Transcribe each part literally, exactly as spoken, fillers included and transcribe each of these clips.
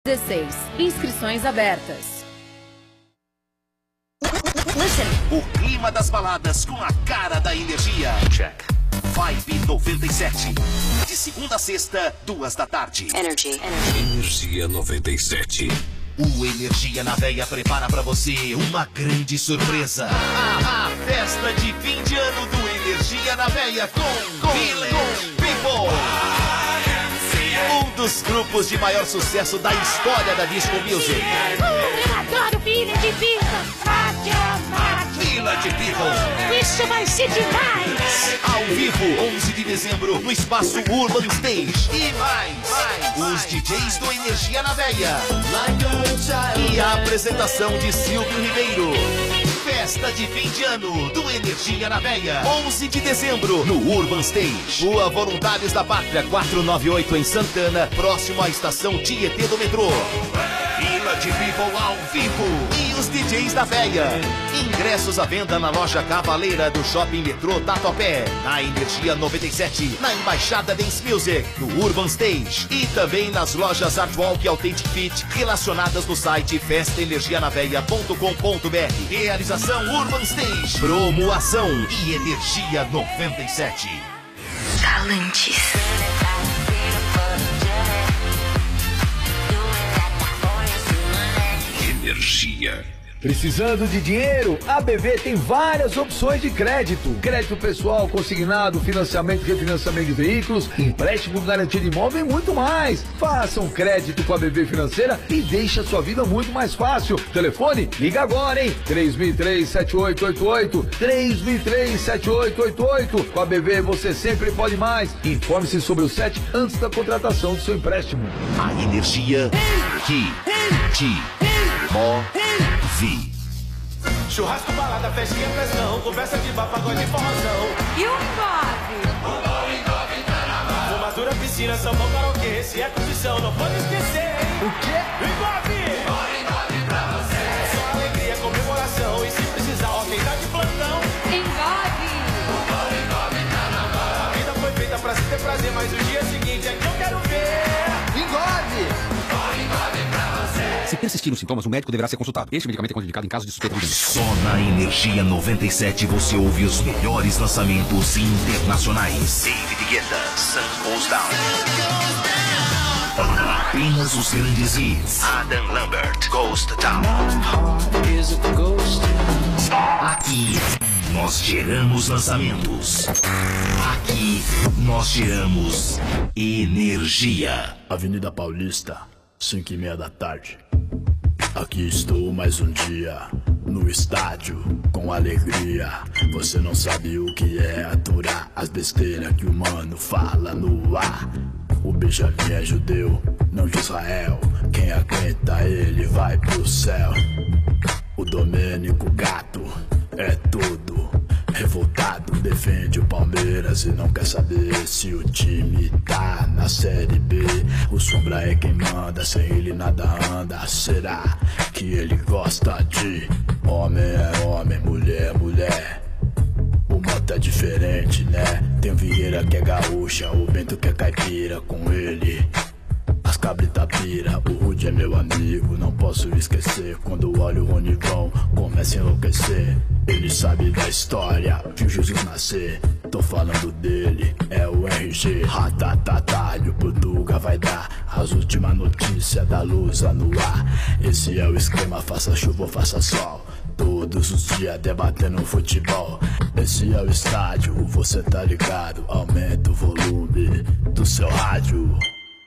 dezesseis. Inscrições abertas. O clima das baladas com a cara da energia. Check. Vibe noventa e sete. De segunda a sexta, duas da tarde. Energy. Energy. Energia noventa e sete. O Energia na Veia prepara pra você uma grande surpresa. A, a festa de fim de ano do Energia na Veia com Village People. Um dos grupos de maior sucesso da história da Disco Music. Eu adoro Village People. Village People. Isso vai ser demais. Ao vivo, onze de dezembro, no espaço Urban Stage. E mais, mais, os D Js do Energia na Veia. E a apresentação de Silvio Ribeiro. Festa de fim de ano do Energia na Veia. onze de dezembro, no Urban Stage. Rua Voluntários da Pátria, quatrocentos e noventa e oito, em Santana, próximo à estação Tietê do metrô. Village People ao vivo. E os D Js da Veia. Ingressos à venda na loja Cavaleira do Shopping Metrô Tatuapé. Na Energia noventa e sete. Na Embaixada Dance Music. No Urban Stage. E também nas lojas Artwalk e Authentic Fit. Relacionadas no site festa energia na veia ponto com ponto br. Realização Urban Stage. Promoação e Energia noventa e sete. Talentos. Energia. Precisando de dinheiro? A B V tem várias opções de crédito. Crédito pessoal, consignado, financiamento e refinanciamento de veículos, empréstimo garantido de imóvel e muito mais. Faça um crédito com a B V Financeira e deixe a sua vida muito mais fácil. Telefone? Liga agora, hein? três mil e três, sete oito oito oito. três mil e três, sete oito oito oito. Com a B V você sempre pode mais. Informe-se sobre o S E T antes da contratação do seu empréstimo. A energia que te move. Churrasco, balada, festinha, pressão, conversa de bar, pagode e forrozão. E o engove? O engove tá na mão. Fumatura, piscina, sambão, karaokê, se é confissão, não pode esquecer. O quê? O engove! O engove pra você. É só alegria, comemoração, e se precisar, ó, quem tá de plantão. Engove! O engove tá na mão. A vida foi feita pra se ter prazer, mas o dia seguinte é que eu quero ver. Engove! Se persistir nos sintomas, o médico deverá ser consultado. Este medicamento é contraindicado em caso de suspeita de doença. Só na Energia noventa e sete você ouve os melhores lançamentos internacionais. David Guetta, Sun Goes Down. Apenas os grandes hits. Adam Lambert, Ghost Town. Aqui nós geramos lançamentos. Aqui nós geramos energia. Avenida Paulista, cinco e meia da tarde. Aqui estou mais um dia, no estádio, com alegria. Você não sabe o que é aturar as besteiras que o mano fala no ar. O Benjamin é judeu, não de Israel. Quem aguenta ele vai pro céu. O Domênico Gato é tudo. Revoltado, defende o Palmeiras e não quer saber se o time tá na Série B. O Sombra é quem manda, sem ele nada anda. Será que ele gosta de homem é homem, mulher é mulher? O moto é diferente, né? Tem o Vieira que é gaúcha, o Bento que é caipira. Com ele as cabrita pira, o Rude é meu amigo, não posso esquecer. Quando olho o Ronivão, começa a enlouquecer. Ele sabe da história, viu Jesus nascer. Tô falando dele, é o R G. Ratatatá, e o Portuga vai dar as últimas notícias da Lusa no ar. Esse é o esquema, faça chuva ou faça sol. Todos os dias debatendo futebol. Esse é o estádio, você tá ligado. Aumenta o volume do seu rádio.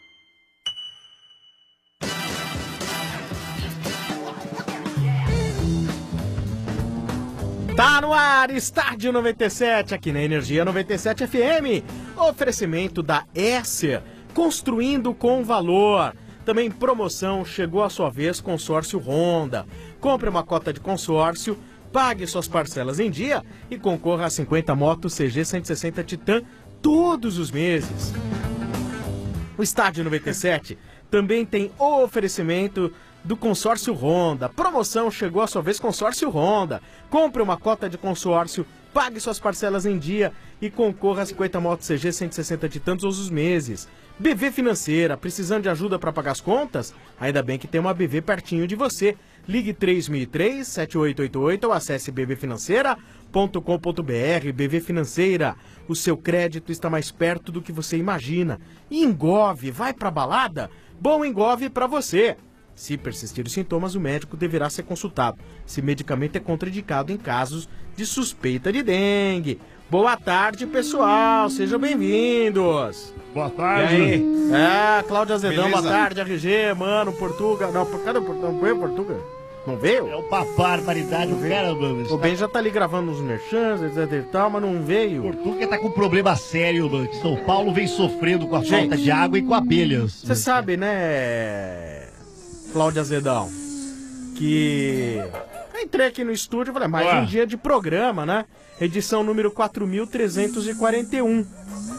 Tá no ar, Estádio noventa e sete, aqui na Energia noventa e sete F M. Oferecimento da Esser, construindo com valor. Também promoção, chegou a sua vez, consórcio Honda. Compre uma cota de consórcio, pague suas parcelas em dia e concorra a cinquenta motos C G cento e sessenta Titan todos os meses. O Estádio noventa e sete também tem o oferecimento do consórcio Honda. Promoção, chegou a sua vez, consórcio Honda. Compre uma cota de consórcio, pague suas parcelas em dia e concorra a cinquenta motos C G cento e sessenta Titan todos os meses. B V Financeira, precisando de ajuda para pagar as contas? Ainda bem que tem uma B V pertinho de você. Ligue três mil e três, sete oito oito oito ou acesse b b financeira ponto com ponto b r. B V Financeira, o seu crédito está mais perto do que você imagina. E Engove, vai pra balada? Bom Engove para você. Se persistir os sintomas, o médico deverá ser consultado. Esse medicamento é contraindicado em casos de suspeita de dengue. Boa tarde, pessoal. Sejam bem-vindos. Boa tarde. E aí? É, Cláudio Azedão, Beleza? boa tarde, R G, mano, Portuga. Não, cadê o Portuga? Não veio Portuga? Não veio? É uma barbaridade, o cara, mano. O Ben já tá ali gravando uns merchans, etc e tal, mas não veio. Portuga tá com um problema sério, mano. São Paulo vem sofrendo com a Gente, falta de água e com abelhas. Você sabe, né, Cláudio Azedão, que... Eu entrei aqui no estúdio e falei, mais Ué. um dia de programa, né? Edição número quatro mil trezentos e quarenta e um.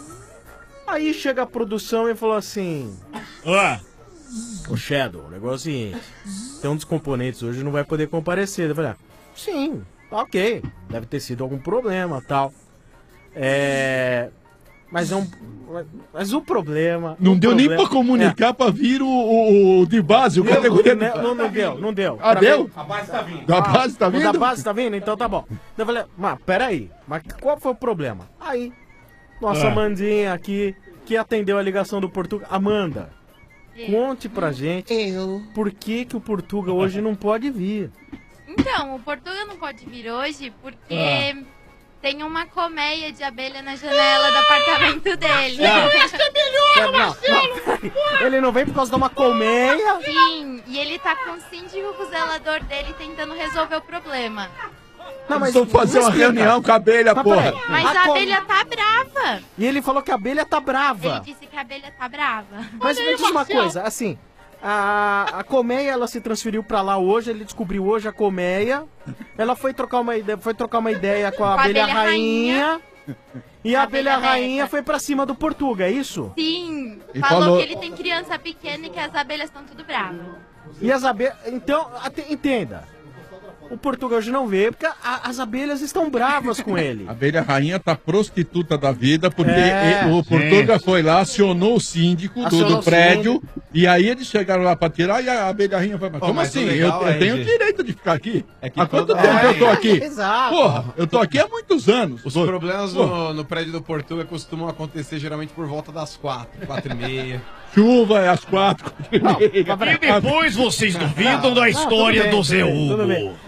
Aí chega a produção e falou assim... Ué. Ô Shadow, o negócio é o seguinte, tem um dos componentes hoje não vai poder comparecer. Eu falei, ah, sim, tá ok, deve ter sido algum problema, tal. É... Mas é um... Mas o problema... Não o deu nem problema- pra comunicar pra vir o, o, o de base, o Deu, categoria de não, base. não, não deu, não deu. Ah, Pra deu? mim- A base tá vindo. A base tá O da vindo? base tá vindo? Então tá bom. Eu falei, mas peraí, mas qual foi o problema? Aí, nossa Ah. Amandinha aqui, que atendeu a ligação do Portugal. Amanda, conte pra gente por que, que o Portugal hoje não pode vir. Então, o Portuga não pode vir hoje porque Ah. tem uma colmeia de abelha na janela do apartamento dele. Ah. Não, não, peraí. Ele não vem por causa de uma colmeia? Sim, e ele tá com o síndico, com o zelador dele tentando resolver o problema. Não, Vamos fazer uma reunião com a abelha, Mas porra. peraí. Mas A a col- abelha tá brava. E ele falou que a abelha tá brava. Ele disse que a abelha tá brava. Mas me diz uma coisa, assim, a, a colmeia, ela se transferiu pra lá hoje, ele descobriu hoje a colmeia, ela foi trocar uma ideia, foi trocar uma ideia com a, Com a abelha, abelha rainha, rainha. e a A abelha, abelha rainha beta. foi pra cima do Portuga, é isso? Sim, E falou, falou- que ele tem criança pequena e que as abelhas estão tudo bravas. E as abelhas, então, ate- entenda, o Portuga hoje não veio porque a- as abelhas estão bravas com ele. A abelha rainha tá prostituta da vida, porque É. e- o Portuga Gente. foi lá, acionou o síndico do, Acionou do o prédio, síndico. e aí eles chegaram lá pra tirar e a abelha rainha foi pra... Pô, Como mas assim? o Eu, legal eu é, tenho o gente, direito de ficar aqui. é que Há quanto toda- tempo eu tô É, aqui? Exato. Porra, eu tô aqui há muitos anos. Os Pô, problemas pô, no, no prédio do Portuga costumam acontecer geralmente por volta das quatro, quatro e meia. Chuva é às quatro. E depois vocês duvidam da história do Zé Hugo.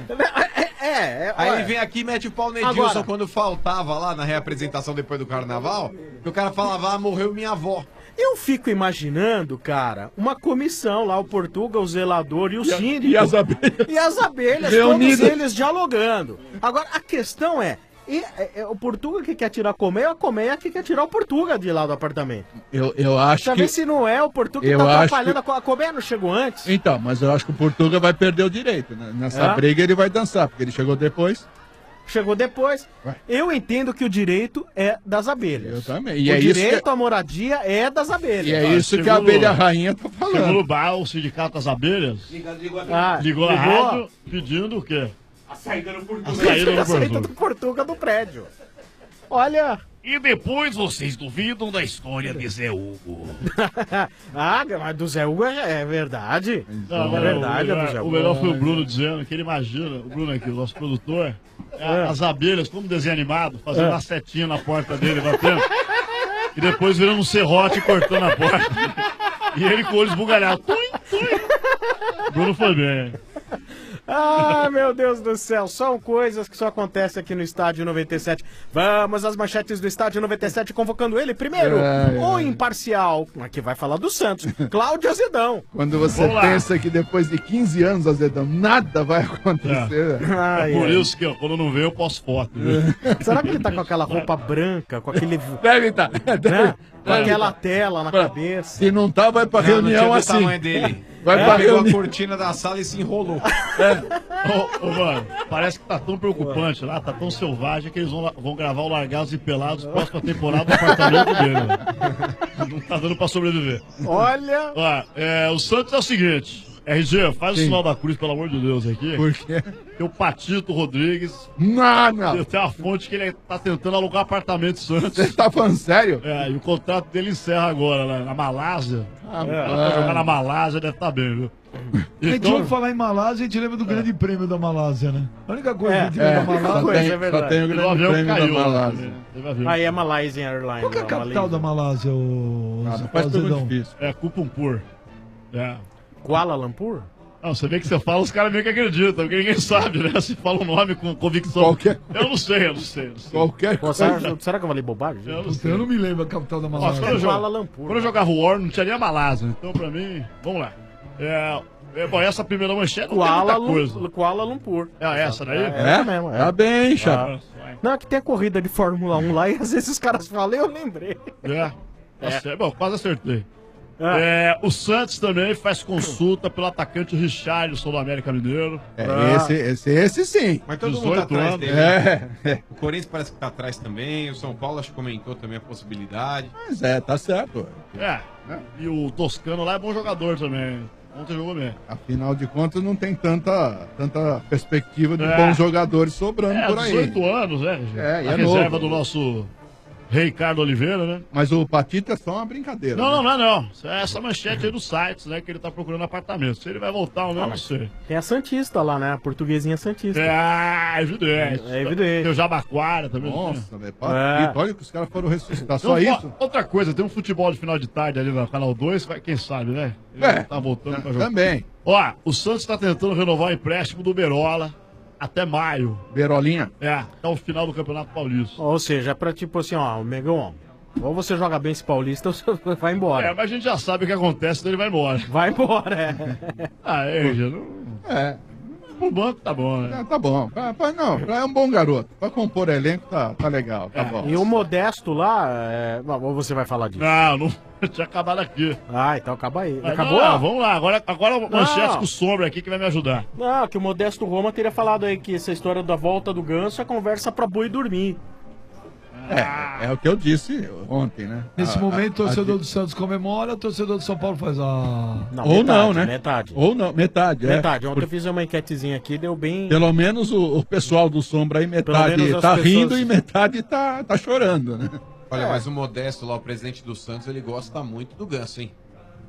É, é, Aí olha. ele vem aqui e mete o pau no Edilson Agora- quando faltava lá na reapresentação depois do carnaval, que o cara falava, ah, morreu minha avó. Eu fico imaginando, cara, uma comissão lá, o Portuga, o zelador e o E a- síndico. e as abelhas. E as abelhas, Reunidas. todos eles dialogando. Agora, a questão é, e, é, é o Portuga que quer tirar a colmeia ou a colmeia que quer tirar o Portuga de lá do apartamento? Eu, eu acho Pra que... ver se não é o Portuga que Eu tá acho atrapalhando que- a co- a colmeia, não chegou antes? Então, mas eu acho que o Portuga vai perder o direito, né? Nessa É? briga ele vai dançar, porque ele chegou depois. Chegou depois. Eu entendo que o direito é das abelhas. Eu também. E o é isso direito que- à moradia é das abelhas. E é isso que a abelha rainha tá falando. Chegou no bar, o sindicato das abelhas. Ah, ligou na ligou? rádio pedindo o quê? A saída do Portuga. A saída do A saída Portuga. do Portuga do prédio. Olha. E depois vocês duvidam da história de Zé Hugo. ah, mas do Zé Hugo é, é verdade. Não, é verdade, o é do melhor, Zé o Hugo. melhor foi o Bruno dizendo que ele imagina, o Bruno aqui, o nosso produtor, É. as abelhas, como desenho animado, fazendo É. uma setinha na porta dele, batendo, e depois virando um serrote e cortando a porta. E ele com o olho esbugalhado. Tum, tum. O Bruno foi bem. Ah, meu Deus do céu, são coisas que só acontecem aqui no Estádio noventa e sete. Vamos às manchetes do Estádio noventa e sete, convocando ele primeiro, É, é. o imparcial, aqui vai falar do Santos, Cláudio Azedão. Quando você Vamos lá. pensa que depois de quinze anos, Azedão, nada vai acontecer. Ai, É por ai. isso que ó, quando não vê eu posto foto. viu? Será que ele tá com aquela roupa branca, com aquele... Deve estar. Né? Com aquela tela na cabeça. Se não tá, vai pra Não, não reunião tinha do assim. tamanho dele. Vai Ele pra pegou reunião. a cortina da sala e se enrolou. Ô, ô, mano, parece que tá tão preocupante lá, tá tão selvagem que eles vão, vão gravar o Largados e Pelados próxima temporada do apartamento dele. Não tá dando pra sobreviver. Olha... Ó, é, o Santos é o seguinte, R G, faz Sim. o sinal da cruz, pelo amor de Deus, aqui. Por quê? Tem o Patito Rodrigues. Não, não. Tem uma fonte que ele tá tentando alugar apartamento em Santos. Você tá falando sério? É, e o contrato dele encerra agora, né? Na Malásia. Ah, é, mano. pra jogar na Malásia deve estar bem, viu? A gente Então- ouve falar em Malásia, a gente lembra do grande prêmio da Malásia, né? A única coisa É, que a gente lembra é, da Malásia... só tem- é verdade. só tem o O grande avião prêmio caiu, da Malásia. né? Teve avião. Aí é Malaysian Airlines. Qual que é a lá, capital da Malásia, o... Ah, não faz pergunta Zedão? difícil. É Kuala É. Kuala Lumpur? Não, você vê que você fala, os caras meio que acreditam, porque ninguém sabe, né? Se fala um nome com convicção. Qualquer- Eu não sei, eu não sei. Eu não sei. Qualquer Pô, coisa. será, será que eu falei bobagem? Eu não Puta, sei. eu não me lembro a capital da Ó, quando, Malásia. eu Kuala jogava, Lumpur. quando eu jogava War, não tinha nem a Malásia. Então, pra mim, vamos lá. É, é, bom, essa primeira manchete não Kuala, tem muita coisa. Lum- Kuala Lumpur. É essa daí? É, essa mesmo, é. Tá bem, chapa. Ah, Não, é que tem a corrida de Fórmula um lá e às vezes os caras falam, eu lembrei. é. Tá certo. Bom, quase acertei. Ah. É, o Santos também faz consulta pelo atacante Richarlison do América Mineiro. É, Ah. esse, esse, esse sim. Mas todo mundo tá dezoito atrás anos. dele. É, é. O Corinthians parece que tá atrás também. O São Paulo acho que comentou também a possibilidade. Mas é, tá certo. É. E o Toscano lá é bom jogador também. Ontem jogou bem. Afinal de contas, não tem tanta, tanta perspectiva de É. bons jogadores sobrando É, por aí. dezoito anos, né? É, e a é reserva novo. do nosso Ricardo Oliveira, né? Mas o Patito é só uma brincadeira. Não, né? não, não, não. Isso é essa manchete aí dos sites, né? Que ele tá procurando apartamento. Se ele vai voltar ou não, não sei. Tem a Santista lá, né? A portuguesinha Santista. É, evidente. É evidente. Tem o Jabaquara também. Nossa, velho. É. Patito, olha que os caras foram ressuscitar. Só Não, isso? ó, Outra coisa, tem um futebol de final de tarde ali no Canal dois, vai- quem sabe, né? Ele É, tá voltando pra jogar. também. Ó, o Santos tá tentando renovar o empréstimo do Berola até maio. Berolinha. É, até o final do Campeonato Paulista. Ou seja, é pra tipo assim, ó, Megão, ou você joga bem esse paulista ou você vai embora. É, mas a gente já sabe o que acontece, então ele vai embora. Vai embora, é. Ah, é, já não... É, Pro banco tá bom, né? é, tá bom. Pra, pra- não, pra- é um bom garoto. Pra compor elenco, tá, tá legal, tá bom. E o Modesto lá, é... ou você vai falar disso? Não, não tinha acabado aqui. Ah, então acaba aí. Mas Acabou? não, vamos lá, agora, agora o manchete Não. com o Sombra aqui que vai me ajudar. Não, que o Modesto Roma teria falado aí que essa história da volta do Ganso é conversa pra boi dormir. É, é o que eu disse ontem, né? Nesse A- momento, o a- a- torcedor do Santos comemora, o torcedor do São Paulo faz a... Não, Ou metade, não, né? Metade. Ou não, metade, é. Metade. Ontem eu fiz uma enquetezinha aqui, deu bem... Pelo menos o, o pessoal do Sombra aí, metade menos as tá pessoas- rindo e metade tá, tá chorando, né? Olha, mas o Modesto lá, o presidente do Santos, ele gosta muito do Ganso, hein?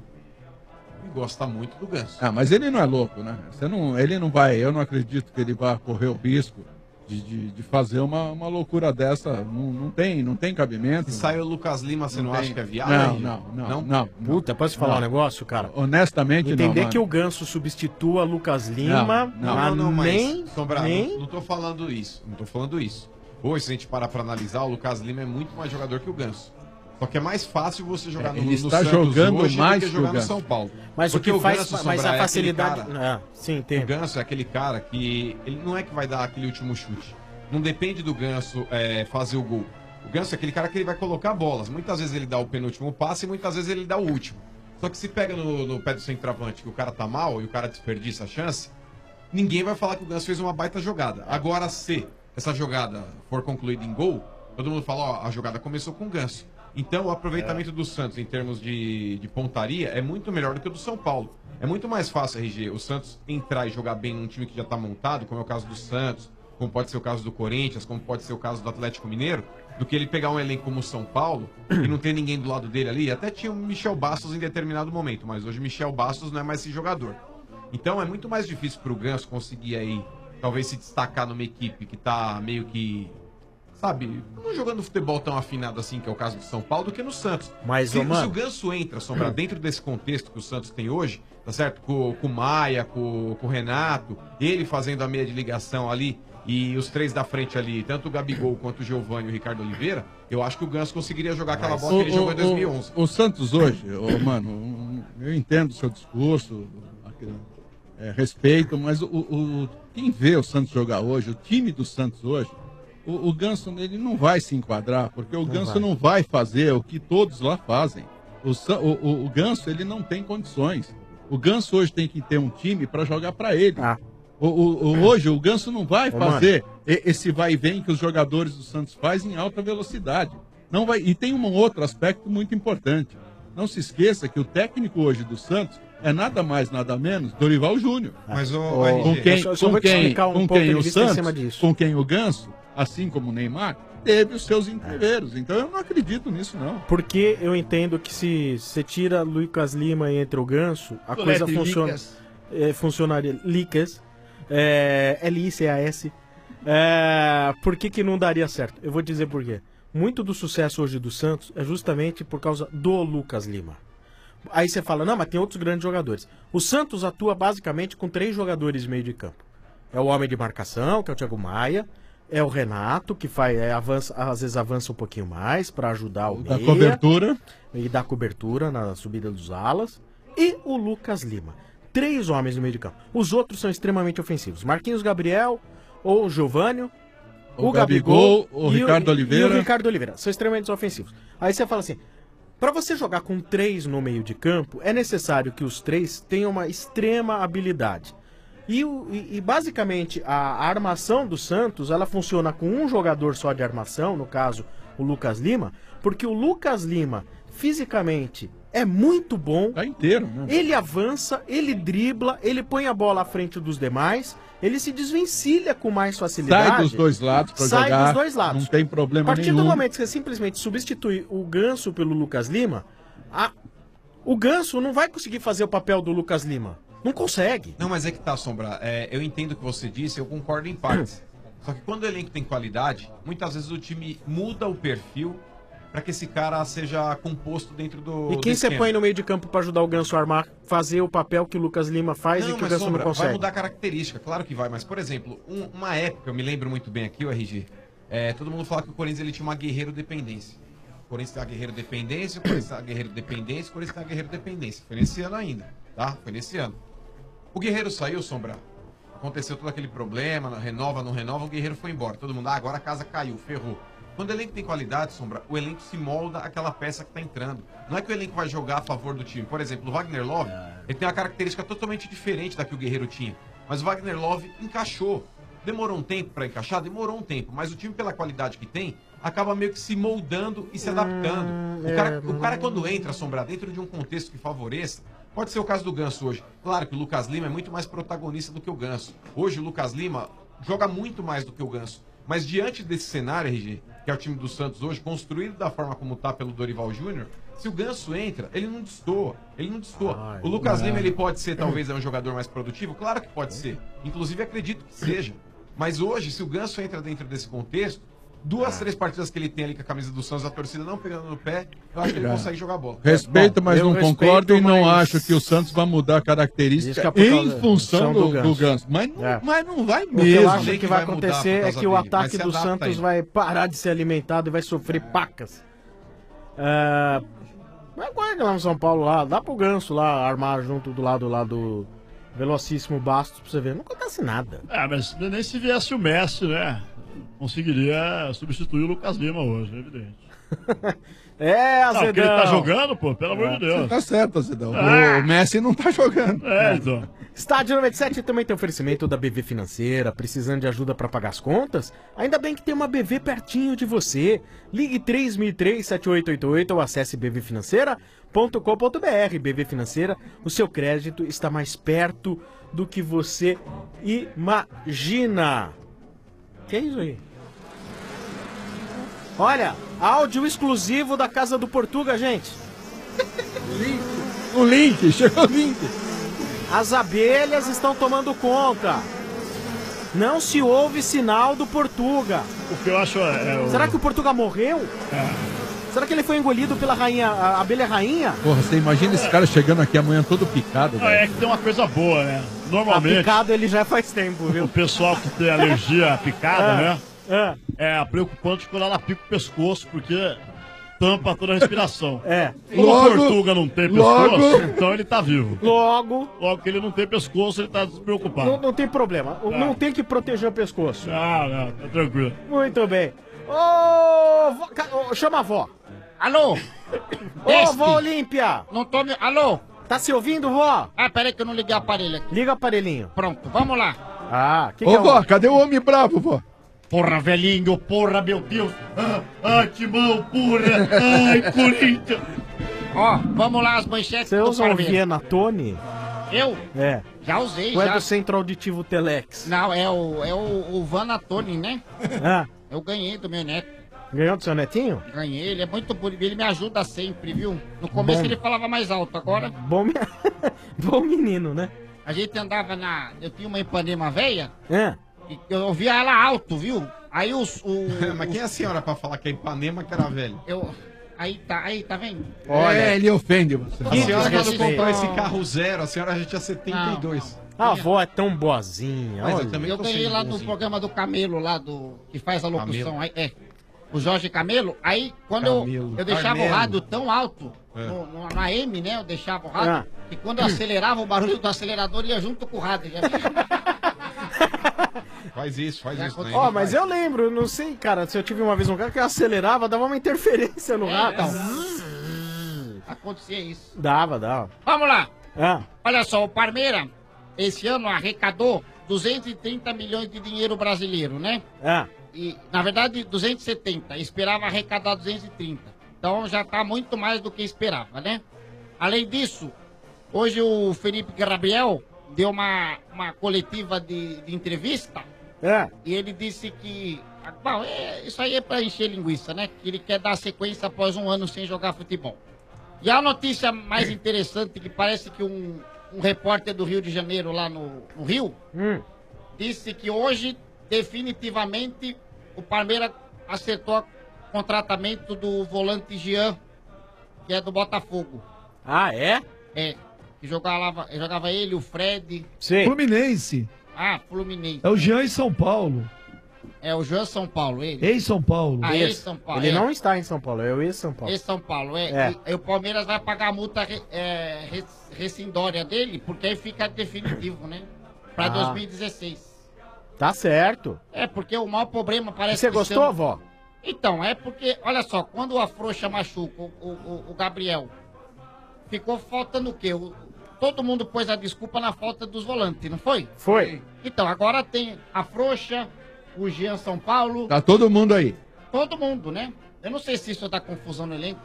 Ele gosta muito do Ganso. Ah, mas ele não é louco, né? Você não, ele não vai, eu não acredito que ele vá correr o risco de, de, de fazer uma, uma loucura dessa. Não, não, tem, não tem cabimento. Se sai o Lucas Lima, você não, tem. acha que é viável? Não, hein? não, não, não. Puta, posso te falar Não. um negócio, cara? Honestamente, não. Entender mano. que o Ganso substitua Lucas Lima, Não, não. mas Não, não, mas, nem... Sombra, nem... não, não tô falando isso. Não tô falando isso. Hoje, se a gente parar pra analisar, o Lucas Lima é muito mais jogador que o Ganso. Só que é mais fácil você jogar É, no, ele no está Santos jogando hoje mais do que que jogar o no Ganso. São Paulo. Mas Porque o que faz... Ganso, mas Sombra, a é aquele facilidade... cara- Ah, sim, tem. O Ganso é aquele cara que ele não é que vai dar aquele último chute. Não depende do Ganso é, fazer o gol. O Ganso é aquele cara que ele vai colocar bolas. Muitas vezes ele dá o penúltimo passe e muitas vezes ele dá o último. Só que se pega no, no pé do centroavante que o cara tá mal e o cara desperdiça a chance, ninguém vai falar que o Ganso fez uma baita jogada. Agora, se essa jogada for concluída em gol, todo mundo fala, ó, a jogada começou com o Ganso. Então o aproveitamento do Santos em termos de, de pontaria é muito melhor do que o do São Paulo. É muito mais fácil, R G, o Santos entrar e jogar bem num time que já tá montado, como é o caso do Santos, como pode ser o caso do Corinthians, como pode ser o caso do Atlético Mineiro, do que ele pegar um elenco como o São Paulo e não ter ninguém do lado dele ali. Até tinha o Michel Bastos em determinado momento, mas hoje o Michel Bastos não é mais esse jogador. Então é muito mais difícil pro Ganso conseguir aí, talvez se destacar numa equipe que tá meio que, sabe, não jogando futebol tão afinado assim, que é o caso do São Paulo, do que no Santos. Mas, se, ô, mano- se o Ganso entra, Sombra, dentro desse contexto que o Santos tem hoje, tá certo? Com, com o Maia, com, com o Renato, ele fazendo a meia de ligação ali, e os três da frente ali, tanto o Gabigol quanto o Giovani e o Ricardo Oliveira, eu acho que o Ganso conseguiria jogar aquela bola que ele jogou em dois mil e onze. O, o Santos hoje, ô, mano, um, eu entendo o seu discurso, aquele, é, respeito, mas o, o- quem vê o Santos jogar hoje, o time do Santos hoje, o, o Ganso ele não vai se enquadrar, porque o Não Ganso vai. não vai fazer o que todos lá fazem. O, Sa- o, o, o Ganso ele não tem condições. O Ganso hoje tem que ter um time para jogar para ele. Ah. O, o- o- hoje o Ganso não vai Ô, fazer e- esse vai e vem que os jogadores do Santos fazem em alta velocidade. Não vai, e tem um outro aspecto muito importante. Não se esqueça que o técnico hoje do Santos é nada mais, nada menos Dorival Júnior. Mas o, com quem, eu só- só com vou te quem, explicar um com ponto quem de o vista em Santos, cima disso. com quem o Ganso, assim como o Neymar, teve os seus entreveiros. Então eu não acredito nisso, não. Porque eu entendo que se você tira Lucas Lima e entra o Ganso, a Colete coisa funciona. Licas. É, funcionaria. Licas. É, L I C A S. É, por que, que não daria certo? Eu vou dizer por quê. Muito do sucesso hoje do Santos é justamente por causa do Lucas Lima. Aí você fala, não, mas tem outros grandes jogadores. O Santos atua basicamente com três jogadores meio de campo. É o homem de marcação, que é o Thiago Maia. É o Renato, que faz, é, avança, às vezes avança um pouquinho mais para ajudar o Da meia. cobertura. E dar cobertura na subida dos alas. E o Lucas Lima. Três homens no meio de campo. Os outros são extremamente ofensivos. Marquinhos Gabriel, ou o Giovânio, O o, Gabigol, Gabigol, o e Ricardo Oliveira. E o Ricardo Oliveira. São extremamente ofensivos. Aí você fala assim, para você jogar com três no meio de campo, é necessário que os três tenham uma extrema habilidade. E, o, e, e basicamente a, a armação do Santos, ela funciona com um jogador só de armação, no caso o Lucas Lima, porque o Lucas Lima, fisicamente, é muito bom. Tá inteiro, né? Ele avança, ele dribla, ele põe a bola à frente dos demais, ele se desvencilha com mais facilidade. Sai dos dois lados pra Sai jogar. dos dois lados. Não tem problema A partir nenhum. do momento que você simplesmente substitui o Ganso pelo Lucas Lima, a- o Ganso não vai conseguir fazer o papel do Lucas Lima. Não consegue. Não, mas é que tá, Sombra. É, eu entendo o que você disse, eu concordo em partes. Só que quando o elenco tem qualidade, muitas vezes o time muda o perfil para que esse cara seja composto dentro do. E quem do você esquema. põe no meio de campo para ajudar o Ganso a armar, fazer o papel que o Lucas Lima faz Não, e que o mas Ganso Sombra, não consegue? vai mudar a característica, claro que vai. Mas, por exemplo, um- uma época, eu me lembro muito bem aqui, o R G, é, todo mundo fala que o Corinthians ele tinha uma guerreiro dependência. O Corinthians tem uma guerreiro dependência, o Corinthians tem uma guerreiro dependência, o Corinthians tem uma guerreiro dependência. Foi nesse ano ainda, tá? Foi nesse ano. O Guerreiro saiu, Sombra. Aconteceu todo aquele problema, renova, não renova, o Guerreiro foi embora. Todo mundo, ah, agora a casa caiu, ferrou. Quando o elenco tem qualidade, Sombra, o elenco se molda àquela peça que tá entrando. Não é que o elenco vai jogar a favor do time. Por exemplo, o Wagner Love, ele tem uma característica totalmente diferente da que o Guerreiro tinha. Mas o Wagner Love encaixou. Demorou um tempo pra encaixar? Demorou um tempo. Mas o time, pela qualidade que tem, acaba meio que se moldando e se adaptando. O cara, o cara quando entra, Sombra, dentro de um contexto que favoreça, pode ser o caso do Ganso hoje. Claro que o Lucas Lima é muito mais protagonista do que o Ganso. Hoje o Lucas Lima joga muito mais do que o Ganso. Mas diante desse cenário, R G, que é o time do Santos hoje, construído da forma como tá pelo Dorival Júnior, se o Ganso entra, ele não destoa. Ele não destoa. Ai, o Lucas não. Lima, ele pode ser talvez é um jogador mais produtivo? Claro que pode ser. Inclusive acredito que seja. Mas hoje, se o Ganso entra dentro desse contexto, duas, três partidas que ele tem ali com a camisa do Santos, a torcida não pegando no pé, eu acho que ele consegue jogar bola. Respeito, mas eu não respeito, concordo e não mas- acho que o Santos vai mudar a Isso característica que é por em causa- função do do, do Ganso. Ganso. Mas, não- É. mas não vai O que mesmo. eu acho Sei que que vai vai mudar por acontecer é causa que o dele, mas ataque se do adapta Santos aí. vai parar de ser alimentado e vai sofrer pacas. É... Mas guarda lá no São Paulo, lá, dá pro Ganso lá armar junto do lado lá do Velocíssimo Bastos pra você ver. Não acontece nada. Ah, mas nem se viesse o Messi, né? Conseguiria substituir o Lucas Lima hoje, é evidente. É, Não, porque Azedão. ele tá jogando, pô, pelo amor de Deus. Tá certo, Azedão. Ah. O Messi não tá jogando. É, então. Estádio noventa e sete também tem oferecimento da B V Financeira. Precisando de ajuda para pagar as contas? Ainda bem que tem uma B V pertinho de você. Ligue três mil e três, sete oito oito oito ou acesse b v financeira ponto com ponto b r. B V Financeira, o seu crédito está mais perto do que você imagina. Que é isso aí? Olha, áudio exclusivo da Casa do Portuga, gente. O link, chegou o link. As abelhas estão tomando conta. Não se ouve sinal do Portuga. O que eu acho é. é o... Será que o Portuga morreu? Será que ele foi engolido pela rainha, a abelha rainha? Porra, você imagina esse cara chegando aqui amanhã todo picado, Ah, é velho. que tem uma coisa boa, né? Tá Normalmente, picado ele já faz tempo, viu? o pessoal que tem alergia à picada, Ah, né? ah. É preocupante quando ela pica o pescoço, porque tampa toda a respiração. É. Como Logo- o Portuga não tem logo- pescoço, então ele tá vivo. Logo, Logo que ele não tem pescoço, ele tá despreocupado. não, não tem problema. O- Não tem que proteger o pescoço. Ah, não, tá tranquilo. Muito bem. Ô, vó- ca- ô, chama a vó. Alô? Ô, Este. vó Olímpia. Não tô me... Alô? Tá se ouvindo, vó? Ah, peraí que eu não liguei o aparelho aqui. Liga o aparelhinho. Pronto, vamos lá. Ah, que que Ô, é o- vó, cadê o homem bravo, vó? Porra, velhinho, porra, meu Deus. Ah, ai, timão, porra. Ai, Corinthians. Ó, vamos lá as manchetes Você do usa um Palmeiras. Viena Tone? Eu? É. Já usei, Ou é já. do Centro Auditivo Telex? Não, é o, é o, o Vanatone, né? Ah, Eu ganhei do meu neto. ganhou do seu netinho? Ganhei, ele é muito bonito, ele me ajuda sempre, viu? No começo Bom. ele falava mais alto, agora Bom, me- Bom menino, né? a gente andava na... Eu tinha uma Ipanema velha, É. e eu ouvia ela alto, viu? Aí os... O, Mas quem é a senhora pra falar que é Ipanema que era velho? Eu... Aí tá, aí tá vendo? É, ele ofende você. A senhora quando desrespeito. comprou esse carro zero, a senhora já tinha setenta e dois. A avó é tão boazinha. Mas eu olha. também Eu tô ganhei sendo lá no bonzinho. programa do Camelo, lá do... Que faz a locução, Camelo? aí, é. O Jorge Camelo, aí quando eu, Camelo. eu deixava Carmelo. o rádio tão alto, É. no- no- na M, né, eu deixava o rádio, Ah. que quando eu acelerava, o barulho do acelerador ia junto com o rádio. Já viu? Faz isso, faz Já isso. aconteceu. né? Ó, mas eu lembro, não sei, cara, se eu tive uma vez um carro que eu acelerava, dava uma interferência no É, rádio. então. Acontecia isso. Dava, dava. Vamos lá. Ah, Olha só, o Palmeiras, esse ano arrecadou duzentos e trinta milhões de dinheiro brasileiro, né? ah. E, na verdade, duzentos e setenta. Esperava arrecadar duzentos e trinta. Então já tá muito mais do que esperava, né? Além disso, hoje o Felipe Gabriel deu uma, uma coletiva de, de entrevista É. e ele disse que... Bom, é, isso aí é pra encher linguiça, né? Que ele quer dar sequência após um ano sem jogar futebol. E a notícia mais interessante, que parece que um, um repórter do Rio de Janeiro, lá no, no Rio, Hum. disse que hoje, definitivamente, o Palmeiras acertou o contratamento do volante Jean, que é do Botafogo. Ah, é? É, que jogava, jogava ele, o Fred. Sim. Fluminense. Ah, Fluminense. É o Jean em São Paulo. É o Jean São Paulo, ele. Ex-São Paulo. Ah, Esse. ex-São Paulo. Ele é. não está em São Paulo, é o ex-São Paulo. Ex-São Paulo, é. É. E, e o Palmeiras vai pagar a multa re- é, res- rescindória dele, porque aí fica definitivo, né? Pra Ah. dois mil e dezesseis. Tá certo. É, porque o maior problema parece Você que gostou, são- vó? Então, é porque, olha só, quando o Afrouxa machuca o, o, o Gabriel, ficou faltando o quê? O- todo mundo pôs a desculpa na falta dos volantes, não foi? Foi. Então, agora tem Afrouxa, o Jean São Paulo, Tá todo mundo aí. todo mundo, né? Eu não sei se isso dá confusão no elenco.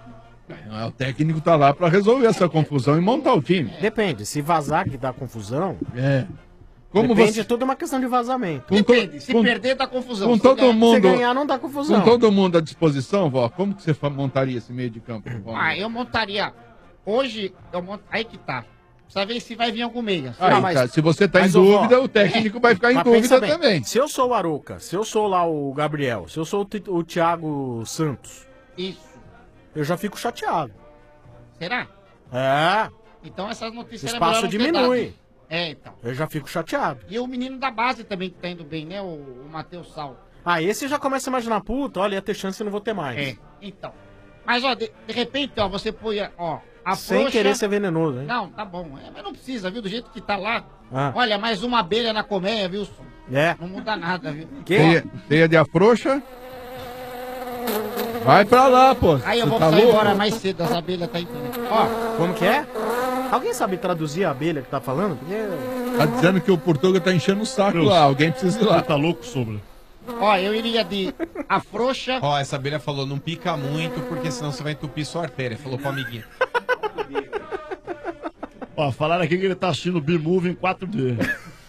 O técnico tá lá pra resolver essa confusão e montar o time. Depende, se vazar que dá confusão. É. Como Depende, você- é tudo uma questão de vazamento. Com to- Depende, se com- perder dá confusão. Com se todo ganhar- mundo. Se ganhar, não dá confusão. Com todo mundo à disposição, vó, como que você fa- montaria esse meio de campo? vó? Ah, eu montaria. Hoje, eu mont... aí que tá. Precisa ver se vai vir algum meia. Aí, Não, mas- tá, se você tá em mas, ô, vó, dúvida, o técnico vai ficar em Mas dúvida pensa bem, também. Se eu sou o Arouca, se eu sou lá o Gabriel, se eu sou o, Ti- o Thiago Santos, Isso. eu já fico chateado. Será? É, Então essas notícias o era melhor espaço não ter diminui. dado. É, então. Eu já fico chateado. E o menino da base também que tá indo bem, né? O, o Matheus Sal. Ah, esse já começa a imaginar, puta, olha, ia ter chance e não vou ter mais. É, então. Mas, ó, de, de repente, ó, você põe, ó, a Sem frouxa- querer ser venenoso, hein? Não, tá bom. É, mas não precisa, viu? Do jeito que tá lá. Ah. Olha, mais uma abelha na colmeia, viu? É. Não muda nada, viu? Teia, teia de afrouxa. Vai pra lá, pô. Aí eu Você vou tá sair louco? embora mais cedo, as abelhas tá entrando. Ó, Como que é? Alguém sabe traduzir a abelha que tá falando? Porque... Tá dizendo que o Portuga tá enchendo o saco Deus. lá. Alguém precisa ir lá. Você tá louco, Sombra? ó, eu iria de afrouxa. Ó, essa abelha falou, não pica muito, porque senão você vai entupir sua artéria. Falou pro amiguinho. Ó, falaram aqui que ele tá assistindo o B-Movie em quatro D.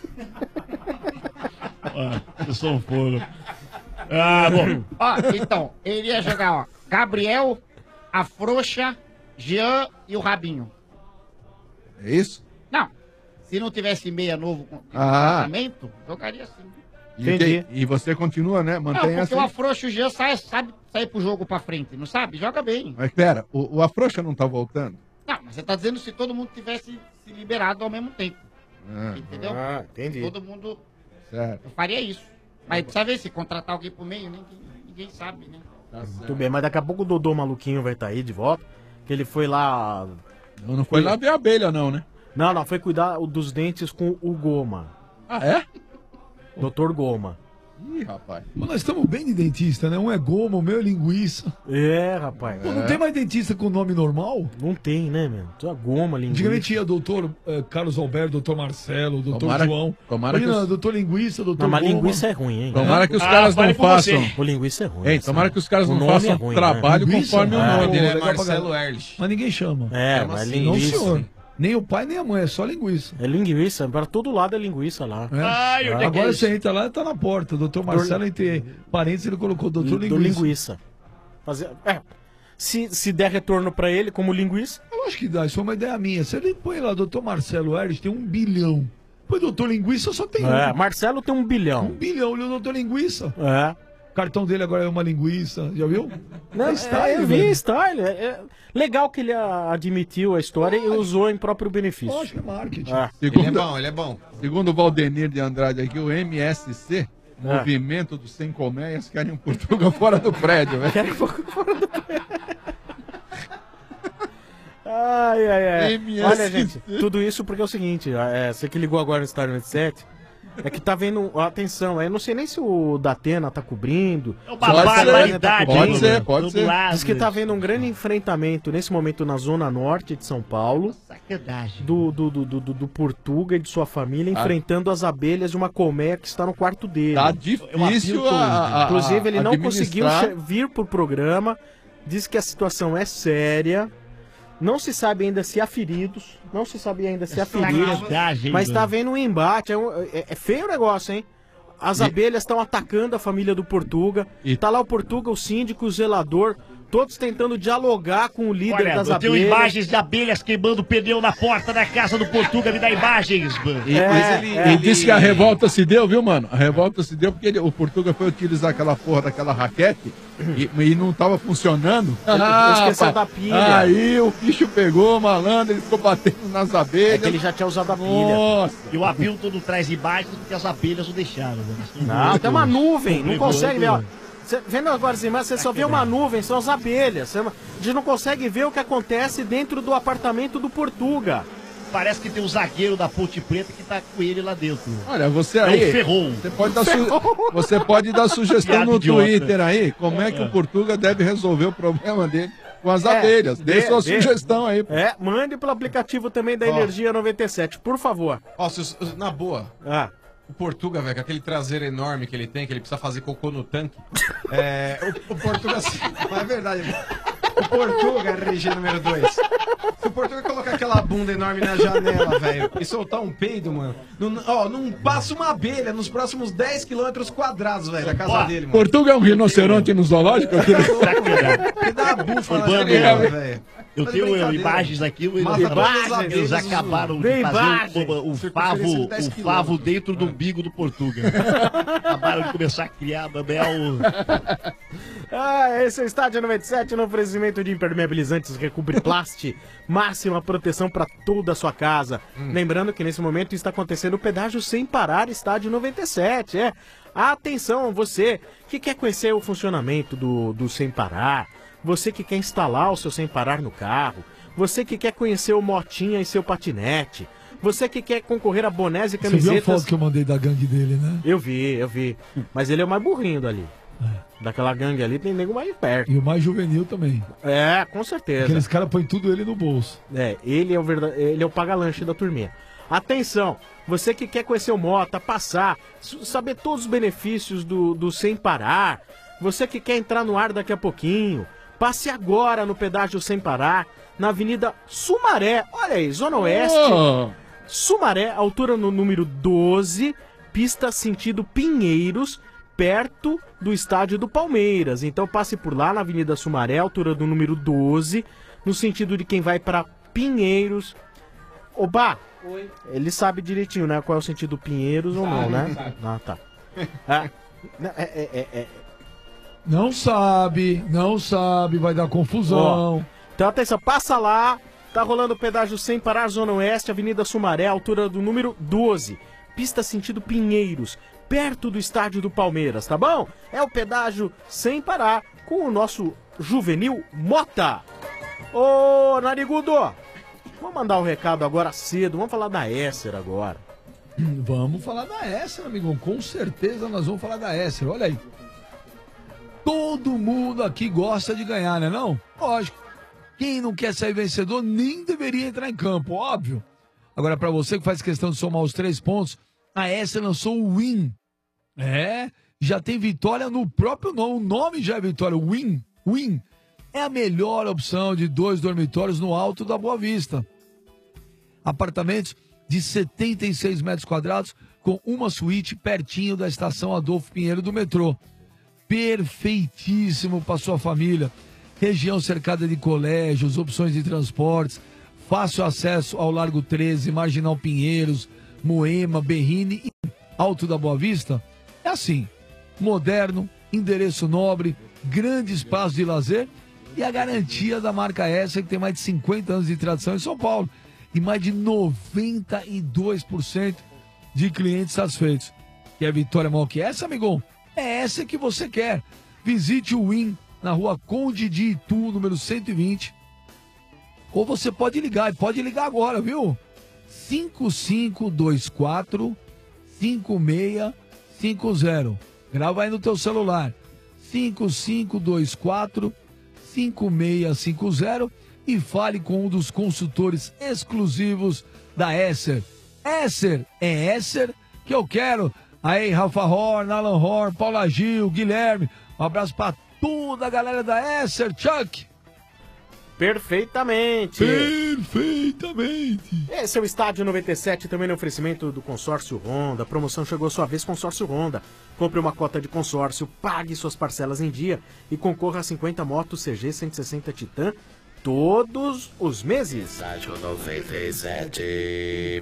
Ó, vocês são fogo. Ah, bom. Ó, então, eu iria jogar, ó, Gabriel, afrouxa, Jean e o Rabinho. É isso? Não, se não tivesse meia novo com Ah. tratamento, jogaria assim. E, Entendi. que- e você continua, né? Não, Mantém porque assim. o afrouxo, o Jean sai, sabe sair pro jogo pra frente, não sabe? Joga bem. Mas pera, o, o afrouxa não tá voltando? Não, mas você tá dizendo se todo mundo tivesse se liberado ao mesmo tempo, Ah, entendeu? Ah, entendi. Todo mundo, certo. eu faria isso. Mas precisa ver se contratar alguém pro meio, né? Ninguém, ninguém sabe, né? Muito bem, mas daqui a pouco o Dodô Maluquinho vai estar aí de volta. Que ele foi lá. Não, não foi lá ver a abelha, não, né? Não, não, foi cuidar dos dentes com o Goma. Ah, é? doutor Goma. Ih, rapaz. Mas nós estamos bem de dentista, né? Um é goma, o meu é linguiça. É, rapaz. Pô, não tem mais dentista com nome normal? Não tem, né, meu? Só goma, linguiça. Antigamente tinha doutor eh, Carlos Alberto, doutor Marcelo, doutor Tomara- João. tomara que Imagina, os- doutor Linguiça, doutor Não, mas Goma. linguiça é ruim, hein? Tomara que os Ah, caras fale não por façam. você. O linguiça é ruim. Ei, tomara que os caras O não nome façam é ruim, trabalho né? conforme o Ah, nome. Ele é legal pra Marcelo caralho. Erlich. Mas ninguém chama. É, Chama mas assim. Não, linguiça. senhor. Nem o pai nem a mãe, é só linguiça. É linguiça, para todo lado é linguiça lá. É. Ai, onde é que Agora é você entra lá e tá na porta. O doutor Marcelo, entre parênteses, ele colocou doutor do Linguiça. linguiça. Fazer, é, se, se der retorno pra ele como linguiça, Eu acho que dá, isso é uma ideia minha. Se ele põe lá doutor Marcelo Erlich, tem um bilhão. Põe doutor Linguiça, só tem é, um. Marcelo tem um bilhão. Um bilhão, ele é o doutor Linguiça. É. O cartão dele agora é uma linguiça, já viu? Não, é é, style, eu vi velho. style. É, é legal que ele a- admitiu a história e usou em próprio benefício. Lógico, é marketing. É. Ele é bom, ele é bom. Segundo o Valdenir de Andrade aqui, o M S C, É. Movimento dos Sem Colmeias, querem um Portugal fora do prédio, velho. Querem fora do prédio. Ai, ai, ai. M S C. Olha, gente, tudo isso porque é o seguinte, é, você que ligou agora no Estádio noventa e sete, é que tá vendo, atenção, eu não sei nem se o Datena tá cobrindo. É uma se o Datena barbaridade, tá cobrindo. Pode ser, pode ser. Diz que tá vendo um grande enfrentamento nesse momento na zona norte de São Paulo. Sacanagem. Do, do, do, do, do Portuga e de sua família Ah. enfrentando as abelhas de uma colmeia que está no quarto dele. Tá difícil É a, a, Inclusive, ele não administrar. conseguiu che- vir pro programa. Diz que a situação é séria. Não se sabe ainda se há feridos. Não se sabe ainda se há feridos. sacanagem, Mas tá mano. havendo um embate. É, um- é- é feio o negócio, hein? As E- abelhas estão atacando a família do Portuga. Tá lá o Portuga, o síndico, o zelador. Todos tentando dialogar com o líder Olha, das eu tenho abelhas. imagens de abelhas queimando pneu na porta da casa do Portuga. Me dá imagens, mano. E, É, mas ele, é. ele disse que a revolta se deu, viu, mano? A revolta se deu porque ele- o Portuga foi utilizar aquela porra daquela raquete e, e não tava funcionando. Ele esqueceu rapaz, da pilha. Aí o bicho pegou, malandro, ele ficou batendo nas abelhas. É que ele já tinha usado a pilha. Nossa. E o Abilton não traz imagens porque as abelhas não deixaram. Mano. Não, tem uma nuvem, não Muito consegue ver. Ó. muito. Cê, vendo agora as imagens, você só vê uma nuvem, são as abelhas. Cê não- a gente não consegue ver o que acontece dentro do apartamento do Portuga. Parece que tem um zagueiro da Ponte Preta que tá com ele lá dentro. Olha, você É aí. o Ferron. Você pode dar, su- você pode dar sugestão Piada no idiota. Twitter aí, como é que o Portuga deve resolver o problema dele com as É, abelhas. Dê dê- sua dê. sugestão aí. pô. É, mande pelo aplicativo também da Ó. Energia noventa e sete, por favor. Ó, se os- na boa, Ah, o Portuga, velho, com aquele traseiro enorme que ele tem, que ele precisa fazer cocô no tanque. É, o, o Portuga, assim, mas é verdade. O Portuga, R G número dois. Se o Portuga colocar aquela bunda enorme na janela, velho, e soltar um peido, mano, não, ó, não passa uma abelha nos próximos dez quilômetros quadrados, velho, da casa Ó, dele, mano. Portuga é um rinoceronte no zoológico? Que dá a bufa na Bando, janela, velho. Eu Mas tenho brincadeira. imagens aqui, eu- Mata eu- todas as eles abelhas, acabaram de Vem fazer imagens. o, o, o Circunferência favo, de dez o quilômetros. favo dentro do umbigo do Portuga. Acabaram de começar a criar, Babel. Ah, esse é o Estádio noventa e sete no oferecimento de impermeabilizantes Recobriplast. Máxima proteção para toda a sua casa. Lembrando que nesse momento está acontecendo o pedágio sem parar Estádio noventa e sete. É. Atenção, você que quer conhecer o funcionamento do, do sem parar, você que quer instalar o seu sem parar no carro, você que quer conhecer o Motinha e seu patinete, você que quer concorrer a bonés e Você viu a camisetas. foto que eu mandei da gangue dele, né? Eu vi, eu vi. Mas ele é o mais burrinho dali. Daquela gangue ali tem nego mais perto. E o mais juvenil também. É, com certeza. Aqueles caras põem tudo ele no bolso. É, ele é o verdade... ele é o paga-lanche da turminha. Atenção, você que quer conhecer o Mota, passar, s- saber todos os benefícios do, do Sem Parar, você que quer entrar no ar daqui a pouquinho, passe agora no pedágio Sem Parar, na Avenida Sumaré, olha aí, Zona Oeste, Oh. Sumaré, altura no número doze, pista sentido Pinheiros, perto do estádio do Palmeiras. Então passe por lá na Avenida Sumaré, altura do número doze, no sentido de quem vai para Pinheiros. Oba! Oi. Ele sabe direitinho, né? Qual é o sentido Pinheiros ou não, né? Ah, tá. Ah, não, é, é, é, é. Não sabe, não sabe, vai dar confusão. Ó, então atenção, passa lá. Tá rolando o pedágio Sem Parar, Zona Oeste, Avenida Sumaré, altura do número doze. Pista sentido Pinheiros, perto do estádio do Palmeiras, tá bom? É o pedágio Sem Parar com o nosso juvenil Mota. Ô, Narigudo, vamos mandar um recado agora cedo, vamos falar da Esser agora. Vamos falar da Esser, amigão. Com certeza nós vamos falar da Esser. Olha aí. Todo mundo aqui gosta de ganhar, né não? Lógico. Quem não quer sair vencedor nem deveria entrar em campo, óbvio. Agora, para você que faz questão de somar os três pontos, a Esser lançou o Win. É, já tem vitória no próprio nome. O nome já é vitória. Win. Win. É a melhor opção de dois dormitórios no alto da Boa Vista. Apartamentos de setenta e seis metros quadrados com uma suíte pertinho da estação Adolfo Pinheiro do metrô. Perfeitíssimo para sua família. Região cercada de colégios, opções de transportes, fácil acesso ao Largo treze, Marginal Pinheiros, Moema, Berrini e Alto da Boa Vista. É assim, moderno, endereço nobre, grande espaço de lazer e a garantia da marca Esser, que tem mais de cinquenta anos de tradição em São Paulo e mais de noventa e dois por cento de clientes satisfeitos. Quer vitória maior que essa, amigão? É essa que você quer. Visite o Win na rua Conde de Itu, número cento e vinte. Ou você pode ligar, pode ligar agora, viu? cinco cinco dois quatro, cinco seis cinco zero. Grava aí no teu celular. cinco cinco dois quatro, cinco seis cinco zero e fale com um dos consultores exclusivos da Esser. Esser, é Esser que eu quero. Aí, Rafa Horn, Alan Horn, Paula Gil, Guilherme. Um abraço pra toda a galera da Esser, Chuck. Perfeitamente. Perfeitamente. Esse é o Estádio noventa e sete, também no oferecimento do Consórcio Honda. A promoção chegou à sua vez, Consórcio Honda. Compre uma cota de consórcio, pague suas parcelas em dia e concorra a cinquenta motos C G cento e sessenta Titan todos os meses. Estádio noventa e sete.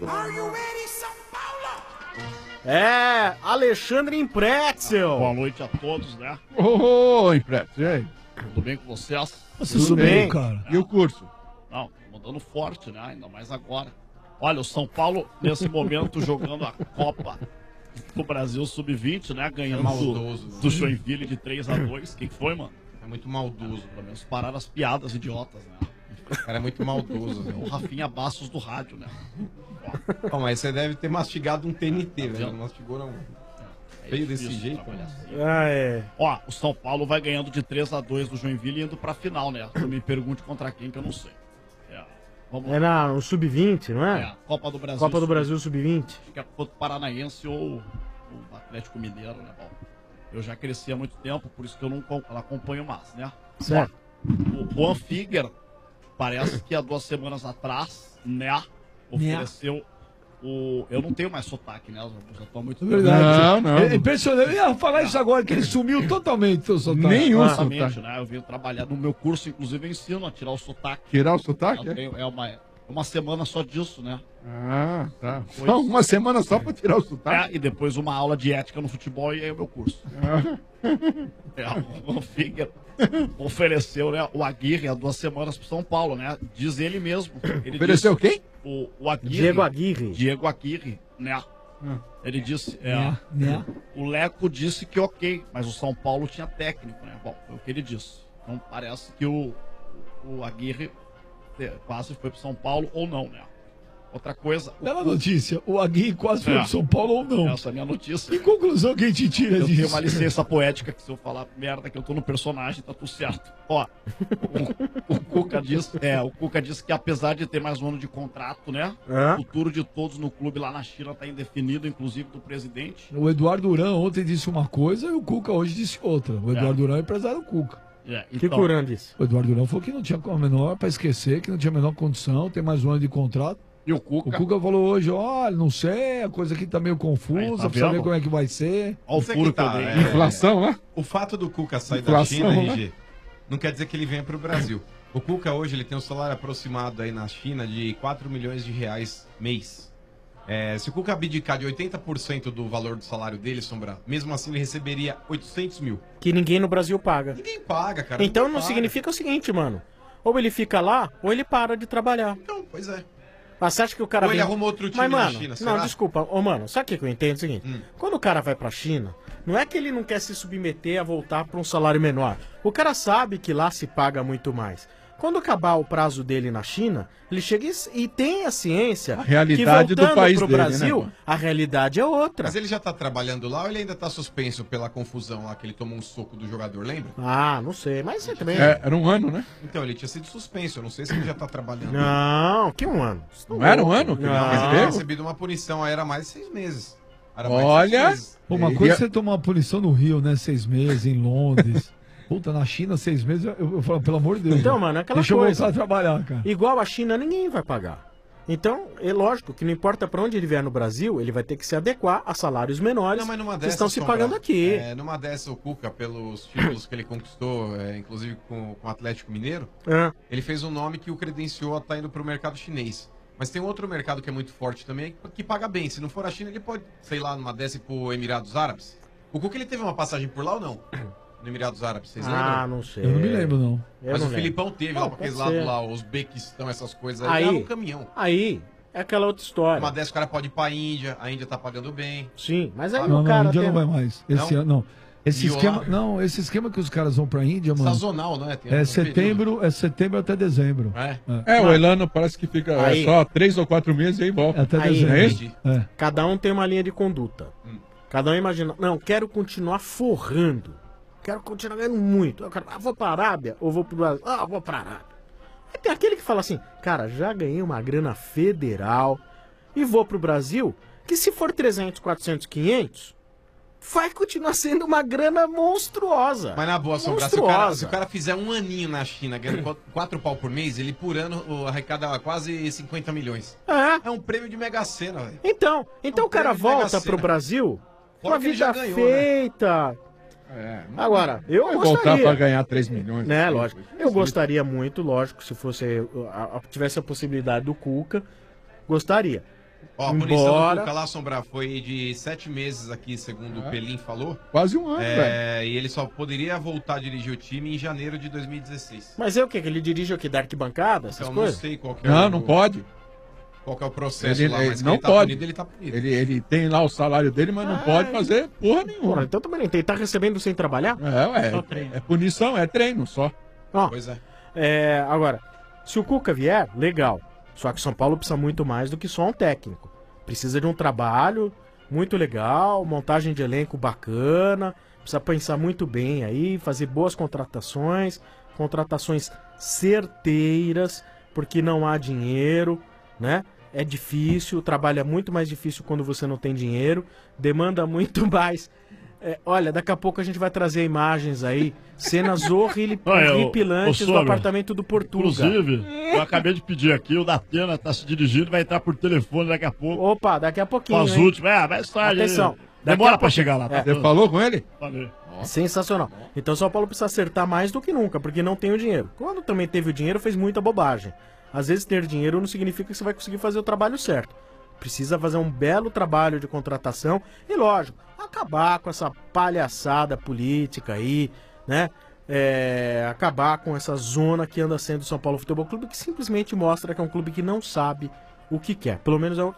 É, Alexandre Impretzel. Boa noite a todos, né? Oi, Impretzel, e aí? Tudo bem com vocês? Você tudo bem, cara? E o curso? Não, mandando forte, né? Ainda mais agora. Olha, o São Paulo, nesse momento, jogando a Copa do Brasil sub vinte, né? Ganhando É maldoso, do, do Joinville de três a dois. O que, que foi, mano? É muito maldoso. Pelo menos pararam as piadas idiotas, né? O cara é muito maldoso, É velho. o Rafinha Bastos do rádio, né? Ó, mas você deve ter mastigado um T N T, velho. Não mastigou, não. Veio desse difícil jeito, trabalhar né? assim. Ah, é. Ó, o São Paulo vai ganhando de três a dois do Joinville e indo pra final, né? Não me pergunte contra quem, que eu não sei. É, vamos É na, no sub vinte, não é? É, Copa do Brasil. Copa do Brasil sub vinte. Acho que é contra o Paranaense ou o Atlético Mineiro, né? Bom, eu já cresci há muito tempo, por isso que eu não com- acompanho mais, né? Certo. Ó, o Juan Figuer parece que há duas semanas atrás, né? Ofereceu o... Eu não tenho mais sotaque, né? Eu já tô há muito É tempo. verdade. É impressionante. Eu ia falar isso agora, que ele sumiu totalmente do seu sotaque. Nenhum Exatamente, sotaque. né? Eu venho trabalhar no meu curso, inclusive eu ensino a tirar o sotaque. Tirar o sotaque? Eu É? tenho- É uma, uma semana só disso, né? Ah, tá. Foi Só isso. uma semana só pra tirar o sotaque? É, e depois uma aula de ética no futebol e aí é o meu curso. É, o Juan Figuer ofereceu, né, o Aguirre há duas semanas pro São Paulo, né? Diz ele mesmo. Ele Ofereceu disse- quem? O, o Aguirre. Diego Aguirre. Diego Aguirre, né? Ele disse, é, Né, né. o Leco disse que ok, mas o São Paulo tinha técnico, né? Bom, foi o que ele disse. Então parece que o, o Aguirre é, quase foi pro São Paulo ou não, né? Outra coisa... o- Bela notícia. O Aguirre quase foi É. pro São Paulo ou não. Essa é a minha notícia. Que conclusão que a gente tira Eu disso? tenho uma licença poética que se eu falar merda que eu tô no personagem, tá tudo certo. Ó, o, o Cuca disse, é, o Cuca disse que apesar de ter mais um ano de contrato, né? É. O futuro de todos no clube lá na China tá indefinido, inclusive do presidente. O Eduardo Duran ontem disse uma coisa e o Cuca hoje disse outra. O Eduardo Duran é empresário do Cuca. É, Que então, Curan disse? O Eduardo Duran falou que não tinha a menor pra esquecer, que não tinha a menor condição, tem mais um ano de contrato. E o O Cuca, Cuca falou hoje, olha, não sei, a coisa aqui tá meio confusa, Aí, tá precisa ver vendo? como é que vai ser. ó o Isso é furo que que eu tá, dei. é. Inflação, né? O fato do Cuca sair Inflação, da China, né? R G, não quer dizer que ele venha pro Brasil. O Cuca hoje ele tem um salário aproximado aí na China de quatro milhões de reais mês. É, se o Cuca abdicar de oitenta por cento do valor do salário dele, Sombra, mesmo assim ele receberia oitocentos mil. Que ninguém no Brasil paga. Ninguém paga, cara. Então ninguém não paga. significa o seguinte, mano. Ou ele fica lá, ou ele para de trabalhar. Então, pois é. Ah, você acha que o cara Ou ele vem- arruma outro time Mas, na mano, China, não, será? desculpa. Ô, mano, sabe o que que eu entendo? É o seguinte. Hum. Quando o cara vai pra China, não é que ele não quer se submeter a voltar pra um salário menor. O cara sabe que lá se paga muito mais. Quando acabar o prazo dele na China, ele chega e, e tem a ciência A realidade que do voltando país pro dele, né, Brasil, pô? a realidade é outra. Mas ele já tá trabalhando lá ou ele ainda tá suspenso pela confusão lá que ele tomou um soco do jogador, lembra? Ah, não sei, mas você também... É, era um ano, né? Então, ele tinha sido suspenso, eu não sei se ele já tá trabalhando. Não, que um ano. Não era um ano? Não, mas ele tinha recebido uma punição, aí era mais de seis meses. Era mais de Olha, seis meses. pô, uma coisa é você tomar uma punição no Rio, né? Seis meses, em Londres. Puta, na China, seis meses, eu, eu falo, pelo amor de Deus. Então, mano, é aquela Deixa coisa. eu voltar a trabalhar, cara. Igual a China, ninguém vai pagar. Então, é lógico que não importa pra onde ele vier no Brasil, ele vai ter que se adequar a salários menores Não, mas numa que dessas, estão se Sombra, pagando aqui. É, numa dessas, o Cuca, pelos títulos que ele conquistou, é, inclusive com, com o Atlético Mineiro, É. ele fez um nome que o credenciou a estar indo pro mercado chinês. Mas tem outro mercado que é muito forte também, que paga bem. Se não for a China, ele pode, sei lá, numa dessa ir pro Emirados Árabes. O Cuca, ele teve uma passagem por lá ou não? No Emirados Árabes, vocês lembram? Ah, não sei. Eu não me lembro, não. Eu Mas não o lembro. Filipão teve Não, lá pra aqueles pode lados ser. lá, os Uzbequistão, essas coisas aí, Aí, é um caminhão. aí, é aquela outra história. Uma dessa o cara pode ir pra Índia, a Índia tá pagando bem. Sim, mas aí Não, o não, cara a Índia tem- não vai mais. Esse Não? ano, não. Esse E esquema, lá? não, esse esquema que os caras vão pra Índia, mano. Sazonal, não é? Tem É um setembro, é setembro até dezembro. É? É, o Elano parece que fica é Aí. só três ou quatro meses e aí volta. Até Aí, dezembro. É isso? É. Cada um tem uma linha de conduta. Cada um imagina, não, quero continuar forrando. Quero continuar ganhando muito. Eu quero, ah, vou pra Arábia ou vou pro Brasil? Ah, vou pra Arábia. Aí tem aquele que fala assim, cara, já ganhei uma grana federal e vou pro Brasil, que se for trezentos, quatrocentos, quinhentos, vai continuar sendo uma grana monstruosa. Mas na boa, Sombra, se o, cara, monstruosa. se o cara fizer um aninho na China, ganhando quatro, quatro pau por mês, ele por ano o- arrecada quase cinquenta milhões. É. É um prêmio de Mega Sena, velho. Então, então o cara prêmio de Mega volta Sena. pro Brasil com Fora a que ele vida já ganhou, feita. Agora, eu Vai gostaria. voltar pra ganhar três milhões. Né, lógico. Eu gostaria muito, lógico, se fosse a- a- tivesse a possibilidade do Cuca, gostaria. Ó, a punição Embora- do Cuca lá, Sombra, foi de sete meses aqui, segundo o Pelim falou. Quase um ano, É, e ele só poderia voltar a dirigir o time em janeiro de dois mil e dezesseis. Mas é o que? Que ele dirige o que? Da arquibancada? Essas Então, não coisas? sei qual que é Não, o- não pode. Qual que é o processo Ele, lá, ele mas que não ele tá pode. punido, ele tá punido. Ele, ele tem lá o salário dele, mas não pode fazer porra nenhuma. Porra, então também ele tá recebendo sem trabalhar? É, ué, é, é punição, é treino só. Ó, Pois é. é, agora, se o Cuca vier, legal. Só que São Paulo precisa muito mais do que só um técnico. Precisa de um trabalho muito legal, montagem de elenco bacana, precisa pensar muito bem aí, fazer boas contratações, contratações certeiras, porque não há dinheiro, né? É difícil, o trabalho é muito mais difícil quando você não tem dinheiro, demanda muito mais. É, olha, daqui a pouco a gente vai trazer imagens aí, cenas horrili- Olha, ô- horripilantes ô, do Sombra, apartamento do Portuga. Inclusive, eu acabei de pedir aqui, o Datena tá se dirigindo, vai entrar por telefone daqui a pouco. Opa, daqui a pouquinho. Com as hein? últimas. É, vai estar. Atenção. daqui Demora a pra pouquinho. chegar lá. Tá É. Você falou com ele? Falei. Sensacional. Então São Paulo precisa acertar mais do que nunca, porque não tem o dinheiro. Quando também teve o dinheiro, fez muita bobagem. Às vezes ter dinheiro não significa que você vai conseguir fazer o trabalho certo. Precisa fazer um belo trabalho de contratação e, lógico, acabar com essa palhaçada política aí, né? É, acabar com essa zona que anda sendo o São Paulo Futebol Clube, que simplesmente mostra que é um clube que não sabe o que quer. Pelo menos é o...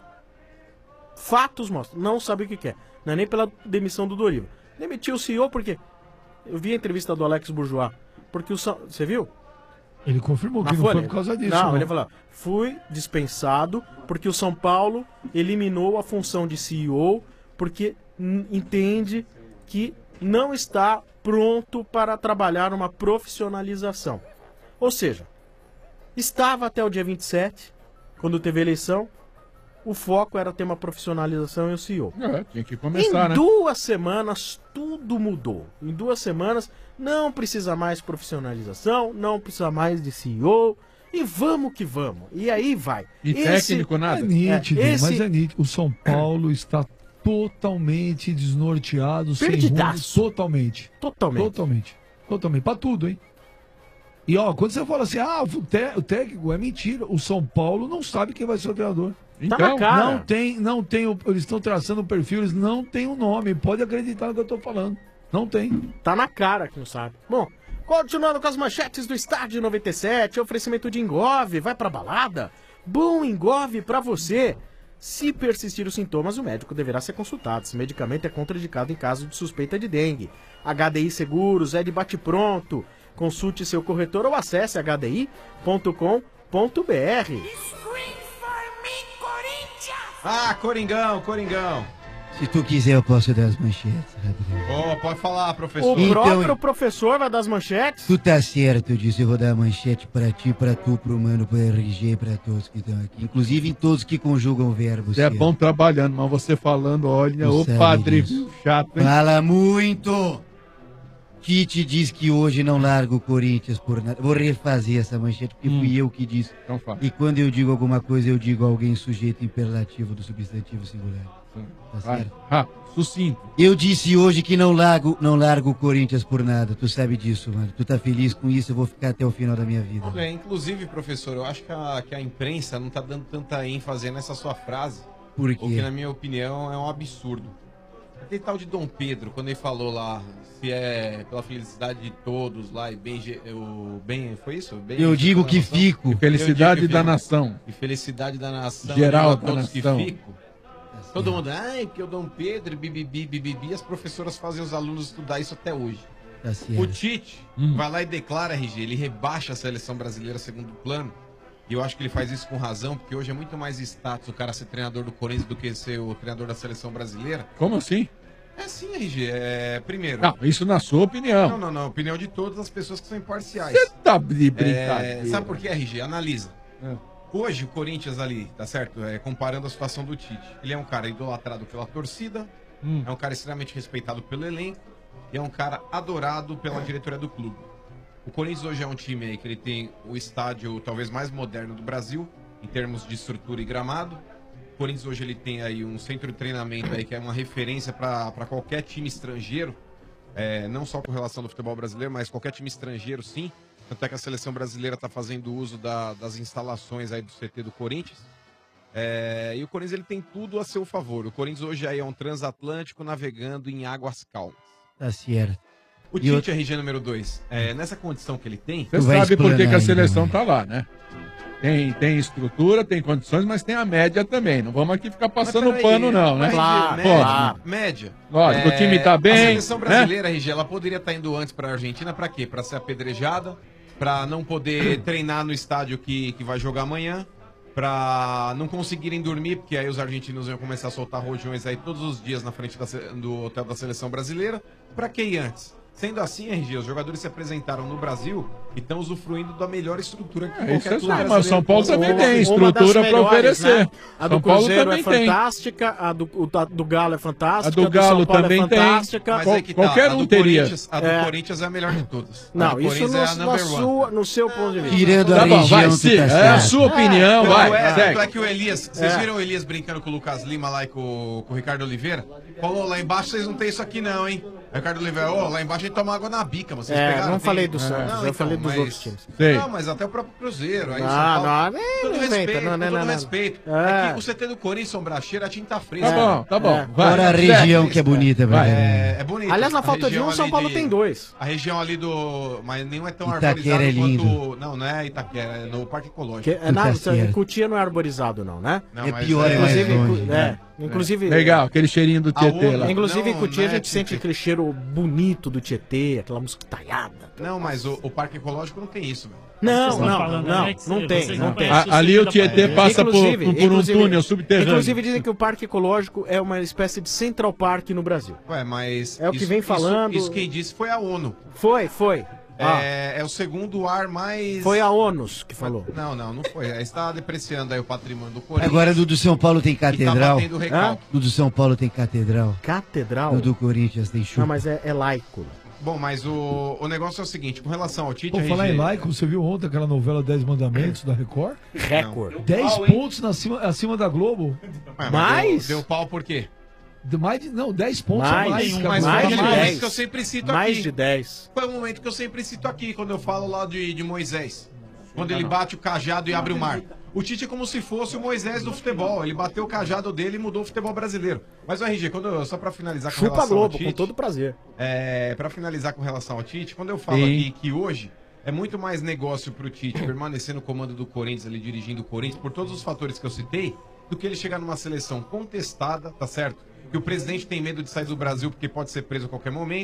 fatos mostram, não sabe o que quer. Não é nem pela demissão do Dorival. Demitiu o C E O porque... Eu vi a entrevista do Alex Bourgeois. Porque o São... Você viu? Ele confirmou que Na não Folha? foi por causa disso. Não, ele falou, fui dispensado porque o São Paulo eliminou a função de C E O porque hum, entende que não está pronto para trabalhar uma profissionalização. Ou seja, estava até o dia vinte e sete, quando teve a eleição, o foco era ter uma profissionalização e o C E O. É, tinha que começar, em né? duas semanas, tudo mudou. Em duas semanas, não precisa mais profissionalização, não precisa mais de C E O, e vamos que vamos. E aí vai. E técnico nada? É nítido, É, esse- mas é nítido. O São Paulo está totalmente desnorteado, sem rumo, Perdidaço. totalmente. Totalmente. Totalmente. Totalmente. Pra tudo, hein? E ó, quando você fala assim, ah, o, té- o técnico é mentira. O São Paulo não sabe quem vai ser o treinador. Tá na cara. Não tem, não tem, o- eles estão traçando o perfil, eles não têm o nome. Pode acreditar no que eu tô falando. Não tem. Tá na cara que não sabe. Bom, continuando com as manchetes do Estádio noventa e sete, oferecimento de Engove, vai pra balada? Bom Engove pra você. Se persistir os sintomas, o médico deverá ser consultado. Esse medicamento é contraindicado em caso de suspeita de dengue. H D I Seguros, é de bate-pronto. Consulte seu corretor ou acesse h d i ponto com ponto b r. Ah, Coringão, Coringão. Se tu quiser, eu posso dar as manchetes, Rodrigo. Ó, pode falar, professor. O Então, próprio professor vai dar as manchetes? Tu tá certo, eu disse, eu vou dar a manchete pra ti, pra tu, pro mano, pro R G, pra todos que estão aqui. Inclusive em todos que conjugam verbos. Você é bom trabalhando, mas você falando, olha, o padre chato, hein? Fala muito! Tite diz que hoje não larga o Corinthians por nada. Vou refazer essa manchete, porque Hum. fui eu que disse. Então fala. E quando eu digo alguma coisa, eu digo alguém sujeito imperativo do substantivo singular. Tá Vai. certo? Ah, sucinto. Eu disse hoje que não largo, não largo o Corinthians por nada. Tu sabe disso, mano. Tu tá feliz com isso, eu vou ficar até o final da minha vida. É, inclusive, professor, eu acho que a, que a imprensa não tá dando tanta ênfase nessa sua frase. Por quê? O que, na minha opinião, é um absurdo. Aquele tal de Dom Pedro, quando ele falou lá, se é pela felicidade de todos lá e bem... ge- O bem foi isso? Bem Eu digo que nação? fico. E felicidade Eu digo que da fico. nação. E felicidade da nação. Geral eu digo a da todos nação. que fico. Todo mundo, ai, porque o Dom Pedro, bibibi, bibibi, as professoras fazem os alunos estudar isso até hoje. Tá certo. O Tite Hum. vai lá e declara, R G, ele rebaixa a seleção brasileira a segundo plano. E eu acho que ele faz isso com razão, porque hoje é muito mais status o cara ser treinador do Corinthians do que ser o treinador da seleção brasileira. Como assim? É sim, R G. É, primeiro. Não, isso na sua opinião. Não, não, não. Opinião de todas as pessoas que são imparciais. Você tá de brincadeira. É, sabe por que, R G? Analisa. É. Hoje, o Corinthians ali, tá certo? É, comparando a situação do Tite. Ele é um cara idolatrado pela torcida, Hum. é um cara extremamente respeitado pelo elenco e é um cara adorado pela diretoria do clube. O Corinthians hoje é um time aí que ele tem o estádio talvez mais moderno do Brasil, em termos de estrutura e gramado. O Corinthians hoje ele tem aí um centro de treinamento aí que é uma referência para qualquer time estrangeiro, é, não só com relação ao futebol brasileiro, mas qualquer time estrangeiro sim. Tanto é que a seleção brasileira está fazendo uso da- das instalações aí do C T do Corinthians. É, e o Corinthians ele tem tudo a seu favor. O Corinthians hoje aí é um transatlântico navegando em águas calmas. Tá certo. O E Tite eu- R G número dois, é, nessa condição que ele tem... Você sabe por que, que a seleção tá lá, né? Tem, tem estrutura, tem condições, mas tem a média também. Não vamos aqui ficar passando Mas peraí, pano, não, né? mas, Claro, média, Lógico. média. Lógico, o time tá bem, A seleção né? brasileira, R G, ela poderia estar indo antes para a Argentina para quê? Para ser apedrejada, para não poder treinar no estádio que, que vai jogar amanhã, para não conseguirem dormir, porque aí os argentinos iam começar a soltar rojões aí todos os dias na frente da se- do hotel da seleção brasileira. Para que ir antes? Sendo assim, R G, os jogadores se apresentaram no Brasil e estão usufruindo da melhor estrutura que É, qualquer isso é clube só, mas brasileiro São Paulo possa também ter. tem estrutura para oferecer. Né? A do São Paulo Cruzeiro é também tem. fantástica, a do, o da- do Galo é fantástica, A do Galo São Paulo também é tem. fantástica. Mas aí que tá, Qualquer a um do teria. Corinthians- A do É. Corinthians é a melhor de todas. A Não, do isso Corinthians no, é a na number one. sua, no seu ponto de vista. Tirando a Tá bom, região, vai, tu Ciro, tá é a certo. sua opinião, Tanto vai, é, segue. tanto é que o Elias, vocês É. viram o Elias brincando com o Lucas Lima lá e com, com o Ricardo Oliveira? Falou, lá embaixo vocês não tem isso aqui não, hein? Aí o Ricardo Oliveira, ô, lá embaixo a gente toma água na bica, vocês É, pegaram? não Tem- falei do Santos, eu falei dos mas- outros times. Sei. Não, mas até o próprio Cruzeiro. Aí Não, São Paulo, não, nem todo inventa, respeito, não, não, com todo não, não. respeito. É. É que o C T do Corinthians, Sombracheira, a tinta fresca. Tá bom, tá bom. É. Vai. Fora a segue. região que é bonita, Vai. velho. É, é bonito. Aliás, na A falta de região um, São ali Paulo de- tem dois. A região ali do... Mas nenhum é tão Itaquera arborizado é lindo. quanto... Não, não é Itaquera, é no Parque Ecológico. Que, é, Tu na, tá certo. Cotia não é arborizado, não, né? Não, É mas pior, é mais Inclusive, longe. cu- né? é, inclusive, Legal, aquele cheirinho do A Tietê outra- lá. inclusive em Não, Cotia a não é gente sente tipo- aquele cheiro bonito do Tietê, aquela música talhada. Não, mas o, o Parque Ecológico não tem isso, velho. Não, estão não, falando, não, né, que não cê- tem, vocês não não tem. conhecem A- ali o Tietê É. passa por, Inclusive- por um inclusive- túnel subterrâneo. Inclusive dizem que o Parque Ecológico é uma espécie de Central Park no Brasil. Ué, mas... É o que isso- vem isso- falando- Isso, quem disse foi a ONU. Foi, foi. Ah, É, é o segundo ar mais... foi a ONUS que falou. Não, não, não foi. Aí está depreciando aí o patrimônio do Corinthians. Agora do do São Paulo tem e tá catedral. batendo recalque. Do do São Paulo tem catedral. Catedral? Do do Corinthians tem chuva. Não, mas é, é laico. Bom, mas o, o negócio é o seguinte, com relação ao Tite... Pô, R G, falar em laico, você viu ontem aquela novela Dez Mandamentos da Record? Record. dez pontos na cima, acima da Globo. Ué, mas Mais? Deu, deu pau por quê? De mais de, não, dez pontos Mais, a mais. um, cara. Mas mais foi de um momento dez. que eu sempre cito Mais aqui. de dez. Foi um momento que eu sempre cito aqui, quando eu falo lá de, de Moisés. Quando ele bate o cajado e abre o mar. O Tite é como se fosse o Moisés do futebol. Ele bateu o cajado dele e mudou o futebol brasileiro. Mas o R G, quando eu, só pra finalizar com Chupa relação Globo, ao Tite... com todo prazer. É, para finalizar com relação ao Tite, quando eu falo Sim. aqui que hoje é muito mais negócio pro Tite permanecer no comando do Corinthians, ali dirigindo o Corinthians, por todos os fatores que eu citei, do que ele chegar numa seleção contestada, tá certo? Que o presidente tem medo de sair do Brasil porque pode ser preso a qualquer momento.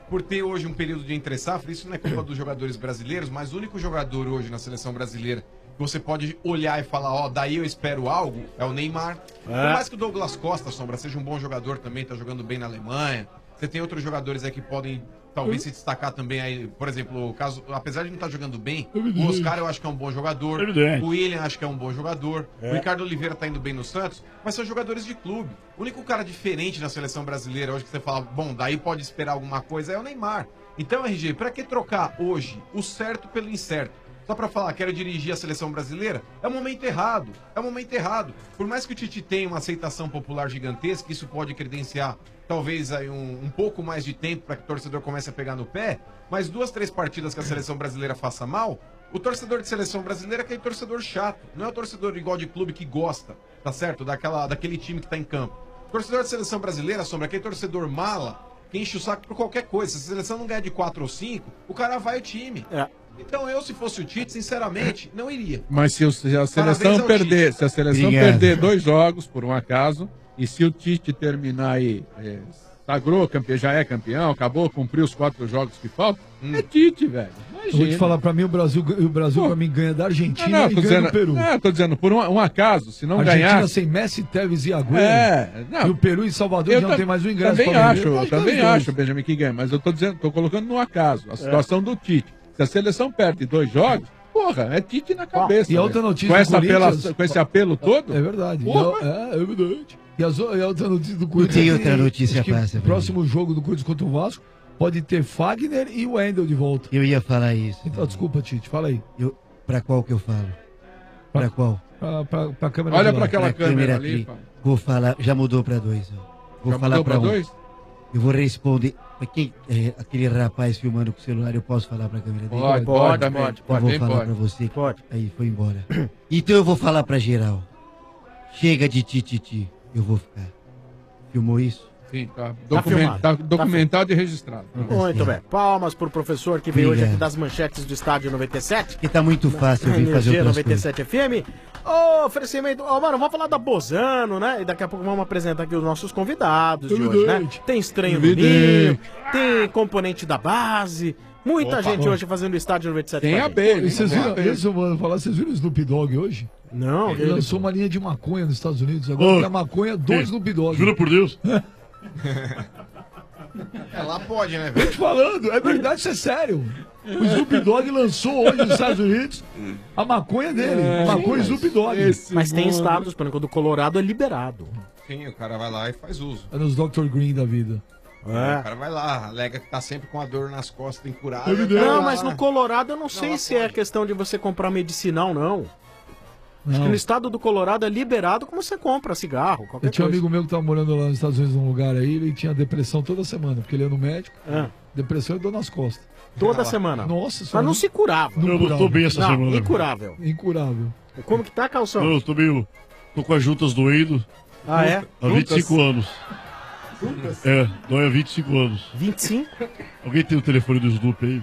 por ter hoje um período de entre-safra, isso não é culpa dos jogadores brasileiros, mas o único jogador hoje na seleção brasileira que você pode olhar e falar, ó, daí eu espero algo, é o Neymar. Por mais que o Douglas Costa, Sombra, seja um bom jogador também, tá jogando bem na Alemanha, você tem outros jogadores aí que podem talvez se destacar também aí, por exemplo, o caso, apesar de não estar jogando bem, o Oscar eu acho que é um bom jogador, Evidente. o William acho que é um bom jogador, É. o Ricardo Oliveira tá indo bem no Santos, mas são jogadores de clube. O único cara diferente na seleção brasileira hoje que você fala, bom, daí pode esperar alguma coisa é o Neymar. Então, R G, pra que trocar hoje o certo pelo incerto? Só pra falar, quero dirigir a seleção brasileira? É o momento errado, é o momento errado. Por mais que o Tite tenha uma aceitação popular gigantesca, isso pode credenciar talvez aí um, um pouco mais de tempo para que o torcedor comece a pegar no pé, mas duas, três partidas que a seleção brasileira faça mal, o torcedor de seleção brasileira é aquele torcedor chato, não é o torcedor igual de clube que gosta, tá certo? Daquela, daquele time que tá em campo. O torcedor de seleção brasileira, Sombra, é aquele torcedor mala, que enche o saco por qualquer coisa. Se a seleção não ganhar de quatro ou cinco, o cara vai o time. É. Então eu, se fosse o Tite, sinceramente, não iria. Mas se, o- se a Parabéns seleção ao perder, Tite. se a seleção Obrigado. perder dois jogos, por um acaso, e se o Tite terminar aí, é, sagrou, campeão, já é campeão, acabou, cumpriu os quatro jogos que faltam, é Tite, velho. Eu vou te falar, pra mim, o Brasil, o Brasil pra mim, ganha da Argentina Não, não, e tô ganha dizendo, do Peru. não, tô dizendo, por um, um acaso, se não Argentina ganhar. sem Messi, Tevez e Agüero. É, não. E o Peru e Salvador Eu já ta- não tem mais um ingresso Também pra acho, vender. eu Acho que é também os dois. acho, Benjamin, que ganha, mas eu tô dizendo, tô colocando no acaso, a situação do Tite. Se a seleção perde dois jogos, porra, é Tite na cabeça. E a outra velho. notícia com, do essa apela- Corinthians- com esse apelo todo? É verdade. E Porra. a- É, é verdade. E, as o- e a outra notícia do Não Corinthians. tem é outra que- notícia acho que passa, o próximo jogo do Corinthians contra o Vasco pode ter Fagner e o Wendel de volta. Eu ia falar isso. Então, desculpa, Tite, fala aí. Eu, pra qual que eu falo? Pra qual? Pra, pra, pra câmera Olha de lá. pra aquela Pra câmera câmera ali, aqui. Fábio. Vou falar, já mudou pra dois. ó. Vou Já falar mudou pra pra um. dois? Eu vou responder. Pra quem, é, aquele rapaz filmando com o celular, eu posso falar pra câmera dele? Pode, pode, também. Eu Pode, vou bem falar pode. pra você. Pode. Aí, foi embora. Então eu vou falar pra geral. Chega de tititi. Eu vou ficar. Filmou isso? Sim, tá. Tá Document- filmado. tá Tá documentado e registrado. Muito bem. Palmas pro professor que veio hoje Obrigado. aqui das manchetes do Estádio noventa e sete. Que tá muito fácil eu vir fazer Energia outras noventa e sete F M. Ô, oferecimento. Ô, mano, vamos falar da Bozano, né? E daqui a pouco vamos apresentar aqui os nossos convidados de hoje, né? Evidente. Tem estranho do Evidente. Ninho, tem componente da base. Muita Opa. gente hoje fazendo o Estádio noventa e sete. Tem com a a gente. abelha, E vocês hein? viram, isso, mano, falar, vocês viram o Snoop Dogg hoje? Não, Ele ele- lançou uma linha de maconha nos Estados Unidos. Agora Ô, tem a maconha do ei, Snoop Dogg. jura por Deus? É, lá pode, né, Tô velho? te falando, é verdade, isso é sério. O Snoop Dogg lançou hoje nos Estados Unidos a maconha dele. É, maconha sim, Snoop Dogg. esse Mas tem mundo- estados, por exemplo, do Colorado é liberado. Sim, o cara vai lá e faz uso. É nos doutor Green da vida. O cara vai lá, alega que tá sempre com a dor nas costas, incurável. Evidente. o cara Não, vai mas lá. no Colorado eu não sei se é questão de você comprar medicinal, não. Acho que Não. no estado do Colorado é liberado como você compra cigarro, qualquer Eu tinha um coisa. amigo meu que tava morando lá nos Estados Unidos num lugar aí, ele tinha depressão toda semana, porque ele ia no médico, Ah. depressão e dor nas costas. Toda semana. Nossa Mas não se curava. Não Eu não tô bem essa Não, semana. incurável. Incurável. Como que tá, Calção? Eu tô meio. Tô com as juntas doendo Ah, é? há vinte e cinco anos. É, dói há vinte e cinco anos. vinte e cinco? Alguém tem o telefone do Snoop aí?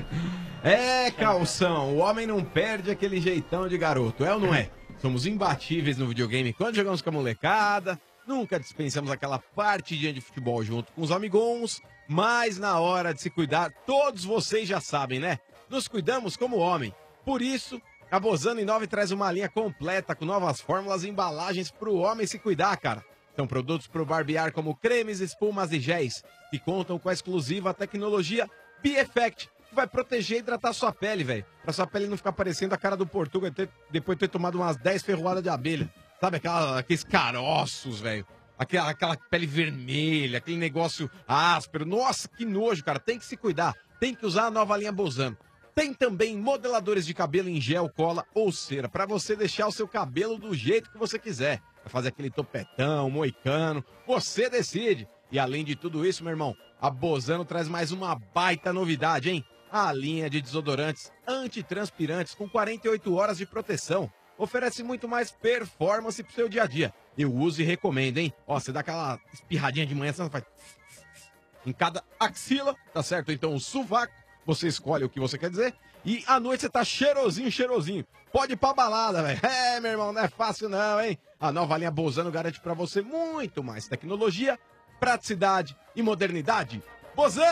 É, Calção, o homem não perde aquele jeitão de garoto, é ou não é? Somos imbatíveis no videogame quando jogamos com a molecada, nunca dispensamos aquela partidinha de futebol junto com os amigons, mas na hora de se cuidar, todos vocês já sabem, né? Nos cuidamos como homem. Por isso, a Bozano Inove traz uma linha completa com novas fórmulas e embalagens pro homem se cuidar, cara. São produtos pro barbear como cremes, espumas e géis, que contam com a exclusiva tecnologia B-Effect, que vai proteger e hidratar sua pele, velho. Pra sua pele não ficar parecendo a cara do Portugal ter- depois de ter tomado umas dez ferroadas de abelha. Sabe, aquela, aqueles caroços, velho. Aquela, aquela pele vermelha, aquele negócio áspero. Nossa, que nojo, cara. Tem que se cuidar. Tem que usar a nova linha Bozano. Tem também modeladores de cabelo em gel, cola ou cera, pra você deixar o seu cabelo do jeito que você quiser. Vai fazer aquele topetão, moicano, você decide. E além de tudo isso, meu irmão, a Bozano traz mais uma baita novidade, hein? A linha de desodorantes antitranspirantes com quarenta e oito horas de proteção. Oferece muito mais performance pro seu dia a dia. Eu uso e recomendo, hein? Ó, você dá aquela espirradinha de manhã, você faz em cada axila, tá certo? Então o sovaco, você escolhe o que você quer dizer. E à noite você tá cheirosinho, cheirosinho. Pode ir pra balada, velho. É, meu irmão, não é fácil não, hein? A nova linha Bozano garante pra você muito mais tecnologia, praticidade e modernidade. Bozano,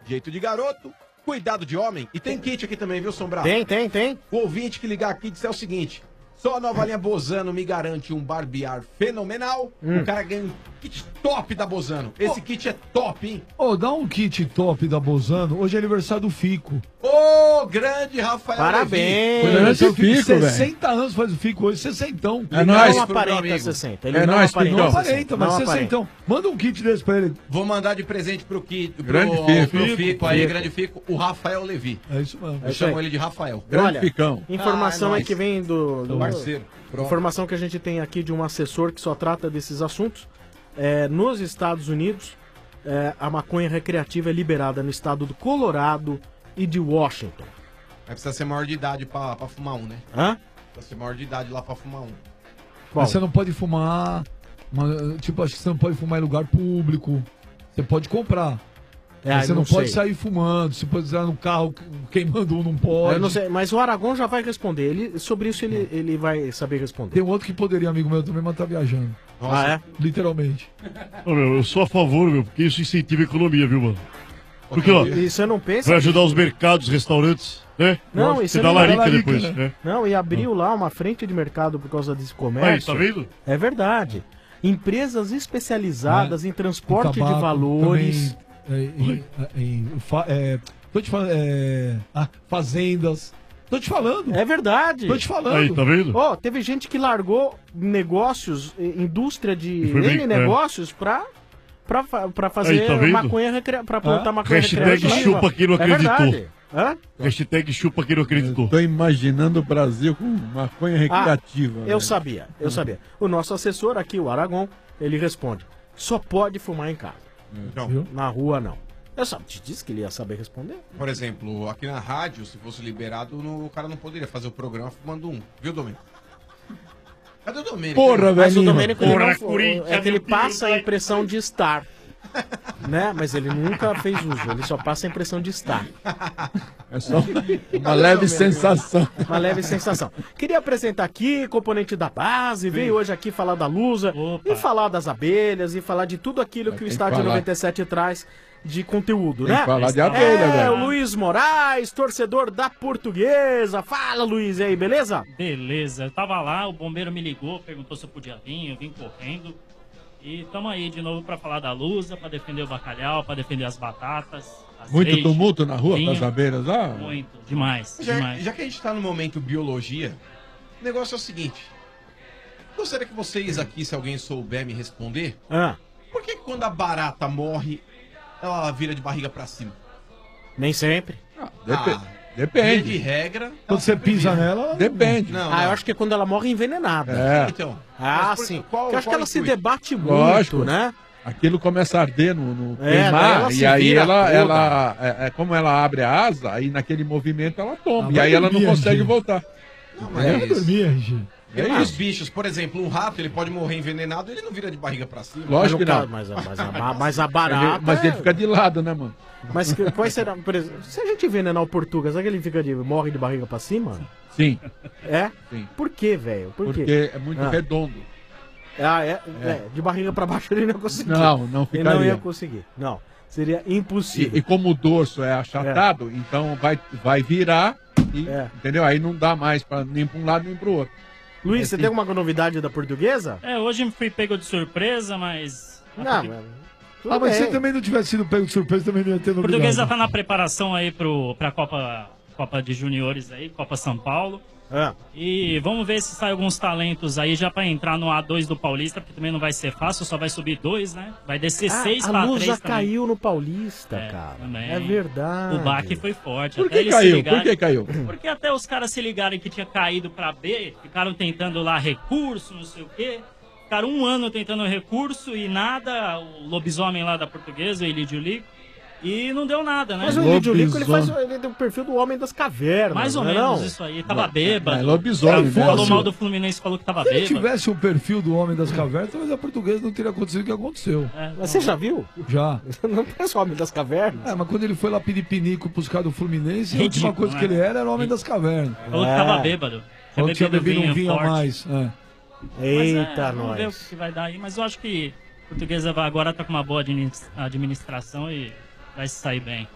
jeito de garoto, cuidado de homem. E tem kit aqui também, viu, Sombrado? Tem, tem, tem. O ouvinte que ligar aqui disser o seguinte: só a nova linha Bozano me garante um barbear fenomenal. Hum. O cara ganha um kit top da Bozano. Esse kit é top, hein? Ô, dá um kit top da Bozano. Hoje é aniversário do Fico. Ô, grande Rafael Parabéns. Levi. Aniversário do Fico, velho. sessenta anos faz o Fico hoje, sessentão. Ele não aparenta sessenta. Ele é não nóis, aparenta não sessenta. aparenta, mas Não sessentão. Manda um kit desse pra ele. Vou mandar de presente pro, Ki, pro, Grande pro Fico. Fico, Fico, aí, Fico. grande Fico, o Rafael Levi. É isso mesmo. Eu chamo ele de Rafael. Olha, informação Ah, é aí que vem do, do parceiro. Pronto. Informação que a gente tem aqui de um assessor que só trata desses assuntos. É, nos Estados Unidos, é, a maconha recreativa é liberada no estado do Colorado e de Washington. Mas precisa ser maior de idade pra, pra fumar um, né? Hã? Precisa ser maior de idade lá pra fumar um. Mas você não pode fumar. mas, tipo, acho que você não pode fumar em lugar público. Você pode comprar. É, Mas você eu não, não pode sei. sair fumando. Você pode usar no carro queimando um, não pode. Eu não sei, mas o Aragão já vai responder. Ele, sobre isso ele, ele vai saber responder. Tem um outro que poderia, amigo meu também, mas tá viajando. Ah, é? Literalmente. Ô, meu, eu sou a favor, meu, porque isso incentiva a economia, viu, mano? Porque, ó, E você não pensa? vai ajudar os mercados, restaurantes, né? Não, Você isso dá não larica, é depois, né? né? Não, e abriu lá uma frente de mercado por causa desse comércio. Aí, tá vendo? É verdade. Empresas especializadas em transporte Tabaco de valores. também, é, em- é, em fa- é, tô te falando. é, ah, fazendas. Tô te falando. É verdade. Tô te falando. Aí, tá vendo? Ó, teve gente que largou negócios, eh, indústria de E foi bem- N negócios pra, pra, fa- pra fazer Aí, tá vendo? maconha recre... pra plantar Ah, maconha hashtag recreativa. chupa quem não É verdade. acreditou. Hã? Hashtag chupa quem não acreditou. Tô imaginando o Brasil com maconha recreativa. Ah, eu velho. sabia, eu sabia. O nosso assessor aqui, o Aragon, ele responde: só pode fumar em casa. Não. Na rua, não. Eu só te disse que ele ia saber responder. Por exemplo, aqui na rádio, se fosse liberado, no- o cara não poderia fazer o programa fumando um. Viu, Domênico? Cadê o Domênico? Porra, Mas o velhinho. Domênico, ele Porra, não, Corinthians, é que ele meu filho, passa a impressão de estar. Né? Mas ele nunca fez uso, ele só passa a impressão de estar. É só uma leve sensação. Uma leve sensação. Queria apresentar aqui, componente da base, veio hoje aqui falar da Lusa, e falar das abelhas, e falar de tudo aquilo que o que Estádio falar. noventa e sete traz de conteúdo, Tem né? que falar de abelha, é, velho. o Luiz Moraes, torcedor da Portuguesa. Fala, Luiz, e aí, beleza? Beleza, eu tava lá, o bombeiro me ligou, perguntou se eu podia vir, eu vim correndo. E tamo aí de novo pra falar da Lusa, pra defender o bacalhau, pra defender as batatas. Muito azeite, tumulto na rua, vinho. das abelhas lá? Muito, demais, Já, demais. já que a gente tá no momento biologia, o negócio é o seguinte. Gostaria que vocês aqui, se alguém souber me responder, Ah, por que que quando a barata morre, ela vira de barriga pra cima? nem sempre. Depe- Via Depende. de regra. Quando você pisa nela, Depende. Não, ah, não. eu acho que é quando ela morre envenenada. É. Então. Ah, mas por- sim. qual- Porque eu acho que qual ela se intuito? debate muito, Lógico. né? Aquilo começa a arder no, no É, daí queimar, ela se e aí vira ela, toda. ela é, é como ela abre a asa, aí naquele movimento ela toma. Ah, e vai aí ela não dormir, consegue gente. voltar. Não, vai mas... dormir, R G. E É os isso. bichos, por exemplo, um rato, ele pode morrer envenenado, ele não vira de barriga pra cima. Lógico que Mas, não. mas, mas, a, mas a barata. Mas ele é- fica de lado, né, mano? Mas que- quais será, por exemplo, se a gente envenenar o português, será que ele fica de, morre de barriga pra cima? Sim. É? Sim. Por quê, velho? Por quê? Porque é muito Ah. redondo. Ah, é, é, de barriga pra baixo ele não ia conseguir. Não, não Ele não ficaria. ia conseguir. Não, seria impossível. E, e como o dorso é achatado, então vai, vai virar e, É. entendeu? Aí não dá mais pra, nem pra um lado nem pro outro. Luiz, É você assim. tem alguma novidade da portuguesa? É, hoje fui pego de surpresa, mas... Não, a mas... Ah, mas se bem. você também não tivesse sido pego de surpresa, também não ia ter a novidade. portuguesa tá na preparação aí pro, pra Copa, Copa de Juniores aí, Copa São Paulo. Ah. E vamos ver se sai alguns talentos aí já pra entrar no A dois do Paulista, porque também não vai ser fácil, só vai subir dois, né? Vai descer Ah, seis a pra Lusa três também. caiu no Paulista, É, cara. também. É verdade. O baque foi forte. Por até que eles se caiu? ligarem- Por que caiu? Porque até os caras se ligarem que tinha caído pra B, ficaram tentando lá recurso, não sei o quê. Ficaram um ano tentando recurso e nada, o lobisomem lá da Portuguesa, o Elidio Lico, e não deu nada, né? Mas o Elidio Lico, ele faz ele tem o perfil do Homem das Cavernas. Mais ou não é menos não? isso aí. Tava bêbado. É lobisomem, Falou né? mal do Fluminense, falou que tava Se ele bêbado. tivesse o perfil do Homem das Cavernas, talvez a portuguesa não teria acontecido o que aconteceu. Mas você já viu? Já. Não parece o Homem das Cavernas? É, mas quando ele foi lá pedir pinico pros caras do Fluminense, a Ridículo, última coisa né? que ele era era o Homem das Cavernas. Falou que tava bêbado. Falou que tinha bebido um vinho a forte. mais. É. Mas, Eita, é, vamos ver o nós. que vai dar aí, mas eu acho que a Portuguesa vai- agora tá com uma boa administ- administração e vai se sair bem.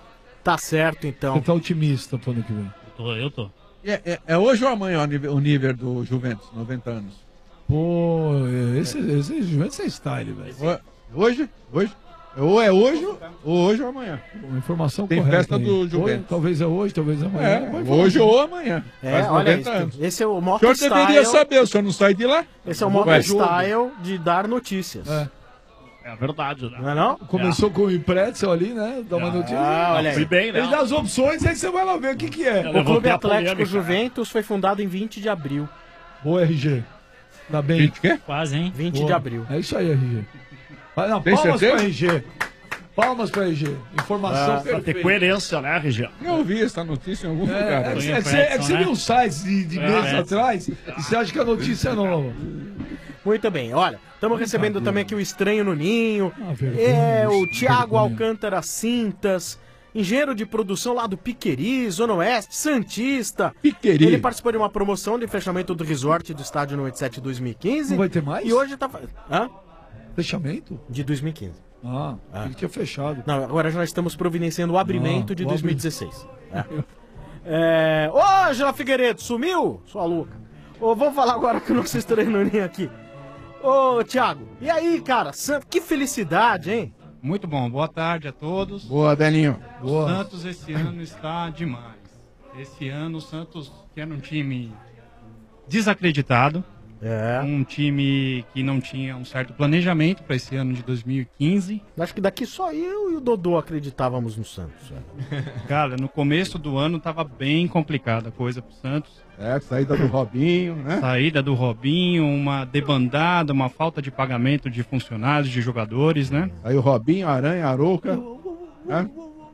Tá certo, então. Você tá otimista pro ano que vem? Tô, eu tô. É, é- é hoje ou amanhã o nível, o nível do Juventus, noventa anos? Pô, esse, esse Juventus é style, velho. Hoje? Hoje? Ou é hoje, ou hoje ou amanhã. Uma informação Tem correta festa aí. do Ou- Juventus. talvez é hoje, talvez é amanhã. É, Vai hoje falar. ou amanhã. É, Faz olha noventa isso. anos. Esse é o O Moto senhor Style. deveria saber, o senhor não sai de lá? Esse é o Vai. Moto Style de dar notícias. É. É verdade, né? Não é não? Começou com o pretzel ali, né? Dá uma notícia. Ah, olha aí. Fui bem, né? Ele dá as opções, aí você vai lá ver o que que é. O Clube Atlético Juventus foi fundado em vinte de abril. Boa, R G. Dá bem. vinte quê? Quase, hein? vinte Boa. de abril. É isso aí, R G. Mas não, Tem palmas certeza? pra R G. Palmas pra R G. Informação Ah, pra ter perfeita. coerência, né, R G? Eu ouvi essa notícia em algum É, lugar. é, que, Foi é, que você, é que você né? viu os sites de, de É, meses é. atrás e você acha que a notícia é nova. Muito bem, olha, estamos recebendo também aqui o Estranho no Ninho, Ah, vergonha, é o isso, Thiago vergonha. Alcântara Cintas, engenheiro de produção lá do Piqueri, Zona Oeste, Santista. Piqueri. Ele participou de uma promoção de fechamento do resort do estádio noventa e sete dois mil e quinze. Não vai ter mais? E hoje tá... fa- Hã? Fechamento? De dois mil e quinze. Ah, ele tinha fechado. Não, agora nós estamos providenciando o abrimento Ah, de o dois mil e dezesseis. É. É... Ô, Angela Figueiredo, sumiu? Sua louca. Ô, vamos falar agora com o nosso Estranho no Ninho aqui. Ô, Thiago, e aí, cara? San- Que felicidade, hein? Muito bom, boa tarde a todos. Boa, Delinho. O Boa. Santos esse ano está demais. Esse ano o Santos, que era um time desacreditado, É. um time que não tinha um certo planejamento para esse ano de dois mil e quinze. Acho que daqui só eu e o Dodô acreditávamos no Santos. Cara, no começo do ano tava bem complicada a coisa pro Santos. É, saída do Robinho, né? Saída do Robinho, uma debandada, uma falta de pagamento de funcionários, de jogadores, né? Aí o Robinho, Aranha, Arouca. né?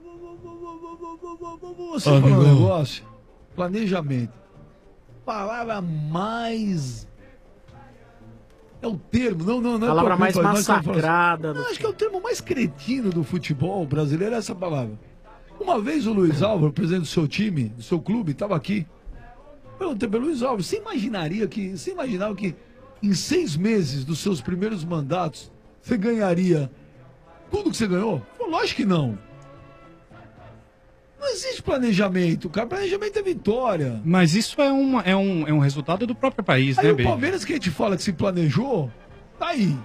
Você falou um negócio? Planejamento. Palavra mais. É o termo, não, não, não. é Palavra mais propício, nós estamos falando assim. massacrada. Não, acho que é o termo mais cretino do futebol brasileiro, é essa palavra. Uma vez o Luiz Álvaro, presidente do seu time, do seu clube, estava aqui. Perguntei para o Luiz Álvaro, você imaginaria que. Você imaginava que em seis meses dos seus primeiros mandatos você ganharia tudo que você ganhou? Ele falou, lógico que não. Não existe planejamento, cara. Planejamento é vitória. Mas isso é, uma, é, um, é um resultado do próprio país, Aí né, o Bem? Palmeiras que a gente fala que se planejou, tá aí.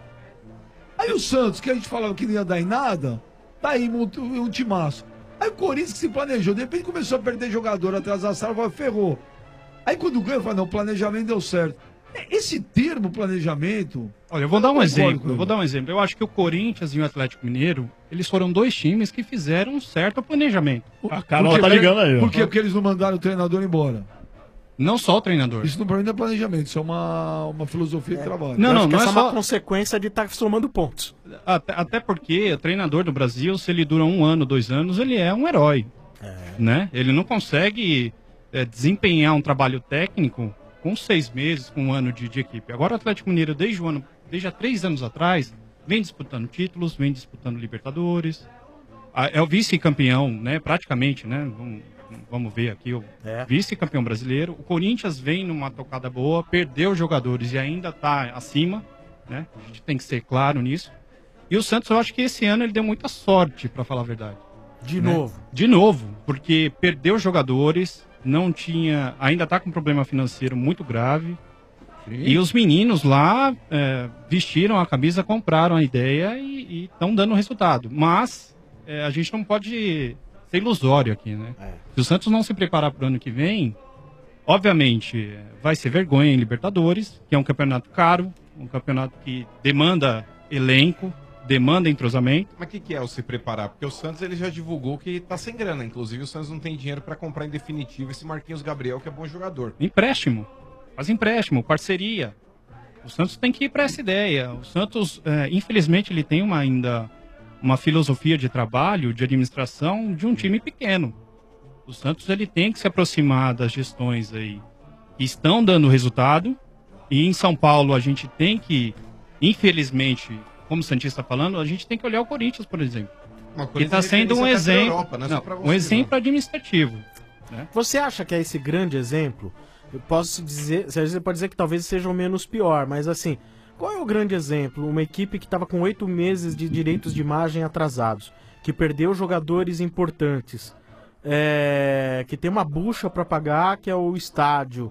Aí o Santos, que a gente falava que não ia dar em nada, tá aí um, um timaço. Aí o Corinthians que se planejou, de repente começou a perder jogador, atrasar a sala, ferrou. Aí quando ganha, fala, não, o planejamento deu certo. Esse termo planejamento... Olha, eu vou dar um concordo com exemplo. Eu ele. vou dar um exemplo. Eu acho que o Corinthians e o Atlético Mineiro, eles foram dois times que fizeram um certo planejamento. A Carol tá ligando aí, ó. Por quê? Porque eles não mandaram o treinador embora. Não só o treinador. Isso não pra mim não é planejamento, isso é uma, uma filosofia de trabalho. Não, Eu não, acho que não é essa é só- uma consequência de estar somando pontos. Até, até porque o treinador do Brasil, se ele dura um ano, dois anos, ele é um herói. Né? Ele não consegue é, desempenhar um trabalho técnico com seis meses, com um ano de, de equipe. Agora o Atlético Mineiro, desde o ano, desde há três anos atrás, vem disputando títulos, vem disputando Libertadores. Ah, é o vice-campeão, né? Praticamente, né? Vamos, vamos ver aqui, o É. vice-campeão brasileiro. O Corinthians vem numa tocada boa, perdeu jogadores e ainda está acima, né? A gente tem que ser claro nisso. E o Santos, eu acho que esse ano ele deu muita sorte, para falar a verdade. De né? novo. De novo, porque perdeu jogadores, não tinha, ainda está com um problema financeiro muito grave. E os meninos lá é, vestiram a camisa, compraram a ideia e estão dando resultado. Mas é, a gente não pode ser ilusório aqui, né? Se o Santos não se preparar para o ano que vem, obviamente vai ser vergonha em Libertadores, que é um campeonato caro, um campeonato que demanda elenco, demanda entrosamento. Mas o que, que é o se preparar? Porque o Santos ele já divulgou que tá sem grana. Inclusive o Santos não tem dinheiro pra comprar em definitivo esse Marquinhos Gabriel, que é bom jogador. Empréstimo. Faz empréstimo, parceria. O Santos tem que ir para essa ideia. O Santos, é, infelizmente, ele tem uma, ainda uma filosofia de trabalho, de administração de um time pequeno. O Santos ele tem que se aproximar das gestões aí que estão dando resultado. E em São Paulo a gente tem que, infelizmente, como o Santista está falando, a gente tem que olhar o Corinthians, por exemplo. Uma Que coisa está de sendo um referência até pra exemplo, Europa, não é só não, pra um você, exemplo administrativo. Né? Você acha que é esse grande exemplo? Eu posso dizer, você pode dizer que talvez seja o menos pior, mas assim, Qual é o grande exemplo? Uma equipe que estava com oito meses de direitos de imagem atrasados, que perdeu jogadores importantes, é, que tem uma bucha para pagar, que é o estádio.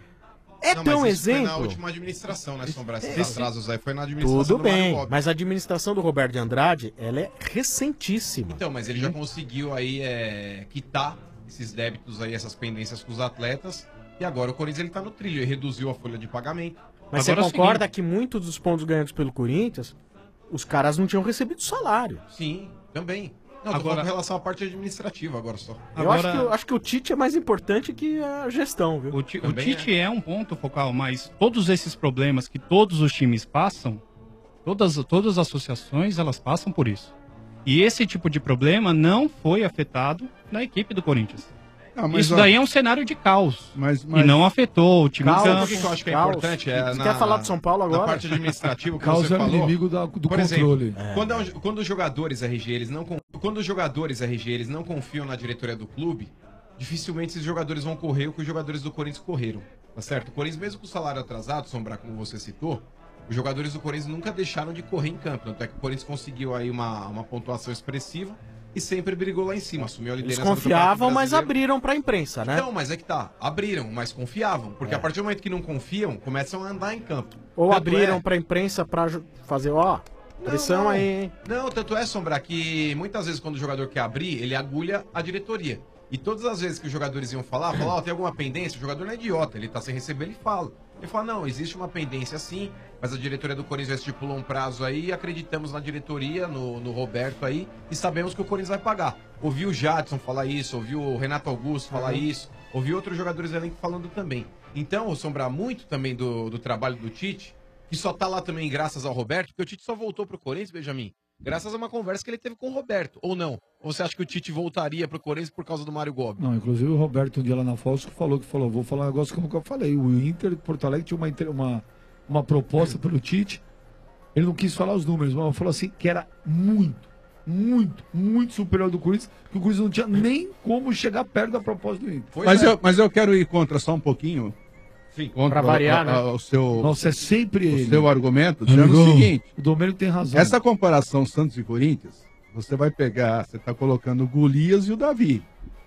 É Não, tão mas isso foi exemplo. na última administração, né, Sombra? Esses Esse- atrasos aí foi na administração Tudo do Mário bem, Gobi. mas a administração do Roberto de Andrade, ela é recentíssima. Então, mas ele Hum? já conseguiu aí é, quitar esses débitos aí, essas pendências com os atletas. E agora o Corinthians ele tá no trilho, ele reduziu a folha de pagamento. Mas Agora é você o concorda seguinte- que muitos dos pontos ganhados pelo Corinthians, os caras não tinham recebido salário? Sim, também. Não, tô Agora- falando com relação à parte administrativa agora só. Eu acho, que, eu acho que o Tite é mais importante que a gestão, viu? O, Ti- o Tite é. um ponto focal, mas todos esses problemas que todos os times passam, todas, todas as associações, elas passam por isso. E esse tipo de problema não foi afetado na equipe do Corinthians. Não, mas, isso ó, daí é um cenário de caos. Mas, E não afetou o time Caos, em sabe campo. o que eu acho que é importante? É Você na- quer falar de São Paulo agora? Na parte administrativa que Caos você é o falou. inimigo da- do Por exemplo, controle. Quando, é um- quando os jogadores R G, eles não con- quando os jogadores R G, eles não confiam na diretoria do clube, dificilmente esses jogadores vão correr o que os jogadores do Corinthians correram. Tá certo? O Corinthians, mesmo com o salário atrasado, Sombra, como você citou, os jogadores do Corinthians nunca deixaram de correr em campo. Tanto é que o Corinthians conseguiu aí uma, uma pontuação expressiva e sempre brigou lá em cima, assumiu a Eles liderança do confiavam, Campeonato mas Brasileiro. abriram pra imprensa, né? Então, mas é que tá. Abriram, mas confiavam. Porque É. a partir do momento que não confiam, começam a andar em campo. Ou Tanto abriram é- pra imprensa pra ju- fazer, ó, pressão não, não. aí, hein? Não, tanto é, Sombra, que muitas vezes quando o jogador quer abrir, ele agulha a diretoria. E todas as vezes que os jogadores iam falar, falar, ó, tem alguma pendência, o jogador não é idiota, ele tá sem receber, ele fala. Ele fala, não, existe uma pendência sim, mas a diretoria do Corinthians estipulou um prazo aí, e acreditamos na diretoria, no, no Roberto aí, e sabemos que o Corinthians vai pagar. Ouvi o Jadson falar isso, ouvi o Renato Augusto falar Uhum. isso, ouvi outros jogadores do elenco falando também. Então, Sombra, muito também do, do trabalho do Tite, que só tá lá também graças ao Roberto, porque o Tite só voltou pro Corinthians, Benjamin, graças a uma conversa que ele teve com o Roberto, ou não? Ou você acha que o Tite voltaria pro Corinthians por causa do Mário Gobi? Não, inclusive o Roberto um dia lá na Fosco falou que falou, vou falar um negócio que eu nunca falei. O Inter de Porto Alegre tinha uma, inter- uma, uma proposta pelo Tite. Ele não quis falar os números, mas falou assim que era muito, muito, muito superior do Corinthians, que o Corinthians não tinha nem como chegar perto da proposta do Inter. Mas, eu, mas eu quero ir contra só um pouquinho. Sim, contra pra variar, o, né? a- o seu, Nossa, é sempre o ele. seu argumento, dizendo Amigão, o seguinte. O Domênico tem razão. Essa comparação Santos e Corinthians, você vai pegar, você está colocando o Golias e o Davi.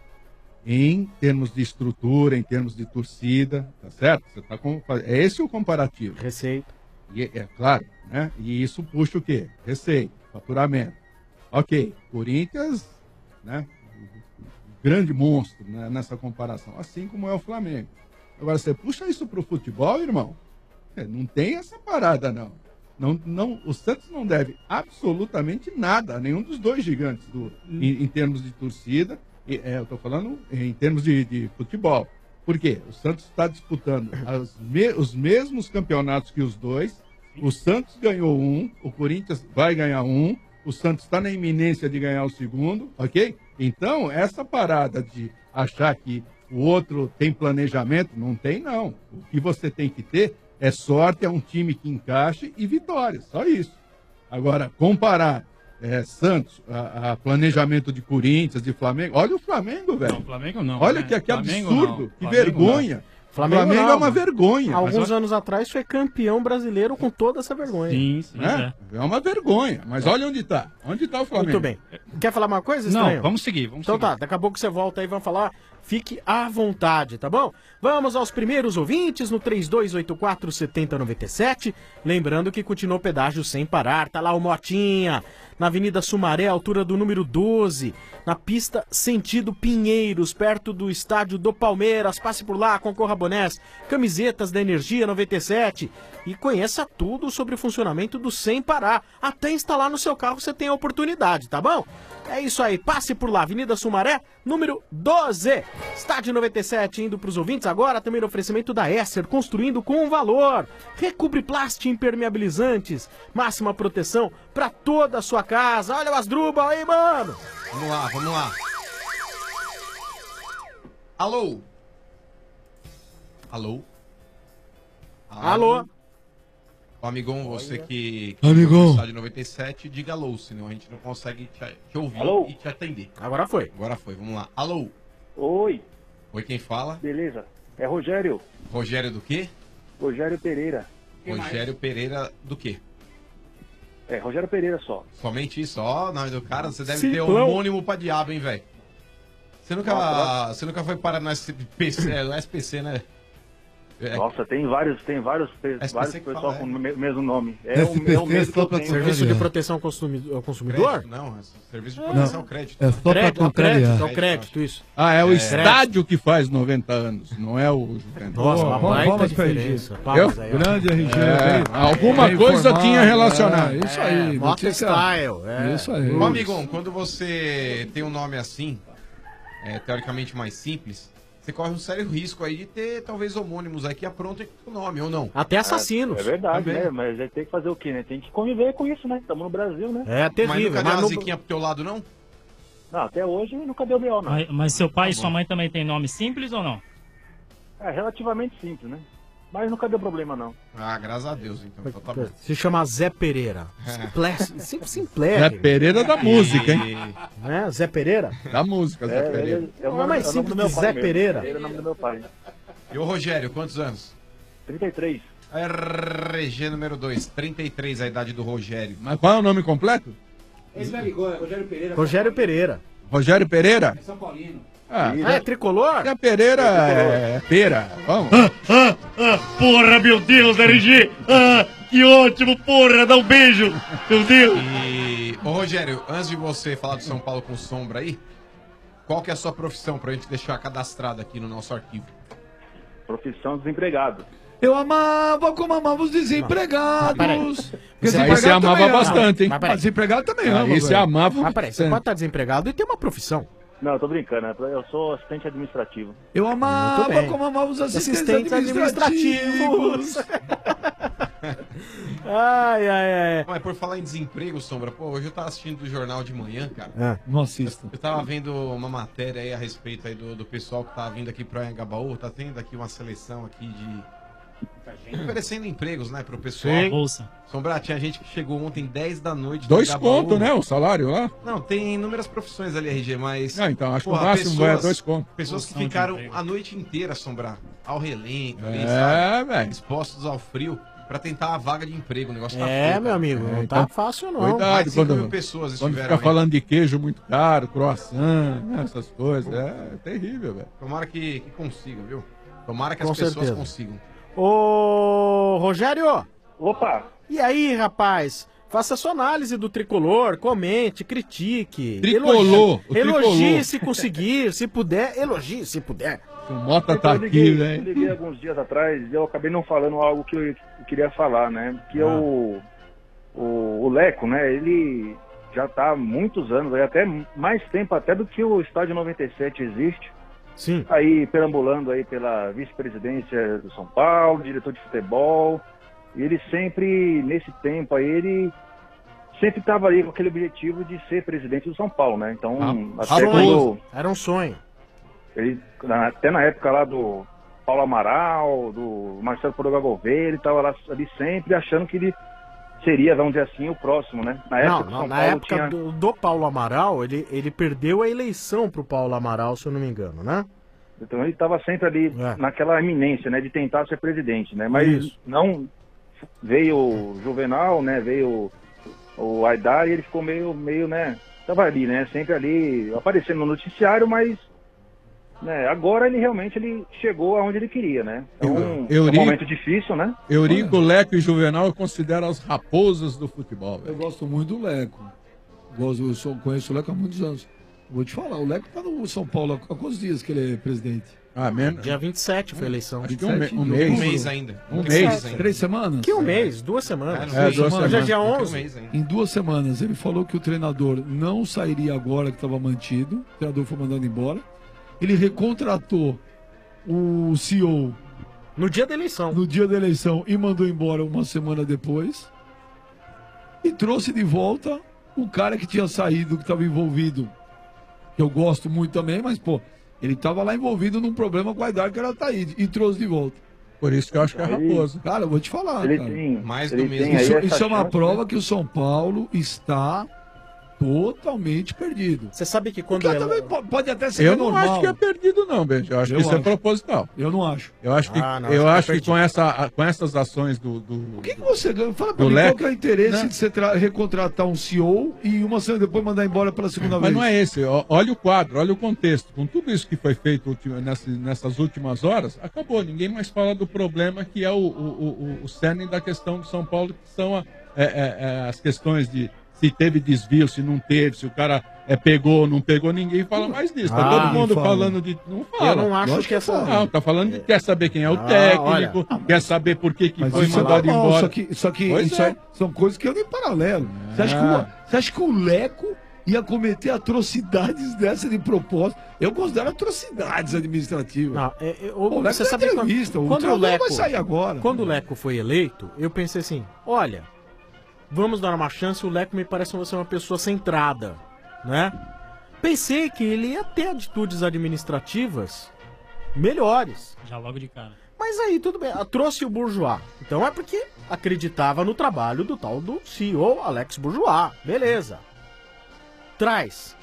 Em termos de estrutura, em termos de torcida, tá certo? Você tá com, é esse o comparativo. Receita. E, é claro, né? E isso puxa o quê? Receita, faturamento. Ok, Corinthians, né? Grande monstro, né, nessa comparação, assim como é o Flamengo. Agora, você puxa isso pro futebol, irmão, é, não tem essa parada, não. Não, não. O Santos não deve absolutamente nada a nenhum dos dois gigantes do, em, em termos de torcida. E, é, eu estou falando em termos de, de futebol. Por quê? O Santos está disputando as me- os mesmos campeonatos que os dois. O Santos ganhou um, o Corinthians vai ganhar um. O Santos está na iminência de ganhar o segundo, ok? Então, essa parada de achar que o outro tem planejamento, não tem, não. O que você tem que ter é sorte, é um time que encaixe e vitória, só isso. Agora, comparar é, Santos a, a planejamento de Corinthians, de Flamengo, olha o Flamengo, velho. Não, Flamengo não. Olha né? que, que Flamengo absurdo, não. que Flamengo vergonha. não. Flamengo, Flamengo não, é uma mano. vergonha. Alguns Mas, anos atrás foi campeão brasileiro com toda essa vergonha. Sim, sim. né? É uma vergonha. Mas olha onde está. Onde está o Flamengo? Muito bem. Quer falar uma coisa, Não, Estranho? vamos seguir, vamos então seguir. tá, daqui a pouco você volta aí, vamos falar. Fique à vontade, tá bom? Vamos aos primeiros ouvintes no três dois oito quatro, sete zero nove sete. Lembrando que continuou pedágio sem parar. Tá lá o Motinha, na Avenida Sumaré, altura do número doze, na pista sentido Pinheiros, perto do estádio do Palmeiras. Passe por lá, concorra a bonés, camisetas da Energia noventa e sete e conheça tudo sobre o funcionamento do Sem Parar. Até instalar no seu carro você tem a oportunidade, tá bom? É isso aí, passe por lá, Avenida Sumaré, número doze. Estádio noventa e sete indo para os ouvintes agora, também no oferecimento da Esser, construindo com valor. Recubre plástico impermeabilizantes, máxima proteção para toda a sua casa. Olha o Asdrubal aí, mano. Vamos lá, vamos lá. Alô? Alô? Alô? Ô, amigão, você que, que Amigão. no estádio noventa e sete, diga alô, senão a gente não consegue te, te ouvir Alô? e te atender. Agora foi. Agora foi, vamos lá. Alô? Oi, Oi, quem fala? beleza? É Rogério, Rogério do quê? Rogério Pereira. Rogério Pereira do quê? É, Rogério Pereira só. Somente isso? Ó, o nome do cara, você deve Simplão. ter homônimo pra diabo, hein, velho? Você nunca, Nossa, você nunca foi parar no S P C, é, no S P C, né? É. Nossa, tem vários, tem vários, pe- S P C vários que pessoal fala, com é. o me- mesmo nome. É S o, P C é o mesmo que só eu pra tenho. Serviço de proteção ao consumi- ao consumidor? Crédito, não, é serviço de Não, proteção ao crédito. é só pra Crédito, é o contrariar. crédito, é o crédito, isso. Ah, é o É. estádio que faz noventa anos, não é o Juventus. Nossa, uma Pô, baita vamos pra diferença. R G. Palmas Eu? aí, ó. Grande R G. É, bem- alguma bem coisa informado, tinha relacionado. é, isso aí, Moto notícia- Style, é. Isso aí. Ô, amigão, quando você tem um nome assim, é, teoricamente mais simples, você corre um sério risco aí de ter, talvez, homônimos aí que aprontam o nome, ou não? Até assassinos. É, é verdade, Também. né? Mas aí tem que fazer o quê, né? Tem que conviver com isso, né? Estamos no Brasil, né? É Mas nunca deu uma ziquinha pro teu lado, não? Não, até hoje nunca deu B O, não. Mas, mas seu pai e sua mãe também tem nome simples ou não? É relativamente simples, né? Mas nunca deu problema, não. Ah, graças a Deus, então. Então tá bom. Se chama Zé Pereira. Simplé- Sempre simplé. Zé Pereira da música, hein? É, Zé Pereira? Da música, Zé É, Pereira. ele- é o Não é nome- mais é o nome simples do meu que pai Zé mesmo. Pereira? Pereira é o nome do meu pai. E o Rogério, quantos anos? trinta e três. R G número dois, trinta e três a idade do Rogério. Mas qual é o nome completo? Esse vai ligou, é Rogério Pereira. Rogério Pereira. Rogério Pereira? É São Paulino. Ah, Ah, é tricolor? Zé Pereira é pera. Vamos. Ah, ah, porra, meu Deus, R G! Ah, que ótimo, porra, dá um beijo! Meu Deus! E, ô Rogério, antes de você falar do São Paulo com sombra aí, qual que é a sua profissão pra gente deixar cadastrada aqui no nosso arquivo? Profissão desempregado. Eu amava como amava os Não, desempregados. peraí. Porque Aí você desempregado amava também ama. bastante, hein? Mas peraí. Ah, desempregado também Aí ama, você velho. amava Mas peraí, você bastante. pode estar desempregado e ter uma profissão. Não, eu tô brincando, né? Eu sou assistente administrativo. Eu Muito amava bem. como amava os assistentes, Assistentes administrativos. Ai, ai, ai. Mas por falar em desemprego, Sombra, pô, hoje eu tava assistindo do jornal de manhã, cara. É. Não assisto. Eu tava vendo uma matéria aí a respeito aí do, do pessoal que tá vindo aqui pro Anhangabaú, tá tendo aqui uma seleção aqui de... oferecendo empregos, né, pro pessoal. Sim. Bolsa. Sombra, tinha gente que chegou ontem dez da noite. Dois do Anhangabaú. conto, né? O salário lá. Não, tem inúmeras profissões ali, R G, mas... Ah, então, acho que porra, o máximo vai a dois contos. Pessoas que Noção de ficaram emprego. a noite inteira, Sombra, ao relento, ali, É, sabe? velho. Expostos ao frio, pra tentar a vaga de emprego. O negócio tá É, feio, meu cara. amigo, não então, tá fácil não. Cuidado Mais de cinco quando, mil pessoas quando estiveram fica aí. falando de queijo muito caro, croissant, né, essas coisas. É terrível, velho. Tomara que, que consiga, viu? Tomara que Com as pessoas certeza. consigam. Ô, Rogério, Opa! e aí, rapaz? Faça sua análise do tricolor, comente, critique. Tricolor, o Elogie, elogie tricolor. se conseguir, se puder, elogie se puder. O Mota tá eu aqui, liguei, eu velho. liguei alguns dias atrás e eu acabei não falando algo que eu, eu queria falar, né? Que Ah. o, o, o Leco, né? Ele já tá há muitos anos, aí até mais tempo até do que o Estádio noventa e sete existe. Sim. Aí perambulando aí pela vice-presidência do São Paulo, diretor de futebol. E ele sempre, nesse tempo aí, ele sempre estava ali com aquele objetivo de ser presidente do São Paulo, né? Então, Ah, até raposo. quando Era um sonho. ele, na- até na época lá do Paulo Amaral, do Marcelo Portugal Gouveia, ele estava lá ali sempre achando que ele seria, vamos dizer assim, o próximo, né? Na época Não, que o não, São na Paulo época tinha... do, do Paulo Amaral, ele, ele perdeu a eleição pro Paulo Amaral, se eu não me engano, né? Então ele estava sempre ali É. naquela iminência, né, de tentar ser presidente, né? Mas Isso. não veio o Juvenal, né? Veio o, o Aidar e ele ficou meio, meio, né? Tava ali, né? Sempre ali aparecendo no noticiário, mas né, agora ele realmente ele chegou aonde ele queria, né? Então, é Eurico- um momento difícil, né? Eurico, Leco e Juvenal eu considero as raposas do futebol, Eu velho. gosto muito do Leco. Gosto, eu sou- conheço o Leco há muitos anos. Vou te falar, o Leco tá no São Paulo há quantos dias que ele é presidente? Ah, menos. Dia vinte e sete foi a eleição. Acho que um, me- vinte e sete, um de mês. Um outubro. mês ainda. Um Tem mês. ainda. Três semanas? Que um mês, duas semanas. É, duas Hoje é semanas. dia Tem um onze. mês ainda. Em duas semanas, ele falou que o treinador não sairia agora que estava mantido. O treinador foi mandado embora. Ele recontratou o C E O No dia da eleição. no dia da eleição e mandou embora uma semana depois. E trouxe de volta o cara que tinha saído, que estava envolvido, que eu gosto muito também, mas, pô, ele estava lá envolvido num problema com a idade que era Taíde, e trouxe de volta. Por isso que eu acho que é Aí- raposa. Cara, eu vou te falar, Ele cara. tem, Mais ele do mesmo. tem aí Isso, essa isso é uma chance, prova né? que o São Paulo está Totalmente perdido. Você sabe que quando Que ela... também po- pode até ser Eu não normal. acho que é perdido, não, Beijo. Eu acho Eu que isso é acho. proposital. Eu não acho. Eu acho que, Ah, não, eu acho acho que é que com, essa, com essas ações do. do O que, que você ganha? Fala pra Do mim, Leco? qual que é o interesse Não. de você tra- recontratar um C E O e uma semana depois mandar embora pela segunda Mas vez? não é esse. Ó, olha o quadro, olha o contexto. Com tudo isso que foi feito ultima- nessa- nessas últimas horas, acabou. Ninguém mais fala do problema que é o, o, o, o cerne da questão do São Paulo, que são a- é, é, é, as questões de se teve desvio, se não teve, se o cara é, pegou ou não pegou. Ninguém fala mais disso. Tá Ah, todo mundo fala. falando de. Não fala. Eu não acho Lógico que essa- Não, tá falando de quer saber quem é o Ah, técnico, olha. quer saber por que, que Mas foi isso é mandado normal, embora. Só que, só que Pois isso é. é- são coisas que eu nem paralelo. Você acha, que o, você acha que o Leco ia cometer atrocidades dessa de propósito? Eu considero atrocidades administrativas. Não, é, é, Pô, o, o Leco você dá sabe quando, entrevista, o quando o treinador Leco vai sair agora. Quando o Leco foi eleito, eu pensei assim, olha, vamos dar uma chance, o Leco me parece ser uma pessoa centrada, né? Pensei que ele ia ter atitudes administrativas melhores. Já logo de cara. Mas aí, tudo bem, ah, trouxe o Bourgeois. Então é porque acreditava no trabalho do tal do C E O Alex Bourgeois. Beleza. Traz.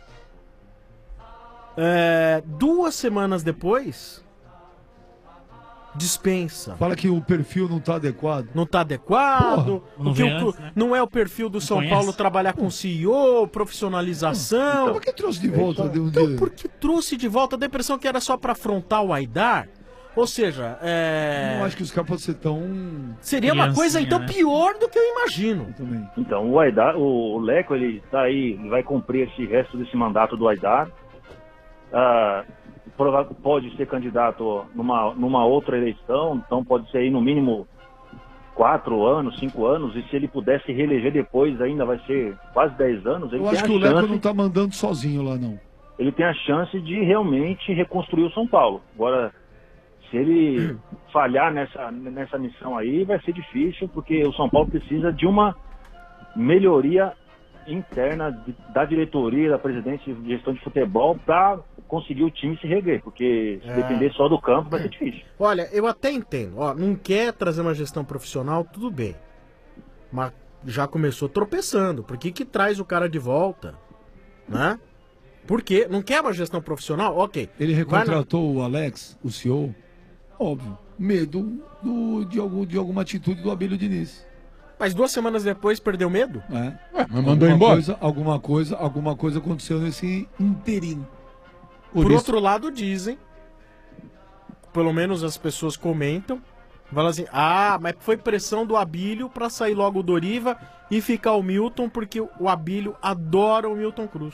É, duas semanas depois, dispensa. Fala que o perfil não tá adequado. Não tá adequado. Porra, não o que vem o- antes, né? Não é o perfil do São conhece. Paulo trabalhar com C E O, profissionalização. Então, por que trouxe de volta? de um Então, dia? por que trouxe de volta? A impressão que era só pra afrontar o Aidar. Ou seja, é... Não acho que os caras podem ser tão. seria uma coisa então pior do que eu imagino. Então, o Aidar, o o Leco, ele tá aí, ele vai cumprir esse resto desse mandato do Aidar. Ah, prova- pode ser candidato numa, numa outra eleição, então pode ser aí no mínimo quatro anos, cinco anos, e se ele puder se reeleger depois ainda vai ser quase dez anos. Ele Eu tem acho a que o Leco chance- não tá mandando sozinho lá, não. ele tem a chance de realmente reconstruir o São Paulo. Agora, se ele falhar nessa, nessa missão aí, vai ser difícil, porque o São Paulo precisa de uma melhoria interna de- da diretoria, da presidência de gestão de futebol, para conseguir o time se reguer, porque se É. depender só do campo vai ser difícil. Olha, eu até entendo. Ó, não quer trazer uma gestão profissional, tudo bem. Mas já começou tropeçando. Por que que traz o cara de volta? Né? Por quê? Não quer uma gestão profissional? Ok. Ele Vai na- recontratou o Alex, o C E O, óbvio, medo do, de, algum, de alguma atitude do Abílio Diniz. Mas duas semanas depois perdeu medo? É. mas mandou Alguma embora. Coisa, alguma coisa, alguma coisa aconteceu nesse interim. Por, Por isso- outro lado, dizem, pelo menos as pessoas comentam, falam assim, ah, mas foi pressão do Abílio pra sair logo o Doriva e ficar o Milton, porque o Abílio adora o Milton Cruz.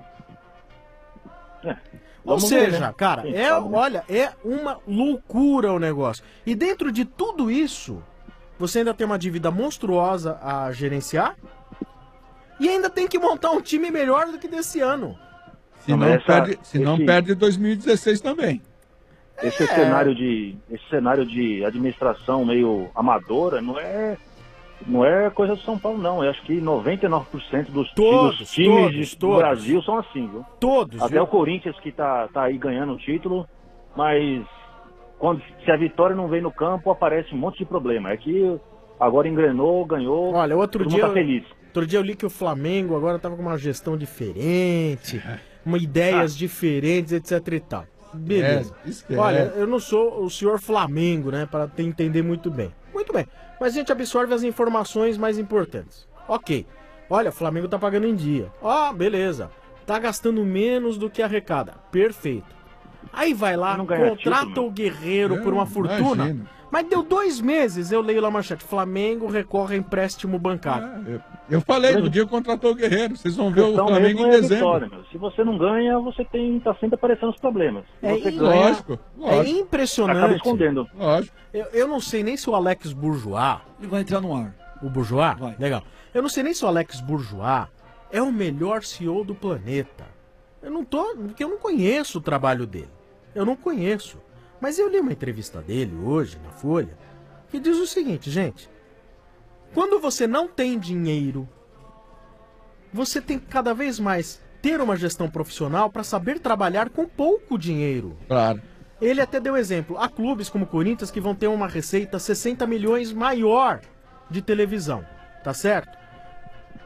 Ou Vamos ver, seja, né? cara, Quem é, sabe, né? olha, é uma loucura o negócio. E dentro de tudo isso, você ainda tem uma dívida monstruosa a gerenciar e ainda tem que montar um time melhor do que desse ano. Se não, perde, se não esse- perde dois mil e dezesseis também. Esse É. cenário de esse cenário de administração meio amadora não é não é coisa do São Paulo, não. Eu acho que noventa e nove por cento dos, Todos, dos times todos, de- do todos. Brasil são assim, viu? Todos, Até viu? o Corinthians que tá, tá aí ganhando o título, mas quando, se a vitória não vem no campo, aparece um monte de problema. É que agora engrenou, ganhou, Olha, outro todo dia, mundo tá feliz. outro dia eu li que o Flamengo agora tava com uma gestão diferente, uma ideias diferentes, etc e tal. Beleza. É, esquece. Olha, eu não sou o senhor Flamengo, né, para te entender muito bem. Muito bem. Mas a gente absorve as informações mais importantes. Ok. Olha, o Flamengo tá pagando em dia. Ó, beleza. Tá gastando menos do que arrecada. Perfeito. Aí vai lá, Não ganha contrata título. o Guerreiro Eu por uma fortuna. imagino. Mas deu dois meses, eu leio lá a manchete. Flamengo recorre a empréstimo bancário. Eu, eu falei, no dia que contratou o Guerreiro. Vocês vão ver o Questão Flamengo mesmo em é a dezembro. vitória, meu. Se você não ganha, você tem tá sempre aparecendo os problemas. Se É você in- ganha, Lógico, É lógico. impressionante. acaba escondendo. Lógico. Eu, eu não sei nem se o Alex Bourgeois. Ele vai entrar no ar. O Bourgeois? Vai. Legal. Eu não sei nem se o Alex Bourgeois é o melhor C E O do planeta. Eu não tô. Porque eu não conheço o trabalho dele. Eu não conheço. Mas eu li uma entrevista dele hoje, na Folha, que diz o seguinte, gente. Quando você não tem dinheiro, você tem que cada vez mais ter uma gestão profissional para saber trabalhar com pouco dinheiro. Claro. Ele até deu exemplo. Há clubes como o Corinthians que vão ter uma receita sessenta milhões maior de televisão. Tá certo?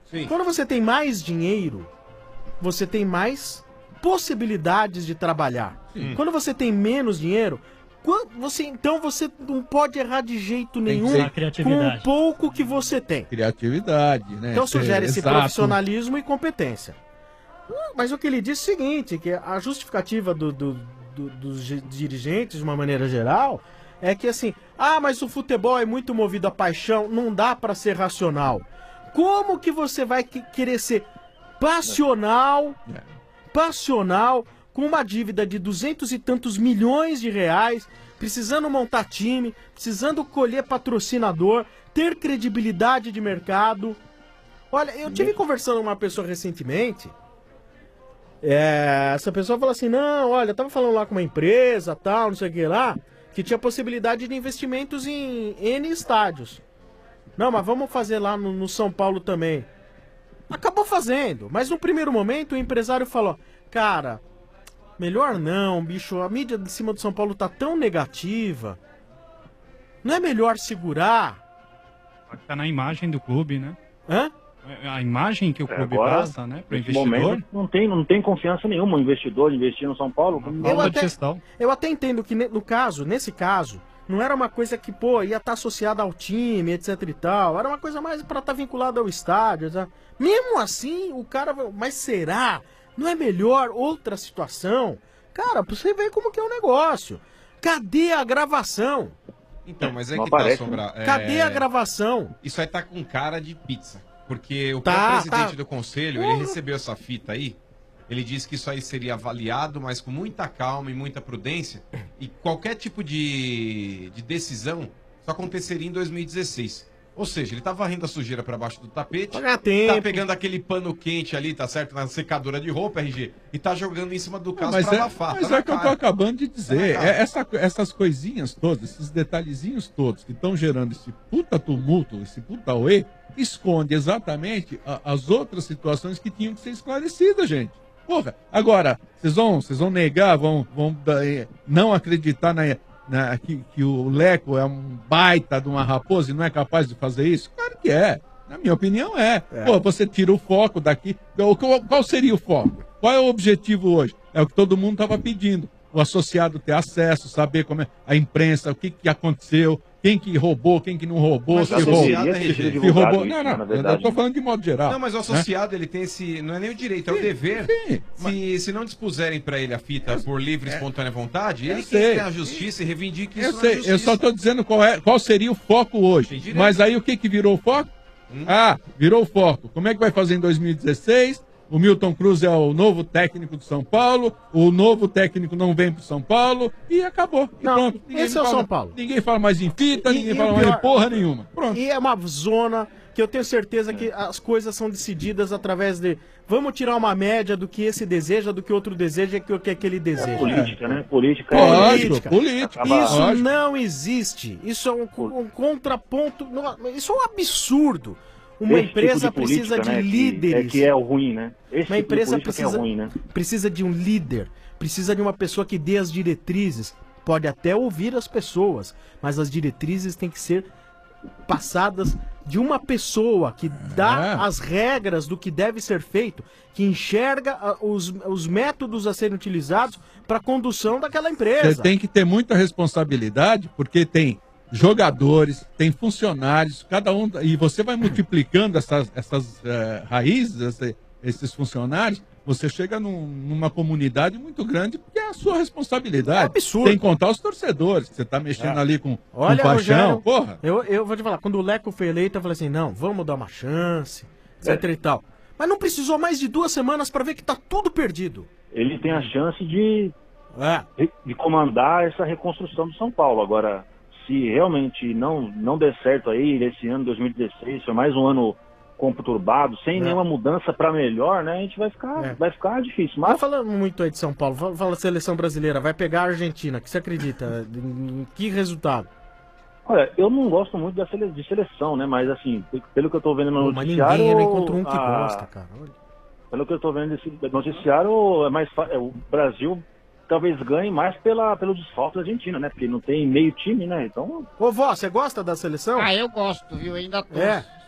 Quando você tem mais dinheiro, você tem mais possibilidades de trabalhar. Sim. Quando você tem menos dinheiro, quando você, então você não pode errar de jeito Tem que nenhum ser com criatividade. o pouco que você tem. Criatividade, né? Então sugere esse Exato. profissionalismo e competência. Hum, Mas o que ele disse é o seguinte, que a justificativa do- do- do- dos gi- dirigentes, de uma maneira geral, é que assim, ah, mas o futebol é muito movido a paixão, não dá pra ser racional. Como que você vai que- querer ser passional, passional, com uma dívida de duzentos e tantos milhões de reais, precisando montar time, precisando colher patrocinador, ter credibilidade de mercado? Olha, eu tive conversando com uma pessoa recentemente. É, essa pessoa falou assim: não, olha, eu tava falando lá com uma empresa, tal, não sei o que lá, que tinha possibilidade de investimentos em N estádios. Não, mas vamos fazer lá no, no São Paulo também. Acabou fazendo, mas no primeiro momento o empresário falou: cara, melhor não, bicho, a mídia de cima do São Paulo tá tão negativa. Não é melhor segurar? Tá na imagem do clube, né? Hã? A imagem que o clube Agora, passa, né, pro nesse investidor. momento, não tem, não tem confiança nenhuma o investidor investir no São Paulo. Eu até, eu até entendo que ne- no caso, nesse caso, não era uma coisa que, pô, ia estar associada ao time, etc e tal. Era uma coisa mais pra estar vinculada ao estádio, tá? Mesmo assim, o cara... vai- Mas será? Não é melhor outra situação? Cara, pra você ver como que é o negócio. Cadê a gravação? Então, mas é Não que tá, aparece, Sombra. né? Cadê a gravação? Isso aí tá com cara de pizza. Porque o Tá, próprio presidente tá. do conselho, ele recebeu essa fita aí. Ele disse que isso aí seria avaliado, mas com muita calma e muita prudência. E qualquer tipo de, de decisão só aconteceria em dois mil e dezesseis. Ou seja, ele tá varrendo a sujeira pra baixo do tapete, Pagar tempo. tá pegando aquele pano quente ali, tá certo? Na secadora de roupa, R G, e tá jogando em cima do caso Mas pra é, abafar. mas tá é na o que eu tô cara. acabando de Tá dizer. na cara. É essa, essas coisinhas todas, esses detalhezinhos todos que estão gerando esse puta tumulto, esse puta uê, esconde exatamente a- as outras situações que tinham que ser esclarecidas, gente. Porra, agora, vocês vão, vocês vão negar, vão, vão dar, eh, não acreditar na, na- que, que o Leco é um baita de uma raposa e não é capaz de fazer isso? Claro que é. Na minha opinião, é. Pô, você tira o foco daqui. Qual, qual- qual seria o foco? Qual é o objetivo hoje? É o que todo mundo estava pedindo. O associado ter acesso, saber como é a imprensa, o que, que aconteceu, quem que roubou, quem que não roubou, Mas se o roubou. associado é se- regime se divulgado roubou. isso, Não, na não, eu verdade. tô falando de modo geral. Não, mas o né? associado, ele tem esse. Não é nem o direito, é o dever. se, se não dispuserem pra ele a fita por livre e espontânea vontade, ele Eu quer sei. ter a justiça e reivindique Eu isso na sei, justiça. eu só tô dizendo qual, é, qual seria o foco hoje. direito. Mas aí o que que virou o foco? Ah, virou o foco. Como é que vai fazer em dois mil e dezesseis? O Milton Cruz é o novo técnico do São Paulo, o novo técnico não vem pro São Paulo e acabou. E pronto. Ninguém esse é o fala- São Paulo. Ninguém fala mais em fita, ninguém e fala o mais pior- em porra nenhuma. Pronto. E é uma zona que eu tenho certeza que as coisas são decididas através de... Vamos tirar uma média do que esse deseja, do que outro deseja e do que aquele deseja. Política, né? Política Política. política. Isso Lógico. não existe. Isso é um, um contraponto. não, Isso é um absurdo. Uma Esse tipo empresa de política, precisa de né, que- líderes. é que é o ruim, né? Esse Uma tipo de empresa política que é precisa, ruim, né? precisa de um líder, precisa de uma pessoa que dê as diretrizes. Pode até ouvir as pessoas, mas as diretrizes têm que ser passadas de uma pessoa que dá É. as regras do que deve ser feito, que enxerga ah, os, os métodos a serem utilizados para a condução daquela empresa. Você tem que ter muita responsabilidade, porque tem jogadores, tem funcionários, cada um. E você vai multiplicando essas, essas eh, raízes, esse- esses funcionários, você chega num- numa comunidade muito grande, porque é a sua responsabilidade. É absurdo. Tem que contar os torcedores, que você está mexendo É. ali com, com Olha, paixão. Rogério, Porra. Eu, eu vou te falar, quando o Leco foi eleito, eu falei assim, não, vamos dar uma chance, etc e tal. Mas não precisou mais de duas semanas para ver que tá tudo perdido. Ele tem a chance de, É. de, de comandar essa reconstrução do São Paulo. Agora, se realmente não, não der certo aí, esse ano dois mil e dezesseis, foi mais um ano conturbado, sem É. nenhuma mudança para melhor, né? A gente vai ficar, É. vai ficar difícil. Mas Mas falando muito aí de São Paulo, fala, fala seleção brasileira, vai pegar a Argentina, que você acredita? Em, em que resultado? olha, eu não gosto muito da sele- de seleção, né? Mas assim, pelo que eu tô vendo no Pô, mas noticiário... ninguém não encontrou um que a- gosta, cara. Olha. Pelo que eu tô vendo nesse noticiário, é mais fa- é, o Brasil talvez ganhe mais pela, pelo desfalque da Argentina, né? Porque não tem meio time, né? Então, Ô, vó, você gosta da seleção? Ah, eu gosto, viu? Ainda tô. É.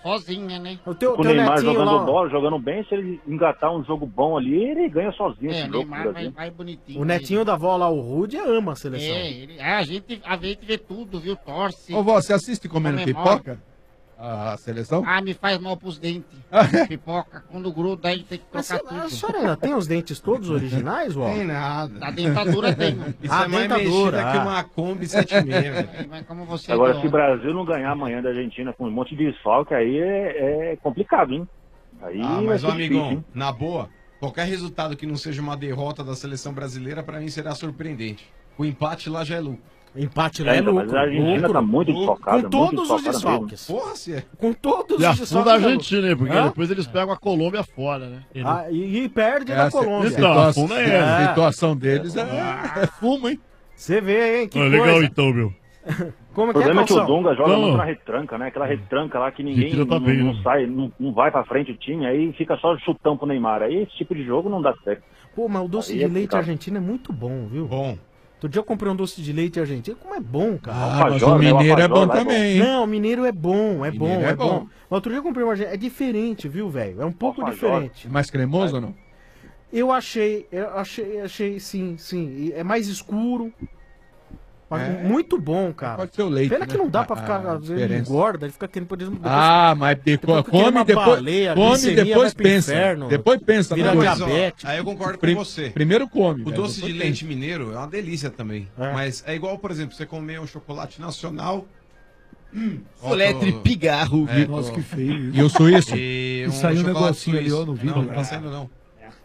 sozinha, né? O teu, O Neymar jogando bola, jogando bem, se ele engatar um jogo bom ali, ele ganha sozinho É, esse o jogo. Neymar pro vai, Brasil. vai bonitinho. O netinho da avó lá, o Rude, ama a seleção. É, ele, é, a, gente, a gente vê tudo, viu? Torce. Ô, vó, você assiste comendo comemora. pipoca? A seleção? Ah, me faz mal pros dentes. Pipoca, quando gruda, aí tem que Mas trocar a tudo. senhora ainda tem os dentes todos originais, vó? Tem nada. A dentadura tem. Isso Ah, é mais dentadura, mexida que ah. uma Kombi sete seis. velho. Mas como você Agora, é se o dono. Brasil não ganhar amanhã da Argentina com um monte de desfalque, aí é, é complicado, hein? Aí Ah, vai mas, ser ó, difícil, amigão, hein? na boa, qualquer resultado que não seja uma derrota da seleção brasileira, pra mim será surpreendente. O empate lá já é lucro. Empate lá é lucro. Mas a Argentina lucro, tá muito lucro. desfalcada, Com todos muito os desfalcada desfalques. Porra, se é. Com todos E os afunda desfalques. a Argentina, hein? Porque Hã? depois eles pegam a Colômbia fora, né? Ah, e, e perde É, da a Colômbia. Então, situa- afunda ele. a situação deles é, é fumo, hein? Você vê, hein? Que Ah, coisa. legal então, meu. Como O que é, problema é que o Calção? Dunga joga Não. muito na retranca, né? Aquela retranca lá que ninguém Argentina tá não, bem, não né? sai, não, não vai pra frente o time, aí fica só chutão pro Neymar. Aí esse tipo de jogo não dá certo. Pô, mas o doce Aí de é leite complicado. argentino é muito bom, viu? Bom. Outro dia eu comprei um doce de leite argentino. Como é bom, cara. Ah, mas Alfajor, o né? O mineiro é alfajor bom lá é bom. também, hein? Não, o mineiro é bom, é bom, Mineiro é, é bom. bom. Mas outro dia eu comprei uma argentino. É diferente, viu, velho? É um pouco Alfajor. diferente. É mais cremoso ou não? Eu achei, eu achei, achei, sim, sim. E é mais escuro. Mas É. muito bom, cara. Pode ser o leite, Pena que né? não dá pra A- ficar, a às vezes ele diferença. engorda, ele fica querendo, por exemplo, depois- Ah, mas de, depois fica querendo come uma depois, baleia, a come glicemia depois vai pro pensa. inferno. Depois pensa. Vira na coisa. diabetes. diabético. Aí eu concordo Prim- com você. Primeiro come. O velho, doce de depois leite pensa. mineiro é uma delícia também. É. Mas é igual, por exemplo, você comer um chocolate nacional. Hum, Soletre pigarro. É, Nossa, tô- que feio. E o suíço? E E saiu um chocolate negocinho ali, suíço. ó, no Não, vidro. não tá saindo não.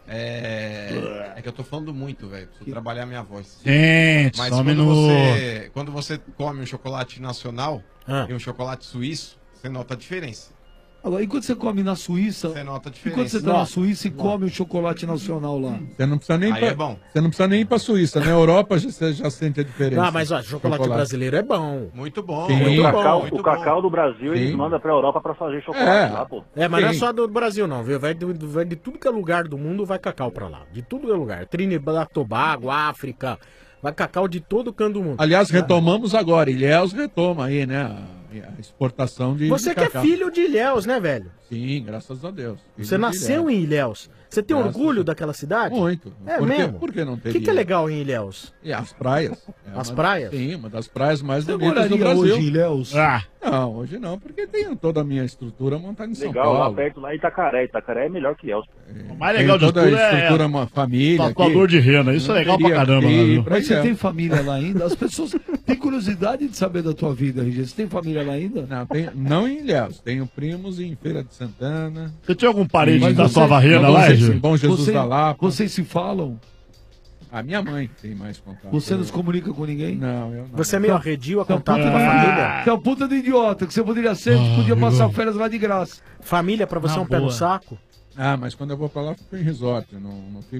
É, é que eu tô falando muito, velho. Preciso trabalhar minha voz. Gente, Mas só um quando minuto. você, quando você come um chocolate nacional Ah. e um chocolate suíço, você nota a diferença. Agora, enquanto você come na Suíça, Você nota a enquanto diferença. você tá na Suíça e come o chocolate nacional lá. Você não precisa nem Aí pra, é bom. Você não precisa nem ir pra Suíça. Na Europa já- você já sente a diferença. Ah, mas ó, chocolate, brasileiro é bom. Muito bom. Sim. O Muito cacau, muito o cacau do Brasil, eles Sim. mandam pra Europa pra fazer chocolate É. lá, pô. É, mas não é Sim. só do Brasil, não, viu? Vai de, vai de tudo que é lugar do mundo, vai cacau pra lá. De tudo que é lugar. Trinidad, Tobago, África. Vai cacau de todo canto do mundo. Aliás, retomamos agora. Ilhéus retoma aí, né? A, a exportação de. Você de que é cacau. filho de Ilhéus, né, velho? Sim, graças a Deus. Filho Você de nasceu Ilhéus. em Ilhéus. Você tem Graças orgulho daquela cidade? Muito. É por que, mesmo? Por que não O teria? que, que é legal em Ilhéus? E as praias. É As uma- praias? Sim, uma das praias mais Você bonitas do moraria Brasil. hoje em Ilhéus? Ah, Não, hoje não, porque tenho toda a minha estrutura montada em São Legal, lá Paulo. perto, lá em Itacaré. Itacaré é melhor que Elcio. o mais legal Tenho de toda tudo a estrutura, é uma família. tatuador aqui. de rena. Isso é Não legal pra teria caramba, que né, ir viu? pra Mas você Ilhéus. tem família lá ainda? As pessoas têm curiosidade de saber da tua vida, R G. Você tem família lá ainda? Não, tem, não em Ilhéus. Tenho primos em Feira de Santana. Você tinha algum parente Mas da você- sua varrena Bom lá, Jesus- Ed? Bom Jesus Você- da Lapa. Vocês se falam? A minha mãe tem mais contato. Você não se comunica com ninguém? Não, eu não. Você é meio arredio a Você é um contato puta com a de- família? Você é um puta de idiota, que você poderia ser, você podia passar férias lá de graça. Família pra você Na é um pé no boa. saco? Ah, mas quando eu vou pra lá, eu fico em resort. Eu não, não fico.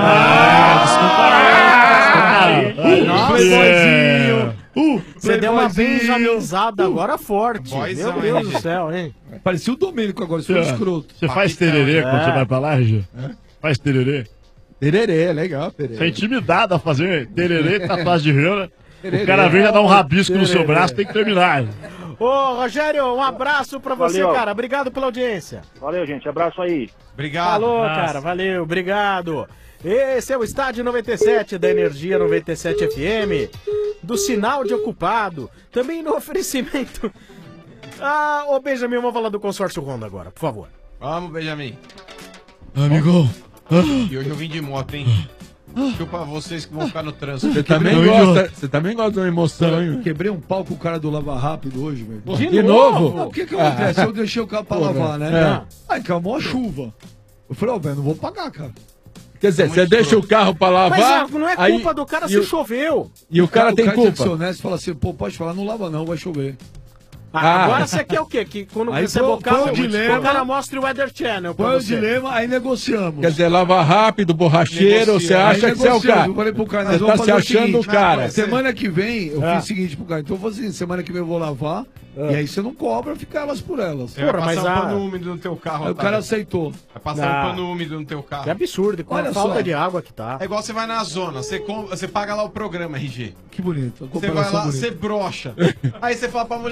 Nossa, Uh, Você deu uma playboyzinho. benjaminzada agora forte. Boyzão, Meu Deus hein? do céu, hein? Parecia o Domênico agora, você foi Você escroto. você faz tererê quando É. você vai pra lá, R G? Faz tererê? Tererê, legal, tererê. Você é intimidado a fazer tererê, tatuagem de rena. Tererê. O cara vem já dar um rabisco no seu Tererê. braço, tem que terminar. Ô, Rogério, um abraço pra você, Valeu. cara. Obrigado pela audiência. Valeu, gente. Abraço aí. Obrigado. Falou, Abraço. cara. Valeu, obrigado. Esse é o Estádio noventa e sete da Energia noventa e sete F M, do Sinal de Ocupado. Também no oferecimento. Ah, ô Benjamin, vamos falar do consórcio Honda agora, por favor. Vamos, Benjamin. Amigo. E hoje eu vim de moto, hein? Chupa vocês que vão ficar no trânsito. Você também, Não, gosta, você também gosta de uma emoção, hein? Quebrei um pau com o cara do Lava Rápido hoje, velho. De, de novo? Não, o que que acontece? Eu deixei o carro pra Porra, lavar, né? é. Aí caiu uma chuva. Eu falei, ó, velho, não vou pagar, cara. Quer dizer, você deixa o carro pra lavar. Mas ah, não é aí- culpa do cara e se o- choveu. E o cara tem tinha que culpa. ser honesto e fala assim, pô, pode falar, não lava não, vai chover. Ah, Ah. Agora você quer o quê? Que quando Aí você põe- bocar põe o o dilema. o cara mostre o Weather Channel pra Põe o você. dilema, aí negociamos. Quer dizer, lava rápido, borracheiro, Negocia. você acha Aí que você é o negociamos. cara. Eu falei pro cara, nós Você vamos tá se fazer o achando o seguinte, cara. Semana que vem, eu Ah. fiz o seguinte pro cara, então eu vou assim, semana que vem eu vou lavar, e aí você não cobra, fica elas por elas. Você vai Porra, passar mas um a- pano úmido no teu carro, Aí o Otávio. cara aceitou. Vai passar Ah. um pano úmido no teu carro. Que absurdo, com a Olha falta só. de água que tá. É igual você vai na zona, você, com- você paga lá o programa, R G. Que bonito. a Você vai comparação lá, bonita. você brocha. Aí você fala pra mulher, não vou pagar.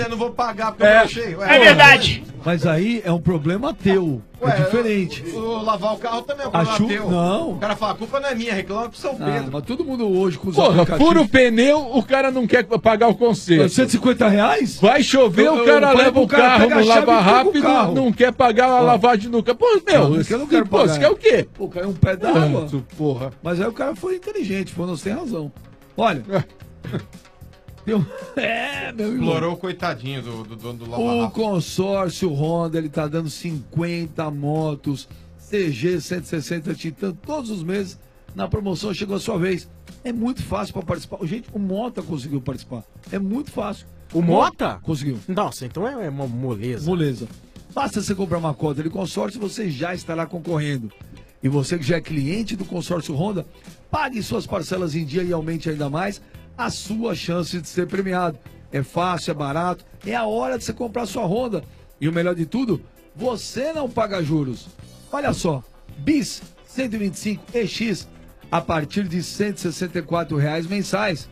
pagar porque É. eu tô cheio. É verdade. Mas aí é um problema teu. Ué, é diferente. eu- eu lavar o carro também é um A problema chu- teu. não. O cara fala, a culpa não é minha, reclama pro São Ah, Pedro. mas todo mundo hoje com os Porra, aplicativos- fura o pneu, o cara não quer pagar o conserto. cento e cinquenta reais? Vai chover, Eu- o eu cara falei leva pro o cara, carro, pega a não chave lava e pega o rápido, carro. não quer pagar a lavagem do carro. Pô, meu, Não, isso eu não quero pô, pagar. você quer o quê? Pô, caiu um pé d'água. Tanto, porra. Mas aí o cara foi inteligente, falou, não, você tem razão. Olha. Deu... É, meu irmão. Explorou o coitadinho do, do dono do Lava O Rápido. consórcio Honda, ele tá dando cinquenta motos C G cento e sessenta Titan todos os meses. Na promoção chegou a sua vez. É muito fácil para participar. Gente, o Mota conseguiu participar. É muito fácil. O Mota? Conseguiu. Nossa, então é uma moleza. Moleza. Basta você comprar uma cota de consórcio, você já estará concorrendo. E você que já é cliente do consórcio Honda, pague suas parcelas em dia e aumente ainda mais a sua chance de ser premiado. É fácil, é barato, é a hora de você comprar sua Honda. E o melhor de tudo, você não paga juros. Olha só, Bis cento e vinte e cinco E X a partir de cento e sessenta e quatro reais mensais.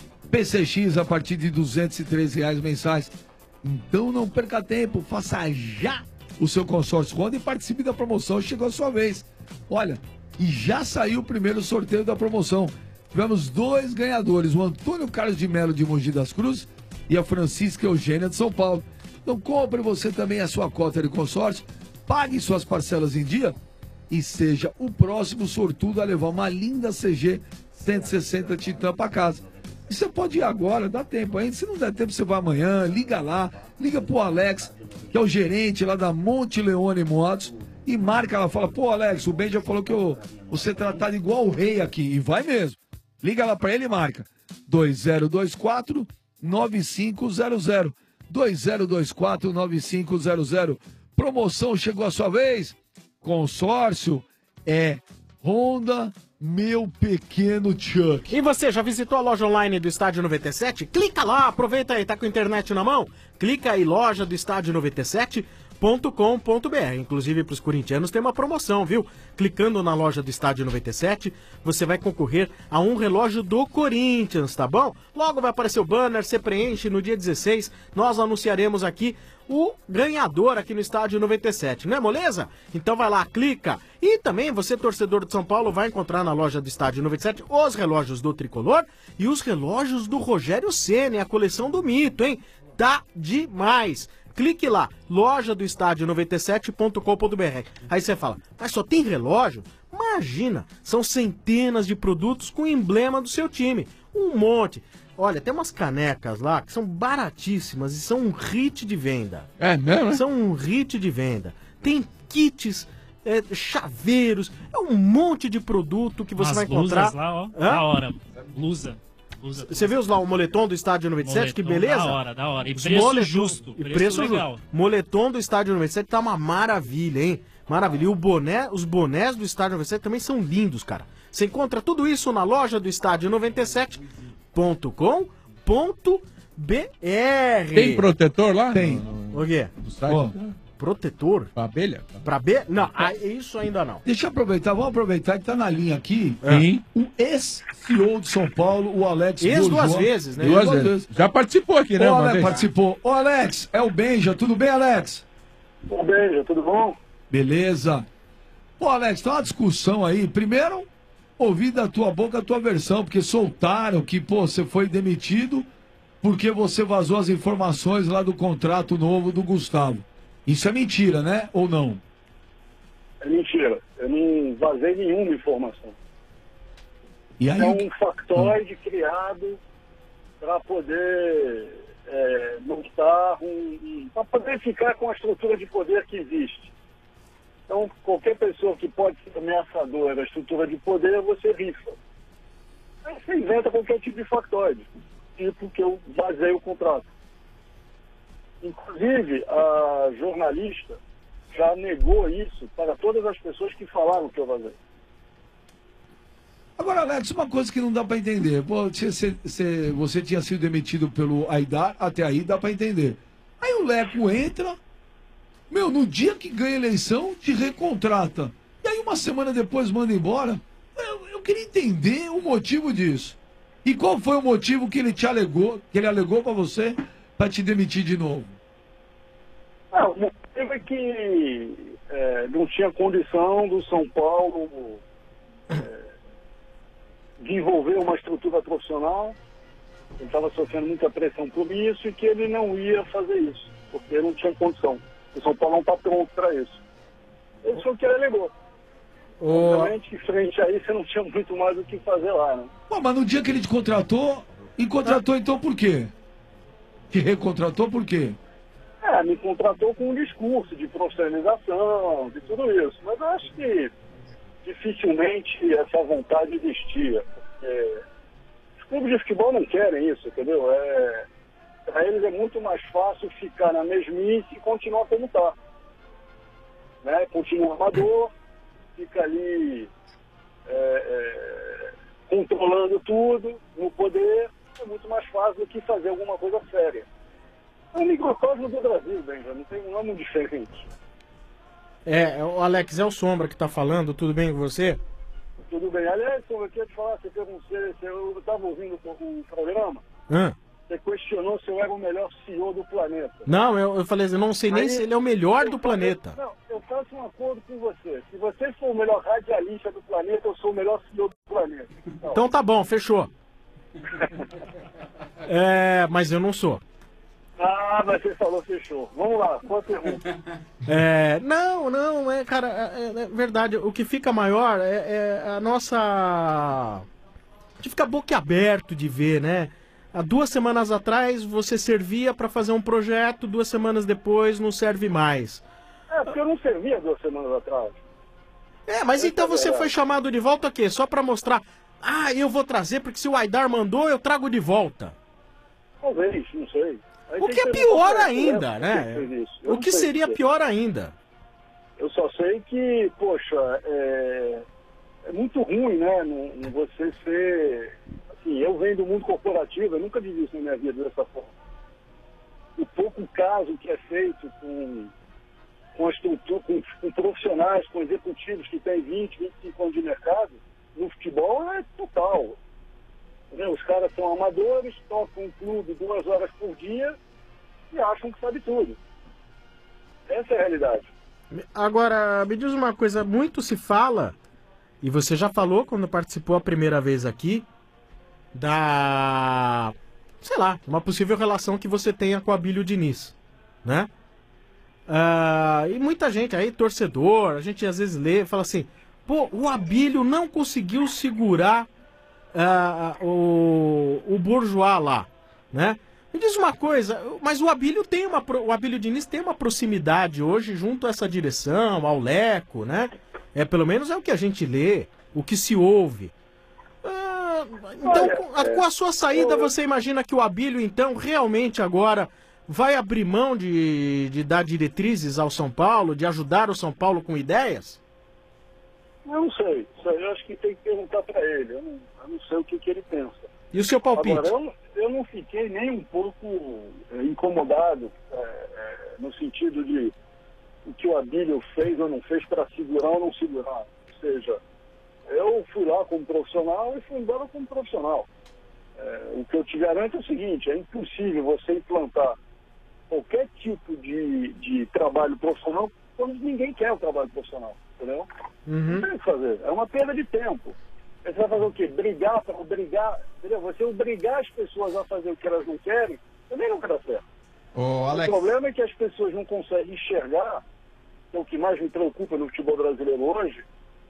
P C X a partir de duzentos e treze reais mensais. Então não perca tempo, faça já o seu consórcio Honda e participe da promoção. Chegou a sua vez. Olha, e já saiu o primeiro sorteio da promoção. Tivemos dois ganhadores, o Antônio Carlos de Melo de Mogi das Cruzes e a Francisca Eugênia de São Paulo. Então compre você também a sua cota de consórcio, pague suas parcelas em dia e seja o próximo sortudo a levar uma linda C G cento e sessenta Titan para casa. E você pode ir agora, dá tempo ainda. Se não der tempo, você vai amanhã, liga lá, liga pro Alex, que é o gerente lá da Monte Leone Motos, e marca ela, fala, pô Alex, o Ben já falou que eu vou ser tratado igual o rei aqui, e vai mesmo. Liga lá pra ele e marca dois zero dois quatro nove cinco zero zero dois zero dois quatro nove cinco zero zero. Promoção chegou a sua vez. Consórcio é Honda, meu pequeno Chuck. E você, já visitou a loja online do Estádio noventa e sete? Clica lá, aproveita aí, tá com a internet na mão? Clica aí, loja do Estádio noventa e sete ponto com ponto b r. Inclusive, para os corintianos tem uma promoção, viu? Clicando na loja do Estádio noventa e sete, você vai concorrer a um relógio do Corinthians, tá bom? Logo vai aparecer o banner, você preenche, no dia dezesseis nós anunciaremos aqui o ganhador aqui no Estádio noventa e sete, não é moleza? Então vai lá, clica. E também você, torcedor de São Paulo, vai encontrar na loja do Estádio noventa e sete os relógios do Tricolor e os relógios do Rogério Ceni, a coleção do mito, hein? Tá demais! Clique lá, loja do estádio noventa e sete ponto com ponto b r. Aí você fala, mas só tem relógio? Imagina, são centenas de produtos com emblema do seu time. Um monte. Olha, tem umas canecas lá que são baratíssimas e são um hit de venda. É mesmo? São um hit de venda. Tem kits, é, chaveiros, é um monte de produto que você As vai encontrar. blusas lá, ó, Hã? da hora. Blusa. Blusa. Você viu lá o moletom do Estádio noventa e sete? Que Moletom, beleza? da hora, da hora. E Os preço moletom- justo, E preço preço legal. justo. Moletom do Estádio noventa e sete tá uma maravilha, hein? Maravilha. E o boné, os bonés do Estádio noventa e sete também são lindos, cara. Você encontra tudo isso na loja do Estádio noventa e sete ponto com ponto b r. Tem protetor lá? Tem. O quê? Do site? Ó, Protetor? Pra abelha? Pra B? Não, ah, isso ainda não. Deixa eu aproveitar, vamos aproveitar que tá na linha aqui Sim. o ex-C E O de São Paulo, o Alex Ex Bourgeois. duas vezes, né? Duas Duas vezes. Já participou aqui, né? Ô, uma Alex, vez? participou. Ô, Alex, é o Benja. Tudo bem, Alex? Um beijo, tudo bom? Beleza. Ô, Alex, tem uma discussão aí. Primeiro, ouvi da tua boca a tua versão, porque soltaram que, pô, você foi demitido porque você vazou as informações lá do contrato novo do Gustavo. Isso é mentira, né? Ou não? É mentira. Eu não vazei nenhuma informação. E aí, É um factoide criado para poder é, montar um, um para poder ficar com a estrutura de poder que existe. Então, qualquer pessoa que pode ser ameaçadora da estrutura de poder, você rifa. Aí você inventa qualquer tipo de factoide, tipo que eu vazei o contrato. Inclusive, a jornalista já negou isso para todas as pessoas que falaram que eu vazei. agora, Alex, uma coisa que não dá pra entender. Pô, você, você- você- você tinha sido demitido pelo Aidar, até aí dá pra entender. Aí o Leco entra, meu, no dia que ganha a eleição, te recontrata. E aí uma semana depois manda embora. Eu, eu queria entender o motivo disso. E qual foi o motivo que ele te alegou, que ele alegou pra você, pra te demitir de novo? Ah, o motivo é que é, não tinha condição do São Paulo é, desenvolver uma estrutura profissional. Ele estava sofrendo muita pressão por isso e que ele não ia fazer isso, porque ele não tinha condição. O São Paulo não está pronto para isso. Isso foi o que ele alegou. O... Obviamente, frente a isso, você não tinha muito mais o que fazer lá, né? Pô, mas no dia que ele te contratou, e contratou então por quê? Te recontratou por quê? É, me contratou com um discurso de profissionalização, de tudo isso. Mas eu acho que dificilmente essa vontade existia. Porque os clubes de futebol não querem isso, entendeu? É, para eles é muito mais fácil ficar na mesmice e continuar como está. Né? Continua amador, fica ali é, é, controlando tudo, no poder, é muito mais fácil do que fazer alguma coisa séria. É um microcosmo do Brasil, Benja, não tem um nome diferente. É, o Alex, é o Sombra que tá falando, tudo bem com você? Tudo bem. Aliás, Sombra, eu queria te falar, você perguntou, eu estava ouvindo um programa, Hã? você questionou se eu era o melhor C E O do planeta. Não, eu, eu falei assim, eu não sei nem Aí, se ele é o melhor do eu- planeta. Não, eu faço um acordo com você. Se você for o melhor radialista do planeta, eu sou o melhor C E O do planeta. Então, Então tá bom, fechou. É, mas eu não sou. Ah, mas você falou fechou. Vamos lá, qual a pergunta? É, não, não, é, cara, é, é verdade. O que fica maior é, é a nossa. A gente fica boquiaberto de ver, né? Há duas semanas atrás você servia pra fazer um projeto, duas semanas depois não serve mais. É, porque eu não servia duas semanas atrás. É, mas Essa então é a você verdade. foi chamado de volta o quê? Só pra mostrar. Ah, eu vou trazer porque se o Aidar mandou, eu trago de volta. Talvez, não sei. Aí O tem que é perguntar pior pra ainda, ela, né? quem fez isso. Eu O não que sei seria dizer. pior ainda? Eu só sei que, poxa, é, é muito ruim, né? Não, não você ser. Assim, eu venho do mundo corporativo, eu nunca vivi isso na minha vida dessa forma. O pouco caso que é feito com, com a estrutura, com, com profissionais, com executivos que têm vinte, vinte e cinco anos de mercado, no futebol é total. Entendeu? Os caras são amadores, tocam um clube duas horas por dia e acham que sabe tudo. Essa é a realidade. Agora, me diz uma coisa, muito se fala, e você já falou quando participou a primeira vez aqui, da, sei lá, uma possível relação que você tenha com a Abílio Diniz, né? Ah, e muita gente aí, torcedor, a gente às vezes lê, fala assim, pô, o Abílio não conseguiu segurar ah, o, o Bourgeois lá, né? Me diz uma coisa, mas o Abílio tem uma, pro- o Abílio Diniz tem uma proximidade hoje junto a essa direção, ao Leco, né? É, pelo menos é o que a gente lê, o que se ouve. Ah, então, Olha, com a, é, com a sua saída, eu- você imagina que o Abílio, então, realmente agora vai abrir mão de, de dar diretrizes ao São Paulo, de ajudar o São Paulo com ideias? Eu não sei. Isso aí eu acho que tem que perguntar para ele. Eu não, eu não sei o que, que ele pensa. E o seu palpite? Agora, eu, eu não fiquei nem um pouco é, incomodado é, é, no sentido de o que o Abílio fez ou não fez para segurar ou não segurar. Ou seja, eu fui lá como profissional e fui embora como profissional. É, o que eu te garanto é o seguinte, é impossível você implantar qualquer tipo de, de trabalho profissional quando ninguém quer o trabalho profissional, entendeu? Não tem o que fazer, é uma perda de tempo. Você vai fazer o quê? Brigar para obrigar, entendeu? Você obrigar as pessoas a fazer o que elas não querem, também não vai dar certo. Ô, Alex. O problema é que as pessoas não conseguem enxergar, que é o que mais me preocupa no futebol brasileiro hoje,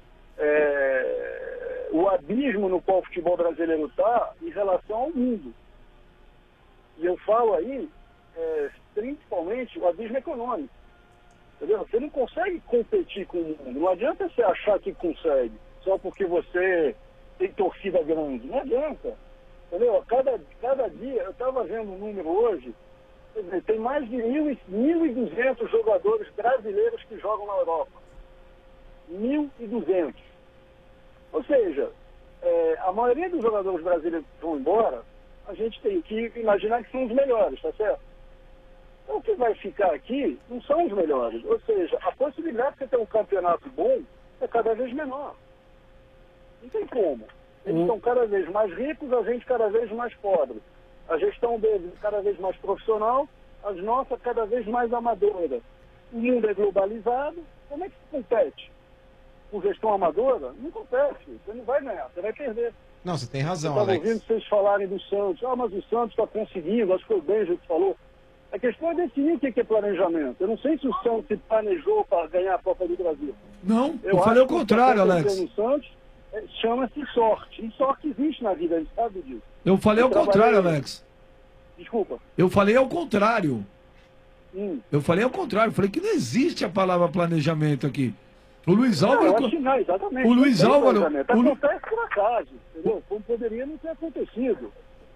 é o abismo no qual o futebol brasileiro está em relação ao mundo. E eu falo aí, é, principalmente, o abismo econômico. Entendeu? Você não consegue competir com o mundo. Não adianta você achar que consegue, só porque você tem torcida grande. Não adianta. Entendeu? Cada, cada dia, eu estava vendo um número hoje, quer dizer, tem mais de mil e duzentos jogadores brasileiros que jogam na Europa. mil e duzentos. Ou seja, é, a maioria dos jogadores brasileiros que vão embora, a gente tem que imaginar que são os melhores, tá certo? Então, o que vai ficar aqui não são os melhores. Ou seja, a possibilidade de você ter um campeonato bom é cada vez menor. Não tem como. Eles estão cada vez mais ricos, a gente cada vez mais pobre. A gestão deles cada vez mais profissional as nossas cada vez mais amadoras. O mundo é globalizado, como é que se compete? Com gestão amadora? Não compete, você não vai ganhar, você vai perder. Não, você tem razão, Eu estava Alex. ouvindo vocês falarem do Santos. Ah, mas o Santos está conseguindo, acho que foi o Benja que falou. A questão é definir o que que é planejamento. Eu não sei se o Santos se planejou para ganhar a Copa do Brasil. Não, eu, falei o contrário, Alex. No Santos é, chama-se sorte. E sorte existe na vida, a gente sabe disso. Eu falei ao trabalhei- contrário, Alex. Desculpa. Eu falei ao contrário. Hum. Eu falei ao contrário. Eu falei que não existe a palavra planejamento aqui. O Luiz Não, Álvaro... eu acho que não, exatamente. O Luiz Não tem Álvaro... planejamento. o Lu- Acontece por acaso, entendeu? Como poderia não ter acontecido.